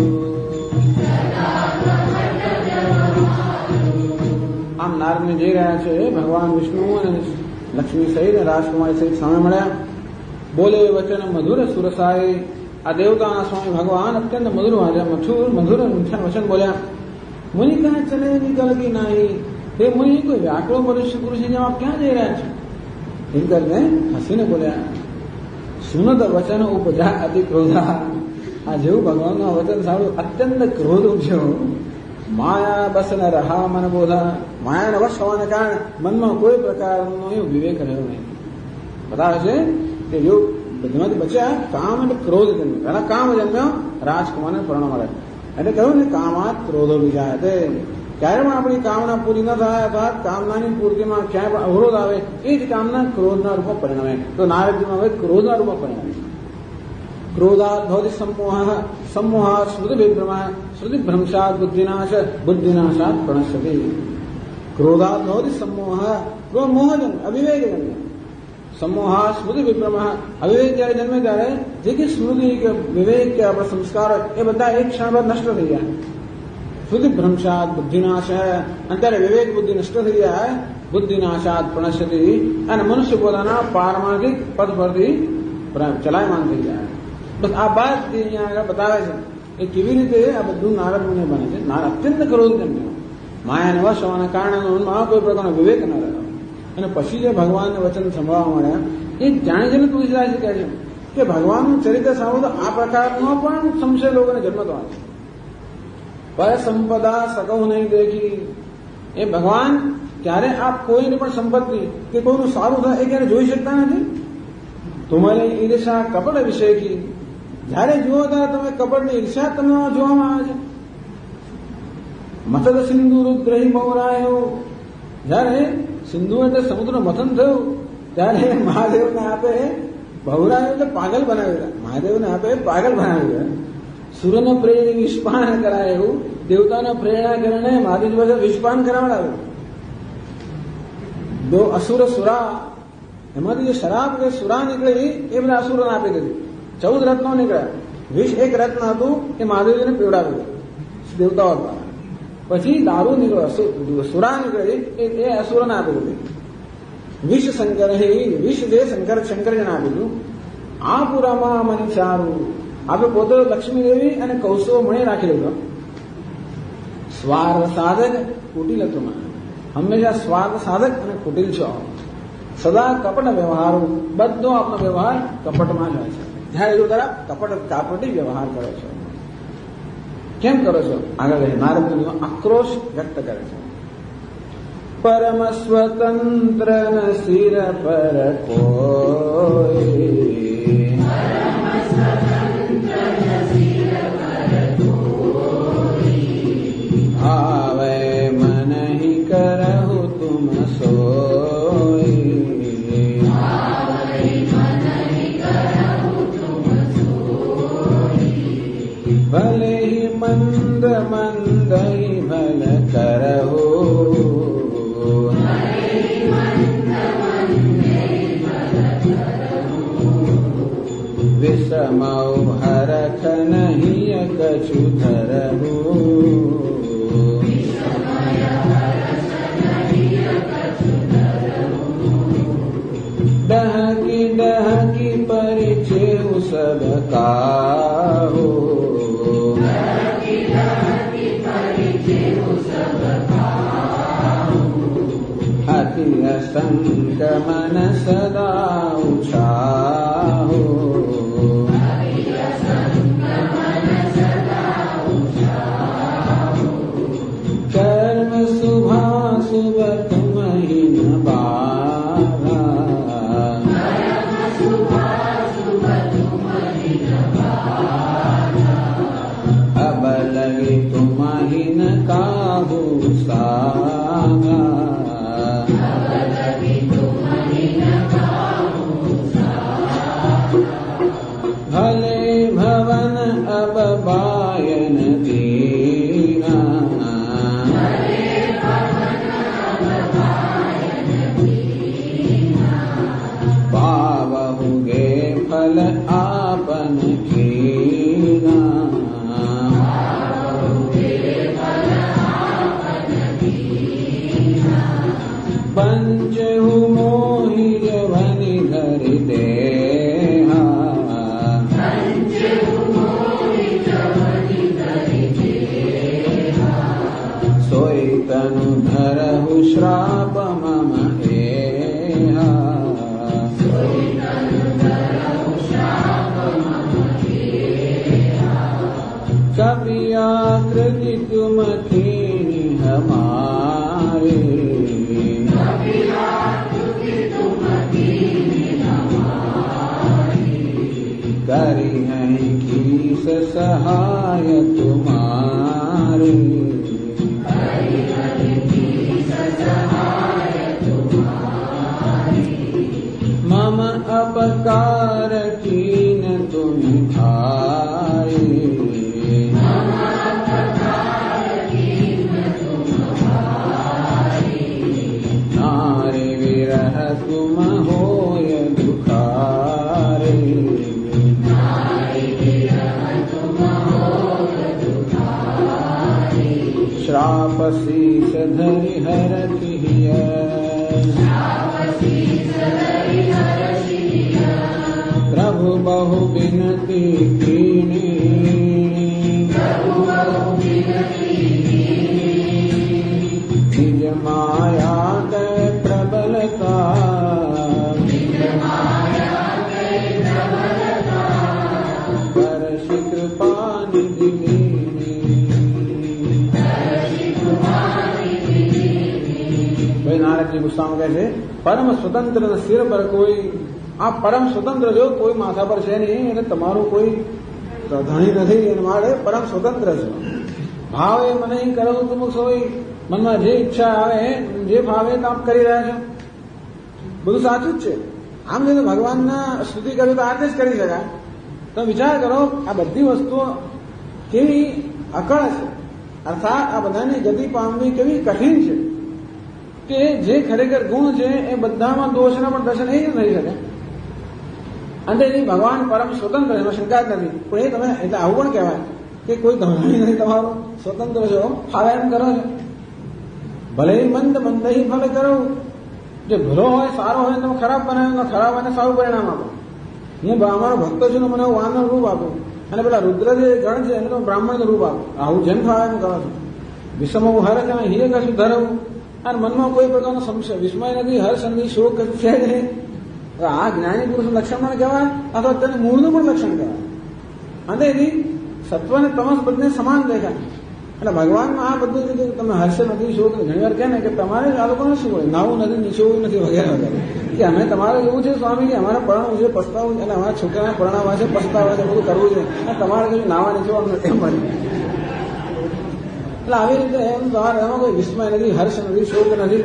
આમ નારદને જઈ રહ્યા છે ભગવાન વિષ્ણુ અને લક્ષ્મી સહિત રાજકુમારી સહિત સામે મળ્યા. બોલે વચન મધુર સુરસાઈ. આ દેવતાના સ્વામી ભગવાન અત્યંત મધુર મધુર મીઠા વચન બોલ્યા. મુનિ કહે ચલે નિકલ કી નહીં. તે મુનિ કોઈ વ્યાકળો મનુષ્ય પુરુષ જેમ આપ ક્યાં જઈ રહ્યા છો? એમ કરીને હસીને બોલ્યા. સુનત વચન ઉપજા અતિ ક્રોધા. આ જેવું ભગવાનનું વચન સાંભળ્યું અત્યંત ક્રોધ ઉપજ્યો. માયા બસન રહા મન બોધા. માયાને વશ હોવાને કારણે મનમાં કોઈ પ્રકારનો વિવેક રહ્યો નહીં. બતાવે છે કે જો બધીમાંથી બચ્યા કામ અને ક્રોધ જન્મ્યો. પહેલા કામ જન્મ્યો, રાજકુમારને પરણો મળે એટલે કહ્યું ને કામાત ક્રોધો વિજાય. તે ક્યારે પણ આપણી કામના પૂરી ન થાય અથવા કામનાની પૂર્તિમાં ક્યાંય પણ અવરોધ આવે એ જ કામના ક્રોધના રૂપમાં પરિણમે. તો નારદજીમાં હવે ક્રોધના રૂપમાં પરિણમે. ક્રોધાત ભવતિ સમોહાત સ્મૃતિભ્રંશાત બુદ્ધિનાશાત પ્રણશ્યતિ. ક્રોધાત ભવતિ સમોહ. મોહજન અવિવેકજન્ય. સમોહા સ્મૃતિ વિભ્રમ. અવિવેક જયારે જન્મે ત્યારે જે કે સ્મૃતિ કે વિવેક કે આપણા સંસ્કાર એ બધા એક ક્ષણ બાદ નષ્ટ થઈ જાય. સ્મૃતિભ્રંશાત બુદ્ધિનાશ. અત્યારે વિવેક બુદ્ધિ નષ્ટ થઈ જાય. બુદ્ધિનાશાત પ્રણશ્યતિ. અને મનુષ્ય પોતાના પારમાર્થિક પદ પરથી ચલાયમાન થઈ જાય. બસ આ બાદ અહીંયા આગળ બતાવે છે એ કેવી રીતે આ બધું નારદ મુનિ બને છે. અત્યંત ક્રોધ જન્મ્યો. માયાને વશ હોવાના કારણે મનમાં કોઈ પ્રકારનો વિવેક ન રહ્યો. અને પછી જે ભગવાનને વચન સંભળવા મળ્યા એ જાણીને તુલસીદાસ કહે છે કે ભગવાનનું ચરિત્ર સાંભળો તો આ પ્રકારનો પણ સંશય લોકોને જન્મતો આવે છે. પર સંપદા સકૌ નહીં દેખી. એ ભગવાન ક્યારે આપ કોઈની પણ સંપત્તિ કે કોઈનું સારું થાય એ ક્યારે જોઈ શકતા નથી. તમારે ઈર્ષા કપટ વિષય કી. જયારે જુઓ ત્યારે તમે કપટની ઈર્ષા તમને જોવામાં આવે છે. મતદ સિંધુ રુદ્રહી બહુરાયો. જયારે સિંધુ એટલે સમુદ્ર મથન થયું ત્યારે મહાદેવને આપે બહુરાયો એટલે પાગલ બનાવ્યા. મહાદેવને આપે પાગલ બનાવ્યા. સુરનો પ્રેરણી વિષપાન કરાય એવું દેવતાના પ્રેરણા કરીને મહાદેવ પાસે વિષપાન કરાવડાવ્યું. દો અસુર સુરા. એમાંથી જે શરાબ કે સુરા નીકળેલી એ બધા અસુરોને આપી દીધી. 14 રત્નો નીકળ્યા. વિષ એક રત્ન હતું એ મહાદેવજીને પીવડાવ્યું દેવતાઓ દ્વારા. પછી દારૂ નીકળ્યો, સુરા નીકળેલી એ અસુરોને આપી દીધી. વિષ શંકર વિષ જે શંકરજીને આપી દીધું. આ પુરામાં મને ચારું. આપણે પોતે લક્ષ્મી દેવી અને કૌશવો મણી રાખી લીધો. સ્વાર્થ સાધક કુટિલ તુમા. હંમેશા સ્વાર્થ સાધક અને કુટિલ છો. સદા કપટ વ્યવહાર. બધો આપનો વ્યવહાર કપટમાં જ હોય છે. જ્યારે એવું તરફ કાપટી વ્યવહાર કરો છો. કેમ કરો છો? આગળ નારદ મુનિનો આક્રોશ વ્યક્ત કરે છે. પરમ સ્વતંત્ર શિર પર કોઈ. આવે મન હી કરહુ તુમ સોઈ. ભલે હી મંદ મંદ ભલ કરહો. વિષમૌ હરખ નહીં કછુ ધરહો. ડહકી ડહકી પરિચય સબ કાહો. અતિ અસંગ મન સદા ઉછાહો. કર્મ શુભા શુભ તુમ હી ન બારા. અબ લગે તુમ હી ન કાહુ સાગા. ભલે ભવન અબ બાયન દીના. फल आपन कीना पंचहु मोहि जवनि धरि देहा सोई तनु धरहु श्राप मम हेहा कपियाकृति तुम कीनी हमारे करी हैं कीस सहाय तुम्हारे मम अपकार कीन तुम भाई नारी विरह तुम होय दुखारे श्राप शीस धरि हरति हिय प्रभु बहु बिनती कीनी निज माया कै प्रबलता परशि कृपा निधि भाई नारद जी गुस्सा में कैसे परम स्वतंत्र सिर पर कोई आप परम स्वतंत्र जो कोई माथा पर છે નહીં એટલે તમારું કોઈ ધણી નથી એને માટે પરમ સ્વતંત્ર છે ભાવ એ મને કરો તમે સોય મનમાં જે ઈચ્છા આવે જે ભાવે કામ કરી રહ્યા છો બધું સાચું જ છે આમ જો ભગવાનના સ્તુતિ કર્યું તો આતે જ કરી શકાય તો વિચાર કરો આ બધી વસ્તુઓ કેવી અકળ છે અર્થાત આ બધાની ગતિ પામવી કેવી કઠિન છે કે જે ખરેખર ગુણ છે એ બધામાં દોષના પણ દર્શન એ જ થઈ શકે અને એ ભગવાન પરમ સ્વતંત્ર એમાં શંકા જ નથી પણ એ તમે એટલે આવું પણ કહેવાય કે કોઈ ધણી નથી તમારો સ્વતંત્ર છો ફાવે એમ કરો છો ભલે મંદ મંદહી ફલ કરો જે ભલો હોય સારો હોય તમે ખરાબ બનાવ્યો ખરાબ અને સારું પરિણામ આપો હું અમારો ભક્તો છું મને વાનર રૂપ આપું અને પેલા રુદ્ર જે ગણ છે એને તો બ્રાહ્મણનું રૂપ આપું આવું જેમ ફાવે એમ કરો છો વિષમ હર છે હિરે કશું ધરવું અને મનમાં કોઈ પ્રકારનો સંશય વિસ્મય નથી હર્ષ નથી શોક છે જ નહીં આ જ્ઞાની પુરુષનું લક્ષણ પણ કહેવાય અથવા તેને મૂળનું પણ લક્ષણ કહેવાય અને એની સત્વ અને તમસ બંને સમાન દેખાય એટલે ભગવાનમાં આ બધું છે કે તમે હર્ષ નથી શોક ઘણી વાર કહે ને કે તમારે આ લોકોને શું હોય નાવું નથી નીચોવું નથી વગેરે વગેરે કે અમે તમારે એવું છે સ્વામીજી અમારે પરણવું છે પસ્તાવું એટલે અમારા છોકરાને પરણાવવા છે પસ્તાવા છે બધું કરવું છે અને તમારે કશું નાવા નીચોવાનું એમ બને એટલે આવી રીતે એમ તમારે એમાં કોઈ વિસ્મય નથી હર્ષ નથી શોક નથી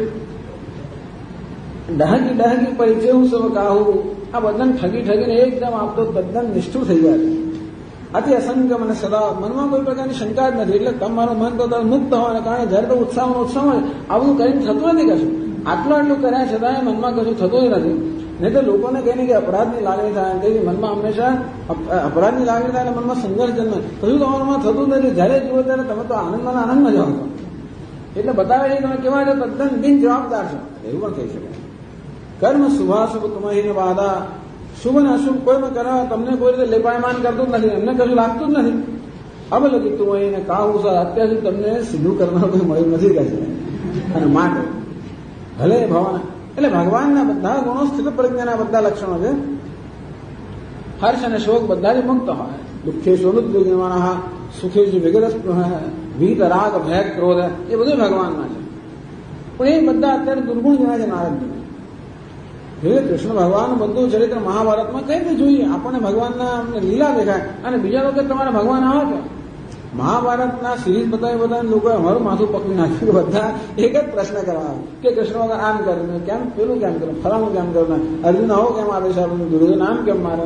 ડહકી પરિચય હું સૌ કાહું આ બધાને ઠગીને એકદમ આપતો તદ્દન નિષ્ઠુર થઈ ગયા છે અતિ અસંખ્ય મને સદા મનમાં કોઈ પ્રકારની શંકા જ નથી એટલે તમારું મન તો મુક્ત હોવાને કારણે જયારે તો ઉત્સાહ હોય આ બધું કરીને થતું નથી કશું આટલું કર્યા છતાં મનમાં કશું થતું નથી નહીં તો લોકોને કહીને કે અપરાધની લાગણી થાય તેથી મનમાં હંમેશા અપરાધની લાગણી થાય એટલે મનમાં સંઘર્ષ જન્મે કશું તમારામાં થતું નથી જયારે જુઓ ત્યારે તમે તો આનંદમાં જાઓ છો એટલે બતાવે છે તમે કેવા છો તદ્દન બિન જવાબદાર છો એવું પણ કહી શકાય કર્મ શુભાશુભ તુમહીને બાધા શુભ ને અશુભ કોઈમાં કરવા તમને કોઈ રીતે લેપાયમાન કરતું જ નથી એમને કશું લાગતું જ નથી હવે લગી તુમહીને કાહું સર અત્યાર સુધી તમને સીધું કરનાર કોઈ મળ્યું નથી કહે છે અને માટે ભલે ભવન એટલે ભગવાનના બધા ગુણો સ્થિત પ્રજ્ઞાના બધા લક્ષણો છે હર્ષ અને શોક બધા જ મુક્ત હોય દુઃખેશુ અનુદ્વિગ્નમાનઃ સુખેશુ વિગતસ્પૃહ વીત રાગ ભય ક્રોધ એ બધું ભગવાનમાં છે પણ એ બધા અત્યારે દુર્ગુણ જણા છે નારદજી જોઈએ કૃષ્ણ ભગવાનનું બધું ચરિત્ર મહાભારતમાં કઈ રીતે જોઈએ આપણને ભગવાનના અમને લીલા દેખાય અને બીજા લોકો તમારા ભગવાન આવે છે મહાભારતના સિરીઝ બધા લોકોએ અમારું માથું પકડી નાખ્યું બધા એક જ પ્રશ્ન કરવા કે કૃષ્ણ વગર આમ કર્યું કેમ પેલું કેમ કર્યું ફલાણું કેમ કર્યું અર્જુન આવો કેમ આદેશ આપ્યો દુર્યોધન આમ કેમ મારે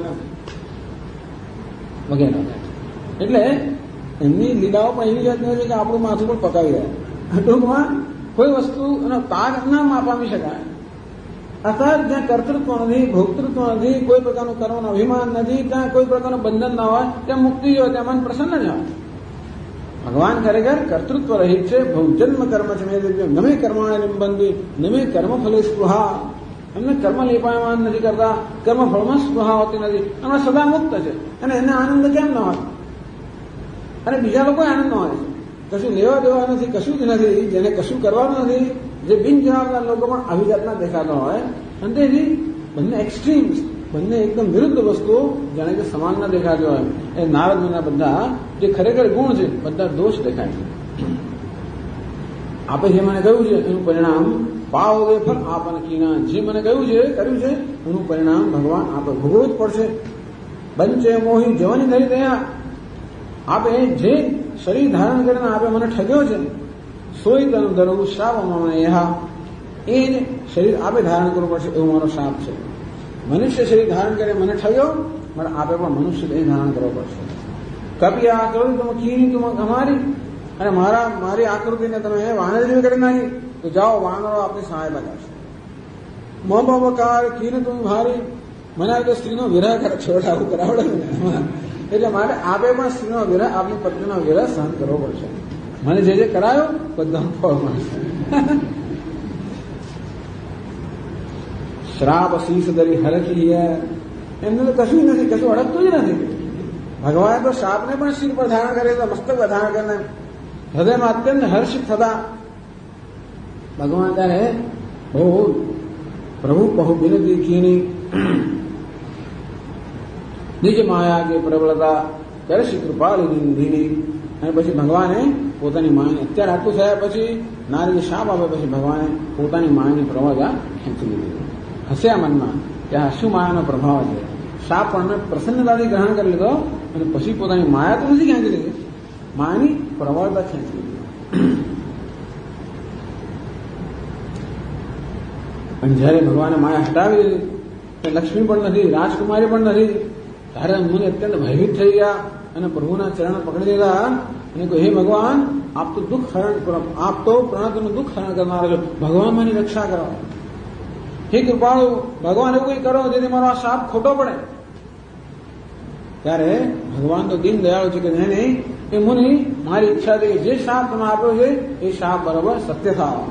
વગેરે એટલે એમની લીલાઓ પણ એવી જાતની હોય છે કે આપણું માથું પણ પકાવી જાય ટૂંકમાં કોઈ વસ્તુ તાગ ના માપાવી શકાય અર્થાત જ્યાં કર્તૃત્વ નથી, ભોક્તૃત્વ નથી, કોઈ પ્રકારનું કર્મનો અભિમાન નથી, ત્યાં કોઈ પ્રકારનું બંધન ના હોય, ત્યાં મુક્તિ હોય, ત્યાં મન પ્રસન્ન જ હોય. ભગવાન ખરેખર કર્તૃત્વ રહિત છે. ભોજન્મ કર્મ છે મેં નમે કર્માણે નિબંધી નમે કર્મ ફલે સ્પૃહા. એમને કર્મ લેપાયમાન નથી કરતા, કર્મ ફળમાં સ્પૃહા હોતી નથી, એમાં સદા મુક્ત છે. અને એને આનંદ કેમ ન હોય? અને બીજા લોકો આનંદ ન હોય છે. કશું લેવા દેવા નથી, કશું જ નથી, જેને કશું કરવાનું નથી, જે બિન જવાબદાર લોકો પણ આવી જાતના દેખાતા હોય. અને તેથી બંને એક્સ્ટ્રીમ્સ, બંને એકદમ વિરુદ્ધ વસ્તુઓ જાણે કે સમાન ના દેખાતી હોય. એ નારદના બધા જે ખરેખર ગુણ છે બધા દોષ દેખાય છે. આપે જે મને કહ્યું છે એનું પરિણામ પાઓગે ફળ આપન કીના. જે મને કહ્યું છે કર્યું છે એનું પરિણામ ભગવાન આપે ભોગવવું જ પડશે. બંચે મોહી જવાની ધરી દયા. આપે જે શરીર ધારણ કરીને આપે મને ઠગ્યો છે, સોય તન ધરવું શ્રાપમાં એ શરીર આપે ધારણ કરવું પડશે એવું મારો શાપ છે. મનુષ્ય શરીર ધારણ કરે મને ઠગ્યો, મારે આપે પણ મનુષ્ય શરીર ધારણ કરવો પડશે. કપી આકૃતિ તમે કીની તું અમારી, અને મારી આકૃતિને તમે વાનર જેવી કરી નાખી, તો જાઓ વાનરો આપની સહાય બતાવશે. મોબકાર કીને તું ભારી, મને આ સ્ત્રીનો વિરહ છોડાવું કરાવડે ને, એટલે મારે આપે પણ સ્ત્રીનો વિરહ, આપની પત્નીનો વિરહ સહન કરવો પડશે. મને જે કરાયો બધા ફળ મળશે. શ્રાપ શીશ ધરી હરખી એમને તો કશું નથી, કશું અડકતું જ નથી. ભગવાને તો શ્રાપને પણ શિર પર ધારણ કરે, તો મસ્તક પર ધારણ કરીને હૃદયમાં અત્યંત હર્ષિત થતા ભગવાન ત્યારે બહુ પ્રભુ બહુ વિનતી કીની નિજ માયા કે પ્રબળતા કરશી કૃપાલી નિધિની. અને પછી ભગવાને પોતાની માયાને અત્યારે આટલું થયા પછી નારીને શાપ આપે પછી ભગવાને પોતાની માયાની પ્રબળતા ખેંચી લીધી. હસ્યા મનમાં કે આ શું માયાનો પ્રભાવ છે. શાપ પણ પ્રસન્નતાથી ગ્રહણ કરી લીધો અને પછી પોતાની માયા તો નથી ખેંચી લીધી, માયાની પ્રબળતા ખેંચી લીધી. અને જયારે ભગવાને માયા હટાવી દીધી, લક્ષ્મી પણ નથી, રાજકુમારી પણ નથી, ત્યારે મને અત્યંત ભયભીત થઈ ગયા અને પ્રભુના ચરણ પકડી લીધા અને કહ્યું, હે ભગવાન, આપ તો દુઃખ હરણ, આપ તો પ્રણતનું દુઃખ હરણ કરનારા છો, ભગવાન મારી રક્ષા કરો. હે કૃપાળુ ભગવાન એવું કઈ કરો જેથી મારો આ શાપ ખોટો પડે. ત્યારે ભગવાન તો દીન દયાળુ છે કે નહીં, એ મુનિ મારી ઈચ્છા છે કે જે શાપ તમે આપ્યો છે એ શાપ બરાબર સત્ય થાવ.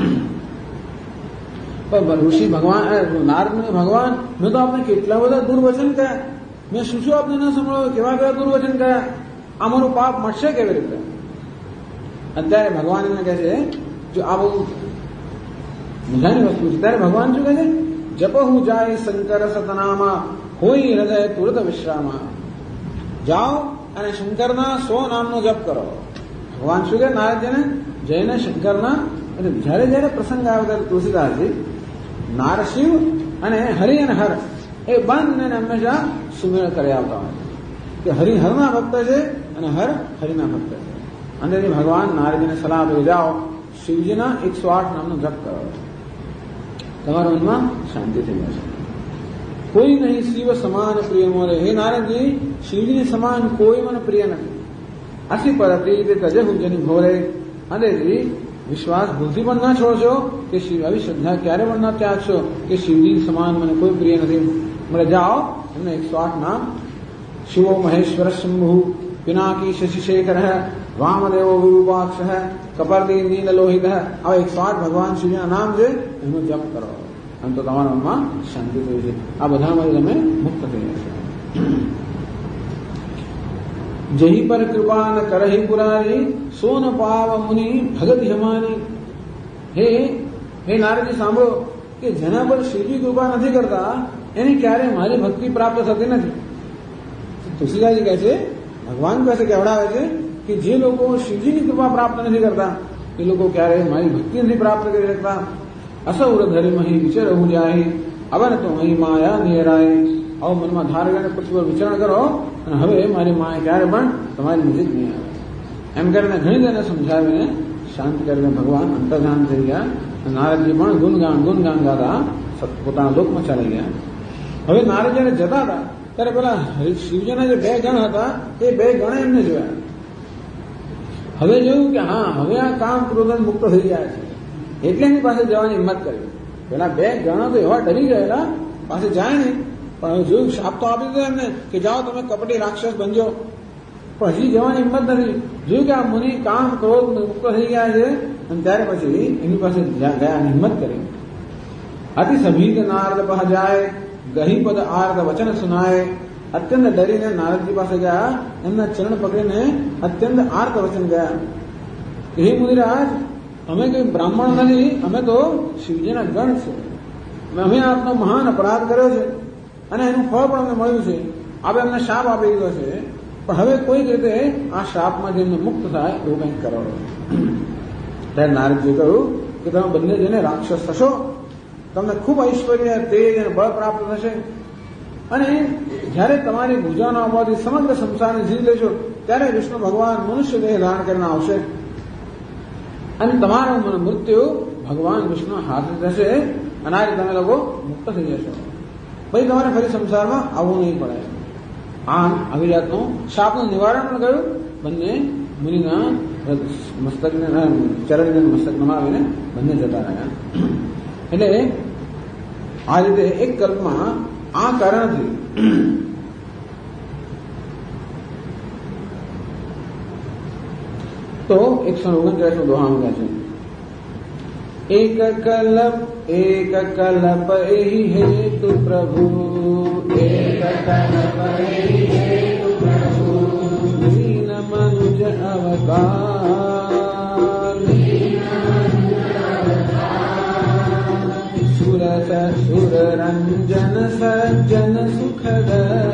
પણ ઋષિ ભગવાન નારદ ભગવાન, મેં તો આપને કેટલા બધા દુર્વચન કહ્યા, મેં શું શું આપને ન સંભળાવ્યું, કેવા કેવા દુર્વચન કહ્યા, અમારું પાપ મળશે કેવી રીતે? અત્યારે ભગવાન એને કહે છે, જો આ બહુ મજાની વસ્તુ છે. ત્યારે ભગવાન શું કહે છે, જપ હું જાય શંકર સતનામાં હોય હૃદય તુરત વિશ્રામા. જાઓ અને શંકરના 100 નામનો જપ કરો. ભગવાન શું કહે નારદજીને, જઈને શંકરના, એટલે જયારે જયારે પ્રસંગ આવે ત્યારે તુલસીદાસજી નારશિવ અને હરિ અને હર એ બંને હંમેશા સુમેળ કરી આવતા હોય કે હરિ હરના ભક્ત છે અને હર હરિના ભક્ત છે. અને ભગવાન નારદજીને સલાહ આપી, જાઓ શિવજીના 108 નામનો જપ કરો, તમારા મનમાં શાંતિ થઈ જશે. કોઈ નહીં શિવ સમાન પ્રિય મોરે. હે નારદજી, શિવજીની સમાન કોઈ મને પ્રિય નથી. આથી પરથી તે તજે હુજની ભોરે. અને વિશ્વાસ ભૂલથી પણ ના છોડશો કે શિવ, આવી શ્રદ્ધા ક્યારે પણ ના ત્યાગશો કે શિવજી સમાન મને કોઈ પ્રિય નથી. મને જાઓ એમને 108 નામ, શિવો મહેશ્વર શંભુ પિનાકી શશિશેખર વામદેવો વિરૂપાક્ષ કપર્દી નીલ લોહિત, આવા 108 ભગવાન શિવના નામ છે, એનો જપ કરો અને તો તમારા મનમાં શાંતિ થઈ છે. આ બધામાંથી તમે મુક્ત થઈ જશે. જહી પર કૃપા ન કરહી પુરારી સોન પાવ મુનિ ભગત હમાની. હે નારદજી સાંભળો કે જેના પર શિવજી કૃપા નથી કરતા એની ક્યારે મારી ભક્તિ પ્રાપ્ત થતી નથી. તુલસીદાસજી કહે છે, ભગવાન પાસે કહેવડાવે છે કે જે લોકો શિવજીની કૃપા પ્રાપ્ત નથી કરતા એ લોકો ક્યારે મારી ભક્તિ નથી પ્રાપ્ત કરી શકતા. અસૌર ધરી મહી વિચરવું જાય અવન તો અહીં માયા નિયરાય. આવો મનમાં ધાર કરીને પૃથ્વી પર વિચરણ કરો અને હવે મારી માયા ક્યારે પણ તમારી નજીક નહીં આવે. એમ કરીને ઘણી તેને સમજાવીને શાંત કરીને ભગવાન અંતર્ધાન થઈ ગયા. નારદજી પણ ગુણગાન ગાતા પોતાના લોકમાં ચાલી ગયા. હવે નારદ જયારે જતા હતા ત્યારે પેલા શિવજીના જે 2 ગણ હતા એ 2 ગણે એમને જોયા. હવે જોયું કે હા, હવે આ કામ ક્રોધ મુક્ત થઈ જાય છે, એટલે એની પાસે જવાની હિંમત કરી. પેલા 2 જણા તો એવા ડરી ગયેલા, પાસે જાય નહીં. પણ જોયું, શાપ તો આપી દીધો એમને કે જાઓ તમે કપટી રાક્ષસ બનજો. પણ હજી જવાની હિંમત નથી. જોયું કે આ મુનિ કામ ક્રોધ મુક્ત થઈ ગયા છે, અને ત્યારે પછી એની પાસે ગયા, હિંમત કરી. અતિ સભીત નારદ પહ જાય, ગહી પદ આર્દ વચન સુનાય. અત્યંત ડરીને નારદજી પાસે ગયા, એમના ચરણ પકડીને અત્યંત આર્ત વચન ગયા. હે મુનિરાજ, અમે કોઈ બ્રાહ્મણ નથી, અમે તો શિવજીના ગણ છે. અમે આપનો મહાન અપરાધ કર્યો છે અને એનું ફળ પણ અમને મળ્યું છે. આપણે અમને શાપ આપી દીધો છે, પણ હવે કોઈક રીતે આ શાપમાં જેમને મુક્ત થાય એવું કંઈક કરો. ત્યારે નારદજી કહ્યું કે તમે બંને જઈને રાક્ષસ થશો, તમને ખૂબ ઐશ્વર્ય, તેજ અને બળ પ્રાપ્ત થશે, અને જ્યારે તમારી ભુજાનો આવવાથી સમગ્ર સંસારને જીવી લેશો, ત્યારે વિષ્ણુ ભગવાન મનુષ્ય દેહ ધારણ કરીને આવશે અને તમારું મૃત્યુ ભગવાન વિષ્ણુ હાથ થશે, અને આ રીતે તમે લોકો મુક્ત થઈ જશો. પછી તમારે ફરી સંસારમાં આવવું નહીં પડે. આમ આવી જાતનું શાપનું નિવારણ પણ કર્યું. બંને મુનિના મસ્તકને ચરણને મસ્તક નમાવીને બંને જતા રહ્યા. એટલે આ રીતે એક કલ્પમાં આ કારણથી તો 139 દોહામાં ગયા છે. એક કલ્પ એહી હેતુ પ્રભુ, એક કલ્પ એહી હેતુ પ્રભુ, દીન મનુજ અવતાર, સુરત સુર રંજન સજ્જન સુખદ,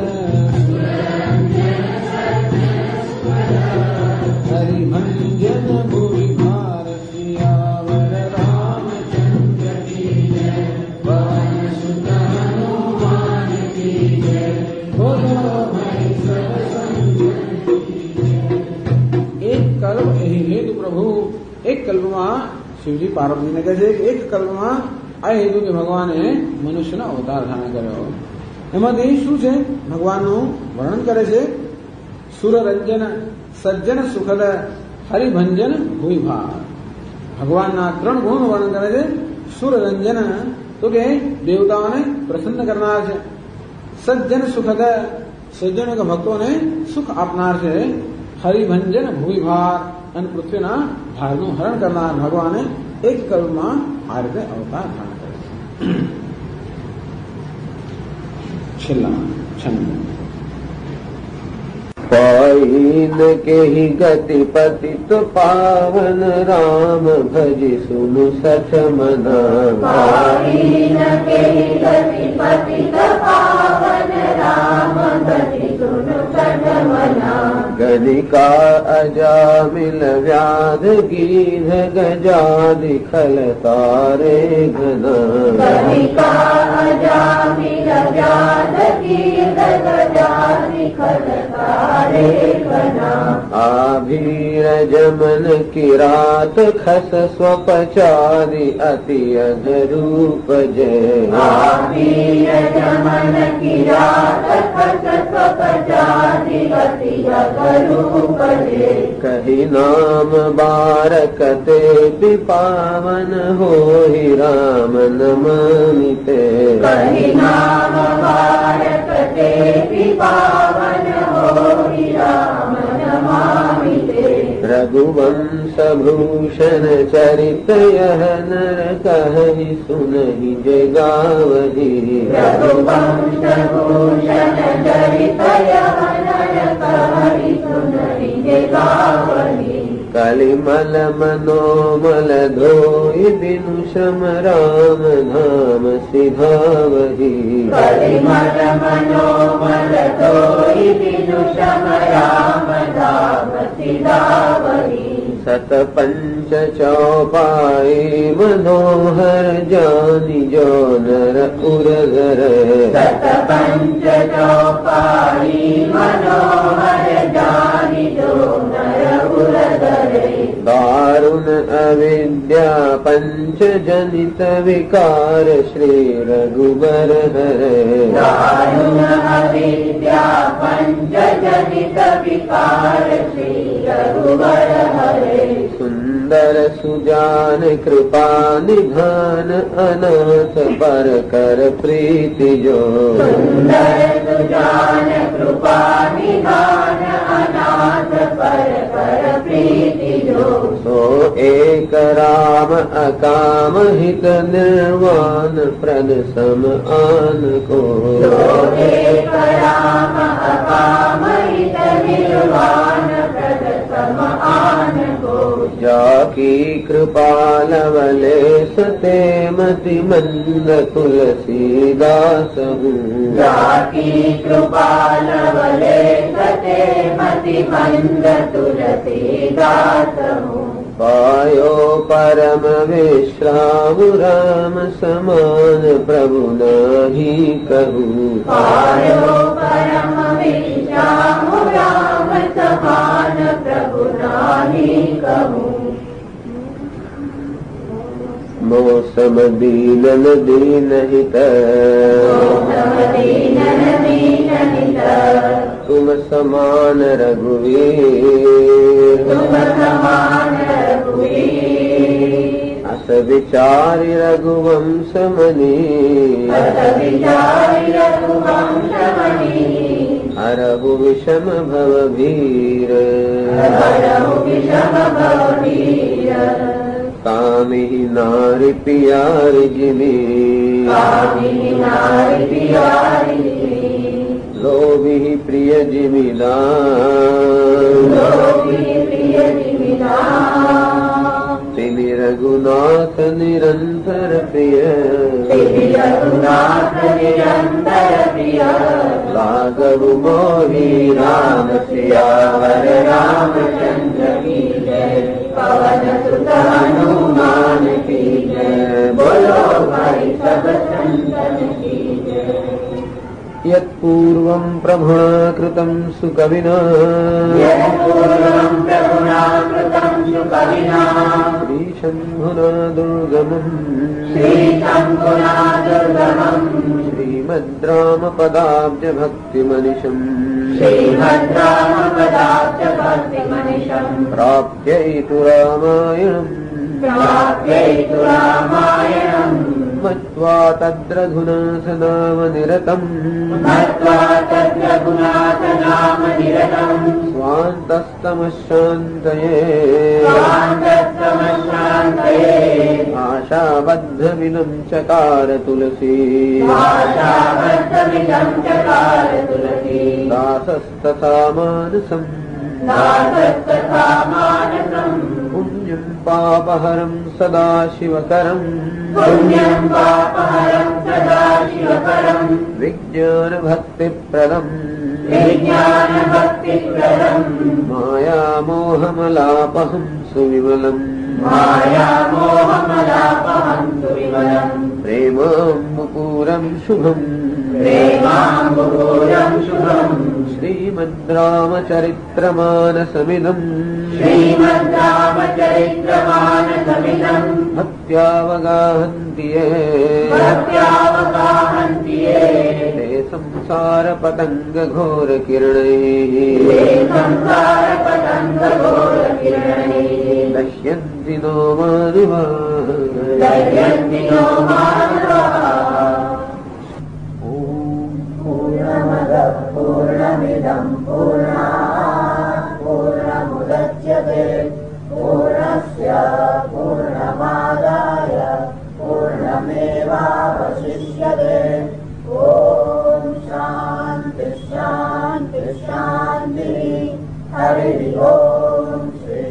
હરિભંજન ભૂમિ ભાર સિયાવર રામચંદ્ર કી જય, પવન સુત હનુમાન કી જય, બોલો ભાઈ સબ સંજન કી જય. એક કલ્પ એહી હેતુ પ્રભુ, એક કલ્પમાં શિવજી પાર્વતીને કહે છે કે એક કલ્પમાં આ હેતુ કે ભગવાને મનુષ્યનો અવતાર ધારણ કર્યો. એમાંથી શું છે? ભગવાનનું વર્ણન કરે છે. સુરરંજન સજ્જન સુખદ હરિભંજન ભૂમિભાર. ભગવાનના 3 ગુણનું વર્ણન કરે છે. સુરરંજન તો કે દેવતાઓને પ્રસન્ન કરનાર છે. સજ્જન સુખદ, સજ્જનો કે ભક્તોને સુખ આપનાર છે. હરિભંજન ભૂમિભાર, અને પૃથ્વીના ભારનું હરણ કરનાર ભગવાને એક કલ્પમાં આ રીતે અવતાર ધારણ કરે છે. છેલ્લા છંદ. पाइन के ही गति पतित पावन राम भजि सुनु सच मना, पाइन के ही गति पतित पावन राम भजि सुनु सच मना, गणिका अजामिल व्याध गीध गजादि खल तारे घना, गणिका अजामिल व्याध गीध गजादि खल तारे घना, आभीर जमन किरात खस स्वपचारि अति अधरूप जय, आवीर जमन किरात खस स्वपचारि अति अधरूप जय, कही नाम बारकते पावन होहि राम नमामि ते, कहि नाम बारकते पावन होहि राम नमामि ते, रघुवंश भूषण चरित यह नर कहहि सुनहि जय गावहि, रघुवंश भूषण चरित यह नर कहहि सुनहि जय गावहि, कलिमल मनोमल धोई बिनु श्रम राम नाम सिधावहि, कलिमल मनोमल धोई बिनु श्रम राम नाम सिधावहि, सत पंच चौपाई मनोहर जानि जो नर उरधर, सत पंच चौपाई मनोहर जानि जो नर उरधरे, दारुण अविद्या पंच जनित विकार श्री रघुबर हरे, दारुण अविद्या पंच जनित विकार श्री रघुबर हरे, सुंदर सुंदर सुजान कृपा निधान अनाथ पर कर प्रीति जो सुंदर सुजान कृपा निधान अनाथ पर कर प्रीति जो सो एक राम अकाम हित निर्वाण प्रद सम आन को एक राम अकाम हित निर्वाण प्रद सम आन को जाकी कृपा लवले सते मति मंद तुलसीदास हूँ जाकी कृपा लवले सते मति मंद तुलसीदास हूँ पायो परम विश्राम राम समान प्रभु नाही कहूँ पायो परम विश्राम राम समान प्रभु नाही कहूँ मौसम दीनन दीनहित दीनन दीनहित तुम समान रघुवीर तुम समान रघुवीर अस विचारि रघुवंश मनी अस विचारि रघुवंश मनी हरहु विषम भव भीर हरहु विषम भवभीर कामिहि नारि पियारि जिमि कामिनि नारि पियारि लोभिहि प्रिय जिमिला लोभी प्रिय जिमिला तिनि रघुनाथ निरंतर प्रिय श्री रघुनाथ निरंतर प्रिय लाघव मोहि राम सियावर रामचंद्र की जय पवन सुत हनुमान की जय बोलो भाई सब संतन की जय यत्पूर्वं प्रभुणा कृतं सुकविना यत्पूर्वं प्रभुना कृतं सुकविना श्रीशम्भुना दुर्गमम् श्रीशम्भुना दुर्गमम् श्रीमद् रामपदाब्जभक्तिमनिशम् श्रीभद्रामपदाब्जभक्तिमनिशम् प्राप्यैतु रामायणम् प्राप्यैतु रामायणम् मत्वा तद्रघुनाथ नाम निरतम् मत्वा तद्रघुनाथ नाम निरतम् स्वान्तस्तमशान्तये स्वान्तस्तमशान्तये आशाबद्धमिदं चकार तुलसी आशाबद्धमिदं चकार तुलसी दासस्तथा मानसम् दासस्तथा मानसम् पुण्यं पापहरं सदा शिवकरम् पुण्यं पापहरं सदा शिवकरम् विज्ञानभक्तिप्रदम् विज्ञानभक्तिप्रदम् मायामोहमलापहं सुविमलम् मायामोहमलापहं सुविमलम् प्रेमाम्बुपूरं शुभम् प्रेमाम्बुपूरं शुभम् श्रीमद् रामचरित्रमानसमिदम् श्रीमद् रामचरित्रमानसमिदम् भक्त्यावगाहन्ति ये भक्त्यावगाहन्ति ये ते संसारपतङ्गघोरकिरणैः ते संसारपतङ्गघोरकिरणैः नश्यन्ति नो मानवाः दह्यन्ति नो मानवाः पूर्णमदः पूर्णमिदं पूर्णात् पूर्णमुदच्यते पूर्णस्य पूर्णमादाय पूर्णमेवावशिष्यते ॐ शान्ति शान्ति शान्तिः हरिः ओम् श्री